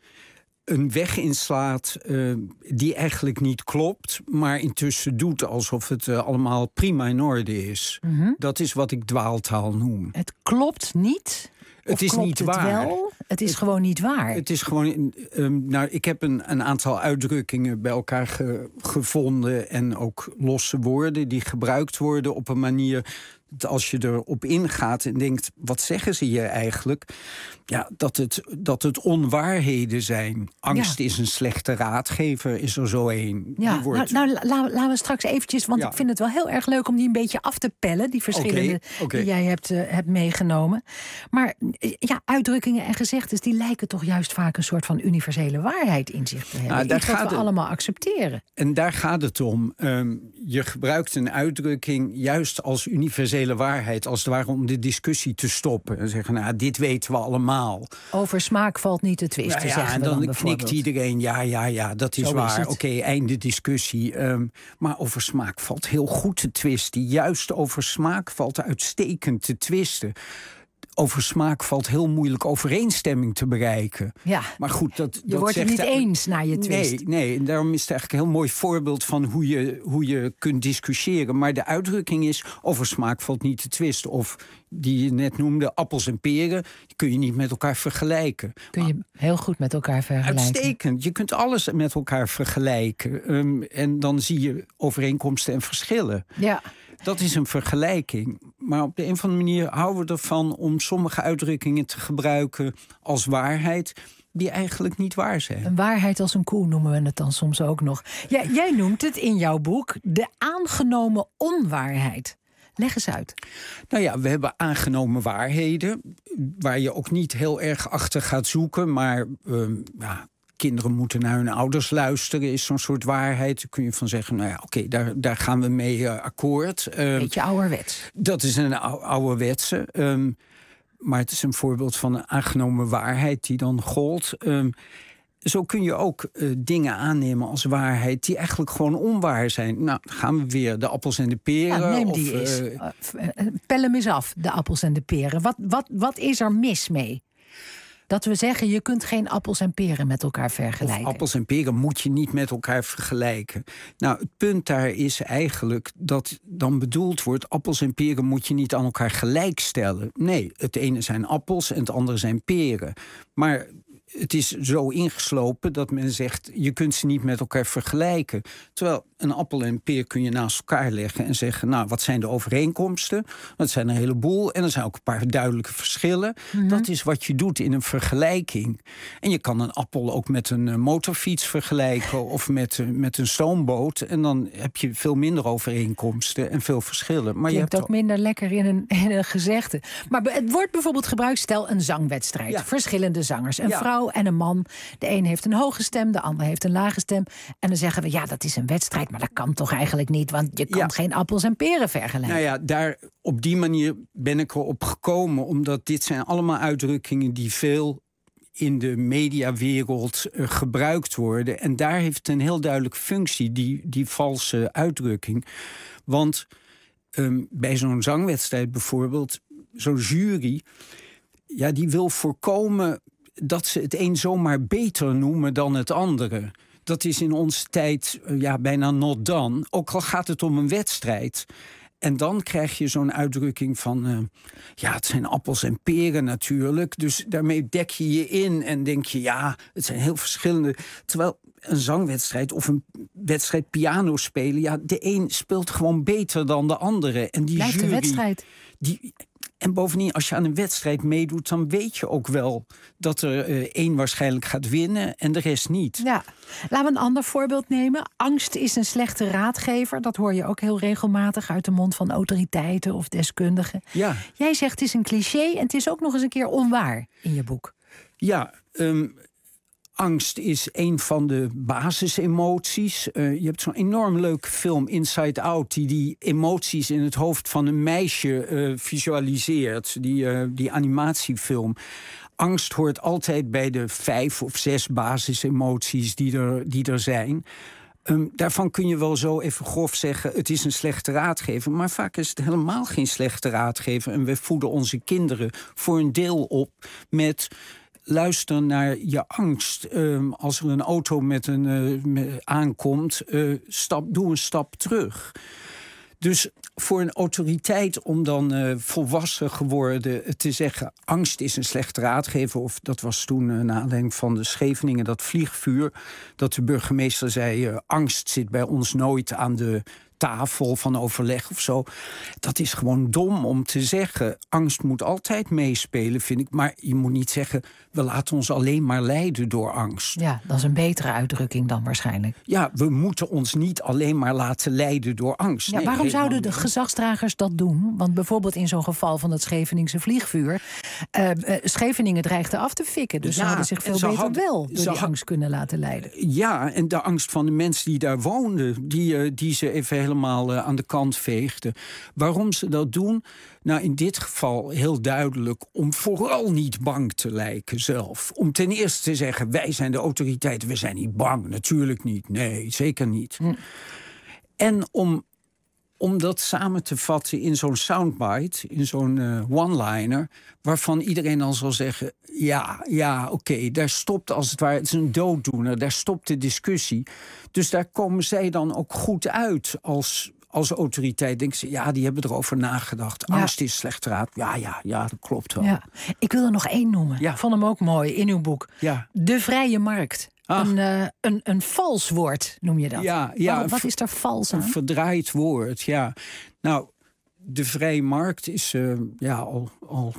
een weg inslaat die eigenlijk niet klopt, maar intussen doet alsof het allemaal prima in orde is. Mm-hmm. Dat is wat ik dwaaltaal noem. Het klopt niet? Het is niet waar. Wel? Het is gewoon niet waar. Het is gewoon. Nou, ik heb een aantal uitdrukkingen bij elkaar gevonden en ook losse woorden die gebruikt worden op een manier dat als je erop ingaat en denkt, wat zeggen ze hier eigenlijk? Ja, dat het onwaarheden zijn. Angst is een slechte raadgever, is er zo een. Ja, laten we straks eventjes, want ik vind het wel heel erg leuk om die een beetje af te pellen, die verschillende die jij hebt meegenomen. Maar ja, uitdrukkingen en gezegdes, die lijken toch juist vaak een soort van universele waarheid in zich te hebben. Iets wat we allemaal accepteren. En daar gaat het om. Je gebruikt een uitdrukking juist als universele waarheid, als het ware om de discussie te stoppen. En zeggen, nou, dit weten we allemaal. Over smaak valt niet te twisten, zeggen en we dan knikt iedereen, ja, dat is waar. Oké, einde discussie. Maar over smaak valt heel goed te twisten. Juist over smaak valt uitstekend te twisten. Over smaak valt heel moeilijk overeenstemming te bereiken. Ja, maar goed, je wordt het niet eens na je twist. Nee, en daarom is het eigenlijk een heel mooi voorbeeld van hoe je kunt discussiëren. Maar de uitdrukking is, over smaak valt niet te twisten. Of die je net noemde, appels en peren, die kun je niet met elkaar vergelijken. Kun je heel goed met elkaar vergelijken. Uitstekend, je kunt alles met elkaar vergelijken. En dan zie je overeenkomsten en verschillen. Ja. Dat is een vergelijking. Maar op de een of andere manier houden we ervan om sommige uitdrukkingen te gebruiken als waarheid die eigenlijk niet waar zijn. Een waarheid als een koe noemen we het dan soms ook nog. Ja, jij noemt het in jouw boek de aangenomen onwaarheid. Leg eens uit. Nou ja, we hebben aangenomen waarheden waar je ook niet heel erg achter gaat zoeken, maar kinderen moeten naar hun ouders luisteren, is zo'n soort waarheid. Daar kun je van zeggen, nou ja, oké, daar gaan we mee akkoord. Beetje ouderwets. Dat is een ouderwetse. Maar het is een voorbeeld van een aangenomen waarheid die dan gold. Zo kun je ook dingen aannemen als waarheid die eigenlijk gewoon onwaar zijn. Nou, dan gaan we weer de appels en de peren. Ja, neem die eens. Pel hem eens af, de appels en de peren. Wat is er mis mee? Dat we zeggen, je kunt geen appels en peren met elkaar vergelijken. Of appels en peren moet je niet met elkaar vergelijken. Nou, het punt daar is eigenlijk dat dan bedoeld wordt, appels en peren moet je niet aan elkaar gelijkstellen. Nee, het ene zijn appels en het andere zijn peren. Maar het is zo ingeslopen dat men zegt, je kunt ze niet met elkaar vergelijken. Terwijl een appel en een peer kun je naast elkaar leggen en zeggen, nou, wat zijn de overeenkomsten? Dat zijn een heleboel en er zijn ook een paar duidelijke verschillen. Mm-hmm. Dat is wat je doet in een vergelijking. En je kan een appel ook met een motorfiets vergelijken of met een stoomboot. En dan heb je veel minder overeenkomsten en veel verschillen. Maar je hebt ook minder lekker in een gezegde. Maar het wordt bijvoorbeeld gebruikt, stel een zangwedstrijd. Ja. Verschillende zangers. Een vrouw en een man. De een heeft een hoge stem, de ander heeft een lage stem. En dan zeggen we, ja, dat is een wedstrijd, maar dat kan toch eigenlijk niet, want je kan geen appels en peren vergelijken. Nou ja, op die manier ben ik erop gekomen, omdat dit zijn allemaal uitdrukkingen die veel in de mediawereld gebruikt worden. En daar heeft het een heel duidelijke functie, die valse uitdrukking. Want bij zo'n zangwedstrijd bijvoorbeeld, zo'n jury, ja, die wil voorkomen dat ze het een zomaar beter noemen dan het andere. Dat is in onze tijd bijna not done. Ook al gaat het om een wedstrijd. En dan krijg je zo'n uitdrukking van... het zijn appels en peren natuurlijk. Dus daarmee dek je je in en denk je... het zijn heel verschillende... Terwijl een zangwedstrijd of een wedstrijd piano spelen... de een speelt gewoon beter dan de andere. En die blijft jury, een wedstrijd. En bovendien, als je aan een wedstrijd meedoet... dan weet je ook wel dat er één waarschijnlijk gaat winnen... en de rest niet. Ja. Laten we een ander voorbeeld nemen. Angst is een slechte raadgever. Dat hoor je ook heel regelmatig uit de mond van autoriteiten of deskundigen. Ja. Jij zegt het is een cliché en het is ook nog eens een keer onwaar in je boek. Ja, angst is een van de basisemoties. Je hebt zo'n enorm leuke film, Inside Out... die emoties in het hoofd van een meisje visualiseert. Die animatiefilm. Angst hoort altijd bij de 5 of 6 basisemoties die er zijn. Daarvan kun je wel zo even grof zeggen... het is een slechte raadgever, maar vaak is het helemaal geen slechte raadgever. En we voeden onze kinderen voor een deel op met... luister naar je angst. Als er een auto aankomt, doe een stap terug. Dus voor een autoriteit om dan volwassen geworden te zeggen... angst is een slechte raadgever... of dat was toen na aanleiding van de Scheveningen, dat vliegvuur... dat de burgemeester zei... angst zit bij ons nooit aan de tafel van overleg of zo. Dat is gewoon dom om te zeggen. Angst moet altijd meespelen, vind ik. Maar je moet niet zeggen, we laten ons alleen maar leiden door angst. Ja, dat is een betere uitdrukking dan waarschijnlijk. Ja, we moeten ons niet alleen maar laten leiden door angst. Ja, nee, waarom zouden de gezagsdragers dat doen? Want bijvoorbeeld in zo'n geval van het Scheveningse vliegvuur... Scheveningen dreigde af te fikken. Dus ze hadden zich veel beter wel door die angst kunnen laten leiden. Ja, en de angst van de mensen die daar woonden... die ze even helemaal aan de kant veegden. Waarom ze dat doen? Nou, in dit geval heel duidelijk om vooral niet bang te lijken zelf. Om ten eerste te zeggen, wij zijn de autoriteiten, we zijn niet bang. Natuurlijk niet, nee, zeker niet. En om dat samen te vatten in zo'n soundbite, in zo'n one-liner... waarvan iedereen dan zal zeggen, oké, daar stopt als het ware... het is een dooddoener, daar stopt de discussie. Dus daar komen zij dan ook goed uit als autoriteit. Denken ze, die hebben erover nagedacht. Angst is slecht raad. Ja, dat klopt wel. Ja. Ik wil er nog één noemen. Ik vond hem ook mooi in uw boek. Ja. De vrije markt. Een vals woord noem je dat. Wat is daar vals aan? Een verdraaid woord, ja. Nou, de vrije markt is al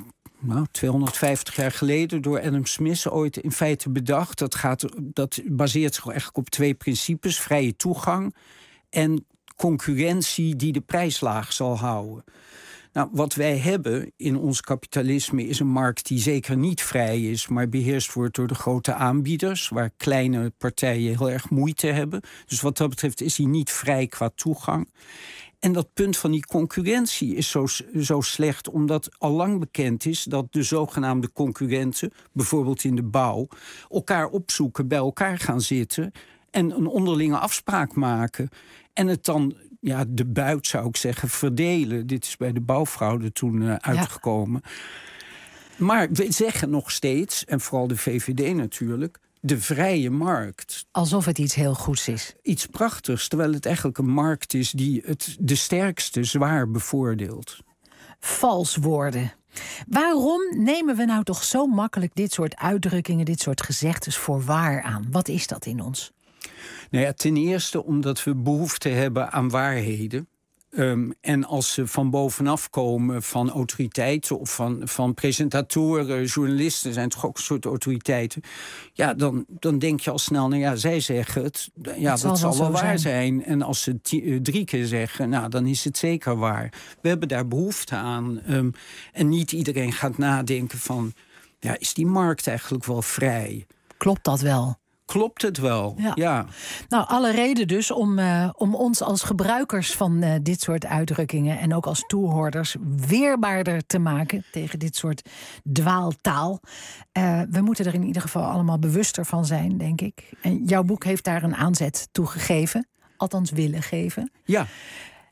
250 jaar geleden door Adam Smith ooit in feite bedacht. Dat baseert zich eigenlijk op 2 principes. Vrije toegang en concurrentie die de prijs laag zal houden. Nou, wat wij hebben in ons kapitalisme is een markt die zeker niet vrij is, maar beheerst wordt door de grote aanbieders, waar kleine partijen heel erg moeite hebben. Dus wat dat betreft is die niet vrij qua toegang. En dat punt van die concurrentie is zo slecht, omdat al lang bekend is dat de zogenaamde concurrenten, bijvoorbeeld in de bouw, elkaar opzoeken, bij elkaar gaan zitten en een onderlinge afspraak maken. En het dan, de buit zou ik zeggen, verdelen. Dit is bij de bouwfraude toen uitgekomen. Maar we zeggen nog steeds, en vooral de VVD natuurlijk, de vrije markt. Alsof het iets heel goeds is. Iets prachtigs, terwijl het eigenlijk een markt is die de sterkste zwaar bevoordeelt. Vals woorden. Waarom nemen we nou toch zo makkelijk dit soort uitdrukkingen, dit soort gezegdes voor waar aan? Wat is dat in ons? Nou ja, ten eerste omdat we behoefte hebben aan waarheden. En als ze van bovenaf komen van autoriteiten of van presentatoren, journalisten zijn toch ook een soort autoriteiten. Ja, dan denk je al snel, zij zeggen het. Ja, dat zal wel waar zijn. En als ze 3 keer zeggen, dan is het zeker waar. We hebben daar behoefte aan. En niet iedereen gaat nadenken van, is die markt eigenlijk wel vrij? Klopt dat wel? Klopt het wel, ja. Nou, alle reden dus om ons als gebruikers van dit soort uitdrukkingen en ook als toehoorders weerbaarder te maken tegen dit soort dwaaltaal. We moeten er in ieder geval allemaal bewuster van zijn, denk ik. En jouw boek heeft daar een aanzet toe gegeven, althans willen geven. Ja.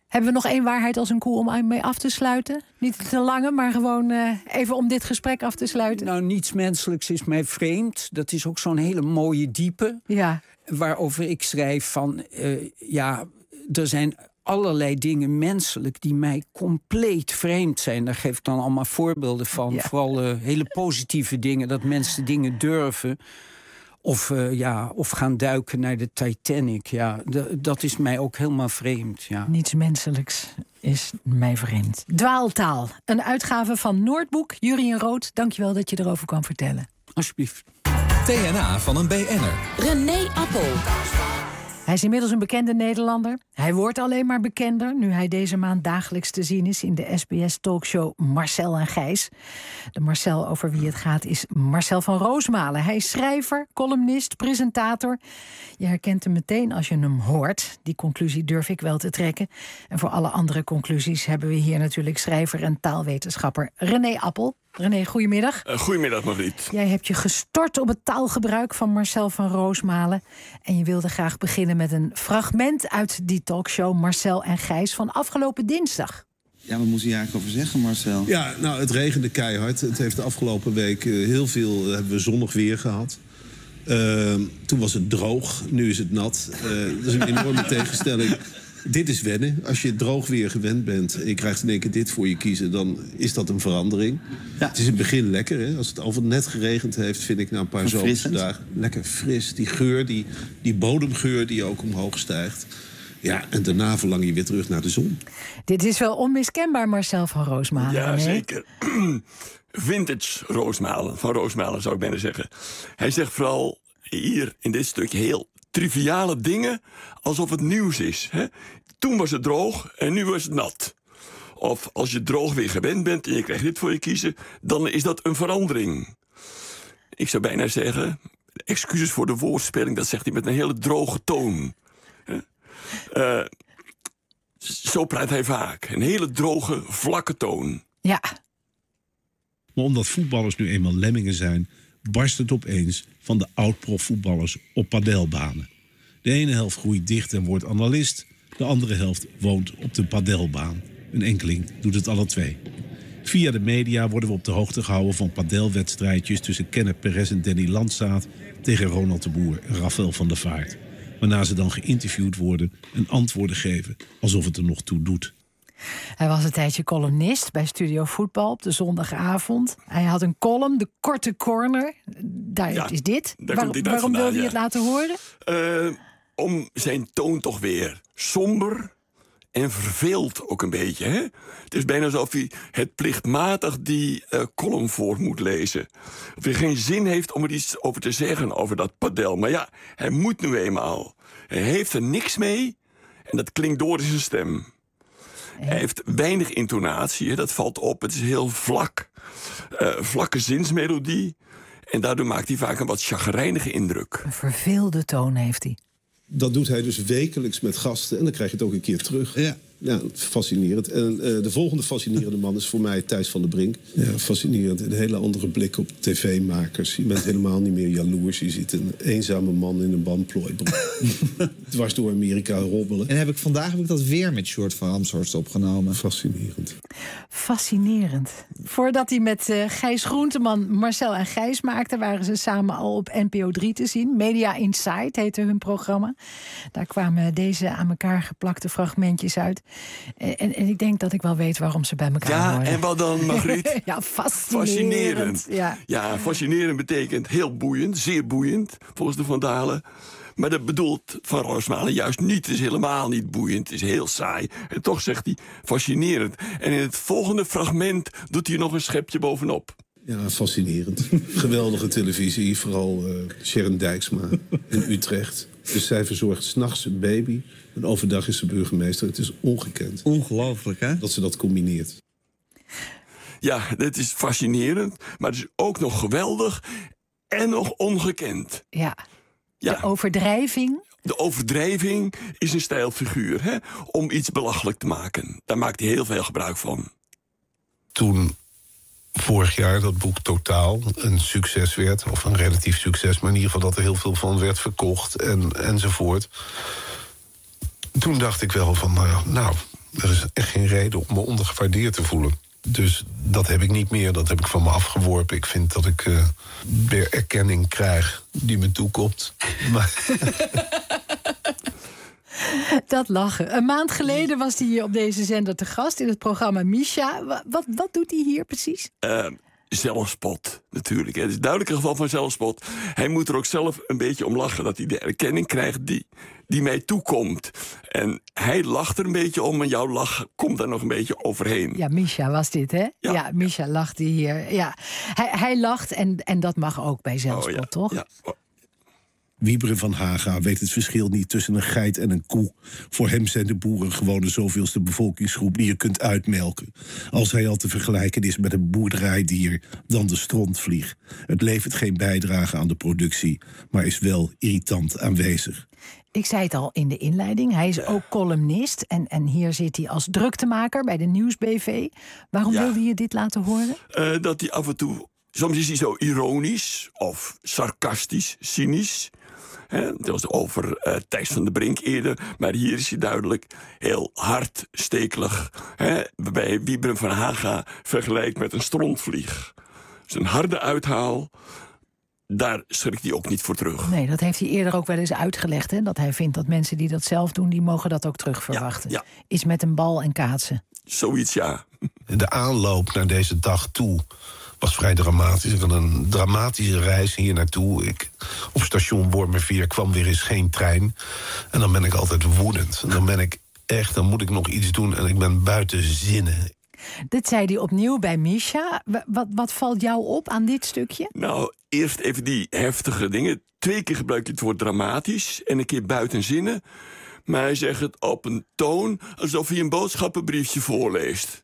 Hebben we nog 1 waarheid als een koe om mee af te sluiten? Niet te lange, maar gewoon even om dit gesprek af te sluiten. Nou, niets menselijks is mij vreemd. Dat is ook zo'n hele mooie diepe. Ja. Waarover ik schrijf van... er zijn allerlei dingen menselijk die mij compleet vreemd zijn. Daar geef ik dan allemaal voorbeelden van. Ja. Vooral hele positieve dingen, dat mensen dingen durven... Of gaan duiken naar de Titanic. Ja, dat is mij ook helemaal vreemd. Ja. Niets menselijks is mij vreemd. Dwaaltaal, een uitgave van Noordboek. Jurien Rood, dankjewel dat je erover kwam vertellen. Alsjeblieft. TNA van een BN'er. René Appel. Hij is inmiddels een bekende Nederlander. Hij wordt alleen maar bekender nu hij deze maand dagelijks te zien is in de SBS-talkshow Marcel en Gijs. De Marcel over wie het gaat is Marcel van Roosmalen. Hij is schrijver, columnist, presentator. Je herkent hem meteen als je hem hoort. Die conclusie durf ik wel te trekken. En voor alle andere conclusies hebben we hier natuurlijk schrijver en taalwetenschapper René Appel. René, goedemiddag. Goedemiddag, Margriet. Jij hebt je gestort op het taalgebruik van Marcel van Roosmalen. En je wilde graag beginnen met een fragment uit die talkshow Marcel en Gijs van afgelopen dinsdag. Ja, wat moest je eigenlijk over zeggen, Marcel? Ja, nou, het regende keihard. Het heeft de afgelopen week hebben we zonnig weer gehad. Toen was het droog, nu is het nat. Dat is een enorme tegenstelling. Dit is wennen. Als je droog weer gewend bent en je krijgt in één keer dit voor je kiezen... dan is dat een verandering. Ja. Het is in het begin lekker, hè? Als het al net geregend heeft, vind ik na een paar zomerse dagen... lekker fris. Die geur, die bodemgeur die ook omhoog stijgt. Ja, en daarna verlang je weer terug naar de zon. Dit is wel onmiskenbaar, Marcel van Roosmalen. Ja, nee? Zeker. Vintage Roosmalen, van Roosmalen zou ik bijna zeggen. Hij zegt vooral hier in dit stukje heel triviale dingen alsof het nieuws is. Hè? Toen was het droog en nu was het nat. Of als je droog weer gewend bent en je krijgt dit voor je kiezen... dan is dat een verandering. Ik zou bijna zeggen, excuses voor de woordspeling... dat zegt hij met een hele droge toon. Zo praat hij vaak. Een hele droge, vlakke toon. Ja. Maar omdat voetballers nu eenmaal lemmingen zijn... barst het opeens van de oud-profvoetballers op padelbanen. De ene helft groeit dicht en wordt analist. De andere helft woont op de padelbaan. Een enkeling doet het alle twee. Via de media worden we op de hoogte gehouden van padelwedstrijdjes... tussen Kenneth Perez en Danny Landsaat... tegen Ronald de Boer en Rafael van der Vaart. Waarna ze dan geïnterviewd worden en antwoorden geven... alsof het er nog toe doet. Hij was een tijdje columnist bij Studio Voetbal op de zondagavond. Hij had een column, de Korte Corner. Daar is dit. Waarom wilde hij het laten horen? Om zijn toon toch weer somber en verveeld ook een beetje. Hè? Het is bijna alsof hij het plichtmatig die column voor moet lezen. Of hij geen zin heeft om er iets over te zeggen over dat padel. Maar ja, hij moet nu eenmaal. Hij heeft er niks mee en dat klinkt door in zijn stem. Hij heeft weinig intonatie, dat valt op. Het is heel vlak. Vlakke zinsmelodie. En daardoor maakt hij vaak een wat chagrijnige indruk. Een verveelde toon heeft hij. Dat doet hij dus wekelijks met gasten. En dan krijg je het ook een keer terug. Ja, fascinerend. En de volgende fascinerende man is voor mij Thijs van der Brink. Ja, fascinerend. Een hele andere blik op tv-makers. Je bent helemaal niet meer jaloers. Je ziet een eenzame man in een bandplooibroek. Dwars door Amerika robbelen. En vandaag heb ik dat weer met Sjoerd van Ramshorst opgenomen. Fascinerend. Fascinerend. Voordat hij met Gijs Groenteman Marcel en Gijs maakte... waren ze samen al op NPO 3 te zien. Media Insight heette hun programma. Daar kwamen deze aan elkaar geplakte fragmentjes uit. En ik denk dat ik wel weet waarom ze bij elkaar horen. Ja, en wat dan, Margriet? Ja, fascinerend. Ja, fascinerend betekent heel boeiend, zeer boeiend, volgens de Van Dalen. Maar dat bedoelt Van Roosmalen juist niet. Het is helemaal niet boeiend, het is heel saai. En toch zegt hij fascinerend. En in het volgende fragment doet hij nog een schepje bovenop. Ja, fascinerend. Geweldige televisie, vooral Sharon Dijksma in Utrecht. Dus zij verzorgt 's nachts een baby en overdag is ze burgemeester. Het is ongekend. Ongelooflijk, hè? Dat ze dat combineert. Ja, het is fascinerend, maar het is ook nog geweldig en nog ongekend. Ja. De overdrijving. De overdrijving is een stijlfiguur, hè? Om iets belachelijk te maken. Daar maakt hij heel veel gebruik van. Toen vorig jaar dat boek Totaal een succes werd, of een relatief succes, maar in ieder geval dat er heel veel van werd verkocht enzovoort. Toen dacht ik wel van, nou, Er is echt geen reden om me ondergewaardeerd te voelen. Dus dat heb ik niet meer, dat heb ik van me afgeworpen. Ik vind dat ik weer erkenning krijg die me toekomt. Maar... Dat lachen. Een maand geleden was hij hier op deze zender te gast in het programma Misha. Wat doet hij hier precies? Zelfspot, natuurlijk. Het is een duidelijk geval van zelfspot. Hij moet er ook zelf een beetje om lachen dat hij de erkenning krijgt die mij toekomt. En hij lacht er een beetje om en jouw lach komt daar nog een beetje overheen. Ja, Misha was dit, hè? Ja, Misha lachte hier. Ja. Hij lacht en dat mag ook bij zelfspot, toch? Ja. Wieberen van Haga weet het verschil niet tussen een geit en een koe. Voor hem zijn de boeren gewoon de zoveelste bevolkingsgroep die je kunt uitmelken. Als hij al te vergelijken is met een boerderijdier, dan de strontvlieg. Het levert geen bijdrage aan de productie, maar is wel irritant aanwezig. Ik zei het al in de inleiding, hij is ook columnist. En hier zit hij als druktemaker bij de Nieuwsbv. Waarom wilde je dit laten horen? Dat hij af en toe... Soms is hij zo ironisch of sarcastisch, cynisch. Dat was over Thijs van der Brink eerder. Maar hier is hij duidelijk heel hard, stekelig. Waarbij Wieberen van Haga vergelijkt met een strontvlieg. Dus een harde uithaal, daar schrikt hij ook niet voor terug. Nee, dat heeft hij eerder ook wel eens uitgelegd. Hè? Dat hij vindt dat mensen die dat zelf doen, die mogen dat ook terug verwachten. Ja. Iets met een bal en kaatsen. Zoiets, ja. De aanloop naar deze dag toe was vrij dramatisch. Ik had een dramatische reis hier naartoe. Op station Wormerveer kwam weer eens geen trein. En dan ben ik altijd woedend. En dan ben ik echt, dan moet ik nog iets doen en ik ben buiten zinnen. Dit zei hij opnieuw bij Misha. Wat valt jou op aan dit stukje? Nou, eerst even die heftige dingen. 2 keer gebruik je het woord dramatisch en een keer buiten zinnen. Maar hij zegt het op een toon alsof hij een boodschappenbriefje voorleest.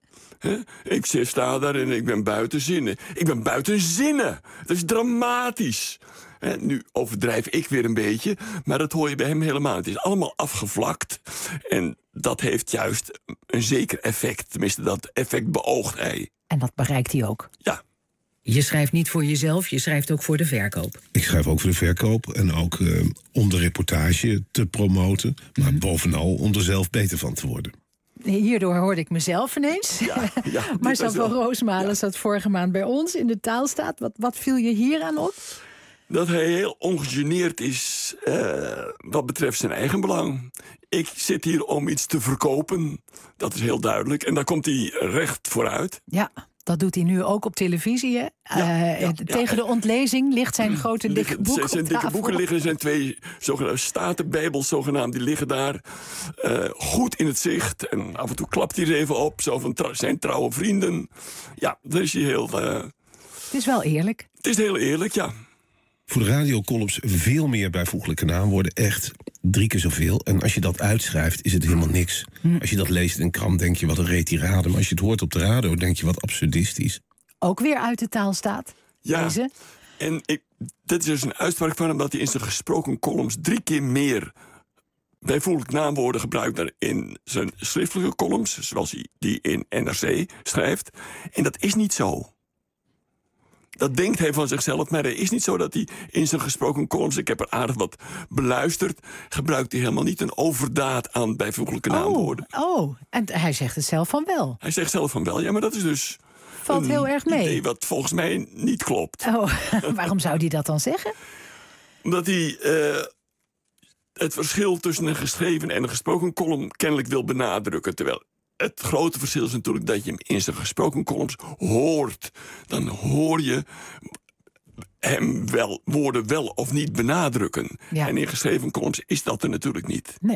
Ik sta daar en ik ben buiten zinnen. Ik ben buiten zinnen. Dat is dramatisch. Nu overdrijf ik weer een beetje, maar dat hoor je bij hem helemaal. Het is allemaal afgevlakt. En dat heeft juist een zeker effect. Tenminste, dat effect beoogt hij. En dat bereikt hij ook? Ja. Je schrijft niet voor jezelf, je schrijft ook voor de verkoop. Ik schrijf ook voor de verkoop en ook om de reportage te promoten. Maar bovenal om er zelf beter van te worden. Hierdoor hoorde ik mezelf ineens. Marcel van Roosmalen zat vorige maand bij ons in de Taalstaat. Wat viel je hier aan op? Dat hij heel ongegeneerd is wat betreft zijn eigen belang. Ik zit hier om iets te verkopen. Dat is heel duidelijk. En daar komt hij recht vooruit. Ja, dat doet hij nu ook op televisie. Tegen de ontlezing ligt zijn grote dikke boek op tafel. Zijn dikke boeken liggen, zijn 2 zogenaamde statenbijbels, zogenaamd, die liggen daar goed in het zicht. En af en toe klapt hij er even op, zo van zijn trouwe vrienden. Ja, dat is hij heel... Het is wel eerlijk. Het is heel eerlijk, ja. Voor de radiocolumns veel meer bijvoeglijke naamwoorden. Echt 3 keer zoveel. En als je dat uitschrijft, is het helemaal niks. Als je dat leest in een krant, denk je wat een retirade. Maar als je het hoort op de radio, denk je wat absurdistisch. Ook weer uit de Taalstaat. Ja, deze. En dit is dus een uitspraak van hem dat hij in zijn gesproken columns 3 keer meer bijvoeglijke naamwoorden gebruikt dan in zijn schriftelijke columns, zoals hij die in NRC schrijft. En dat is niet zo. Dat denkt hij van zichzelf, maar het is niet zo dat hij in zijn gesproken columns, ik heb er aardig wat beluisterd, gebruikt hij helemaal niet een overdaad aan bijvoeglijke naamwoorden. En hij zegt het zelf van wel. Hij zegt zelf van wel, ja, maar dat is dus valt heel erg mee. Idee wat volgens mij niet klopt. Waarom zou hij dat dan zeggen? Omdat hij het verschil tussen een geschreven en een gesproken column kennelijk wil benadrukken, terwijl het grote verschil is natuurlijk dat je hem in zijn gesproken columns hoort. Dan hoor je hem woorden wel of niet benadrukken. Ja. En in geschreven columns is dat er natuurlijk niet. Nee.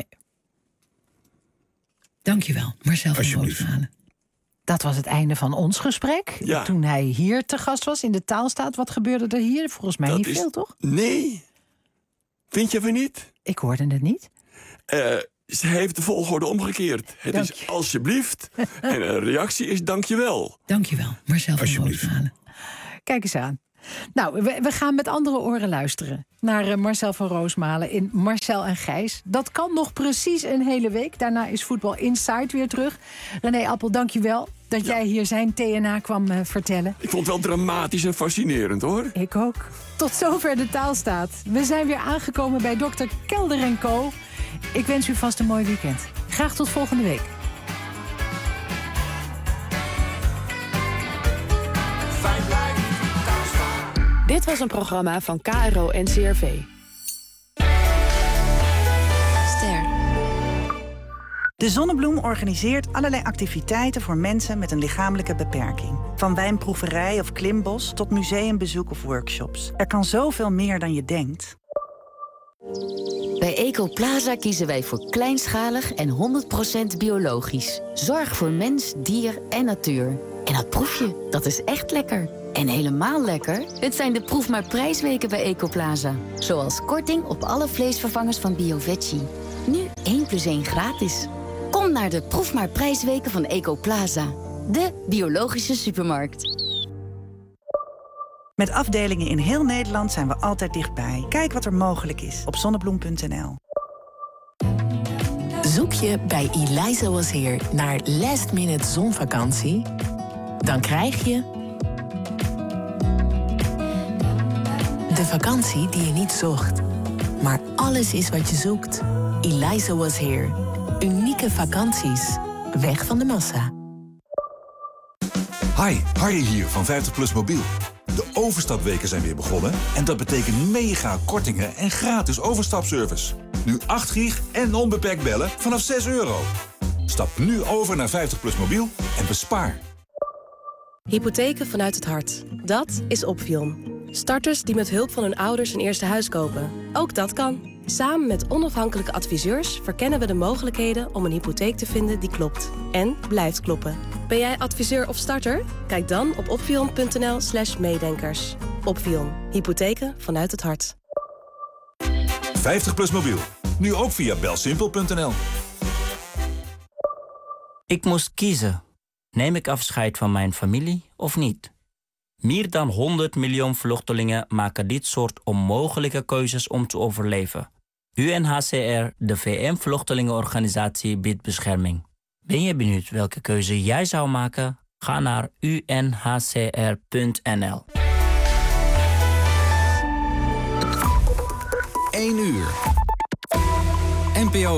Dankjewel, Marcel van Roosmalen. Dat was het einde van ons gesprek. Ja. Toen hij hier te gast was in de Taalstaat. Wat gebeurde er hier? Volgens mij niet veel, toch? Nee. Vind je van niet? Ik hoorde het niet. Ze heeft de volgorde omgekeerd. Het is alsjeblieft. En een reactie is dankjewel. Dankjewel, Marcel van Roosmalen. Kijk eens aan. Nou, we gaan met andere oren luisteren naar Marcel van Roosmalen in Marcel en Gijs. Dat kan nog precies een hele week. Daarna is Voetbal Inside weer terug. René Appel, dankjewel dat jij hier zijn TNA kwam vertellen. Ik vond het wel dramatisch en fascinerend, hoor. Ik ook. Tot zover de Taalstaat. We zijn weer aangekomen bij Dr. Kelder & Co. Ik wens u vast een mooi weekend. Graag tot volgende week. Dit was een programma van KRO-NCRV. Ster. De Zonnebloem organiseert allerlei activiteiten voor mensen met een lichamelijke beperking. Van wijnproeverij of klimbos tot museumbezoek of workshops. Er kan zoveel meer dan je denkt. Bij Ecoplaza kiezen wij voor kleinschalig en 100% biologisch. Zorg voor mens, dier en natuur. En dat proef je, dat is echt lekker. En helemaal lekker, het zijn de proef maar prijsweken bij Ecoplaza. Zoals korting op alle vleesvervangers van Bioveggie. Nu 1+1 gratis. Kom naar de proef maar prijsweken van Ecoplaza. De biologische supermarkt. Met afdelingen in heel Nederland zijn we altijd dichtbij. Kijk wat er mogelijk is op zonnebloem.nl. Zoek je bij Eliza Was Here naar last minute zonvakantie? Dan krijg je de vakantie die je niet zocht. Maar alles is wat je zoekt. Eliza Was Here. Unieke vakanties. Weg van de massa. Hi, Harry hier van 50PLUS Mobiel. De overstapweken zijn weer begonnen en dat betekent mega kortingen en gratis overstapservice. Nu 8 gig en onbeperkt bellen vanaf €6. Stap nu over naar 50PLUS Mobiel en bespaar. Hypotheken vanuit het hart. Dat is Opvion. Starters die met hulp van hun ouders een eerste huis kopen. Ook dat kan. Samen met onafhankelijke adviseurs verkennen we de mogelijkheden om een hypotheek te vinden die klopt. En blijft kloppen. Ben jij adviseur of starter? Kijk dan op opvion.nl/meedenkers. Opvion. Hypotheken vanuit het hart. 50PLUS Mobiel. Nu ook via belsimpel.nl. Ik moest kiezen. Neem ik afscheid van mijn familie of niet? Meer dan 100 miljoen vluchtelingen maken dit soort onmogelijke keuzes om te overleven. UNHCR, de VN-vluchtelingenorganisatie, biedt bescherming. Ben je benieuwd welke keuze jij zou maken? Ga naar unhcr.nl. 1 uur. NPO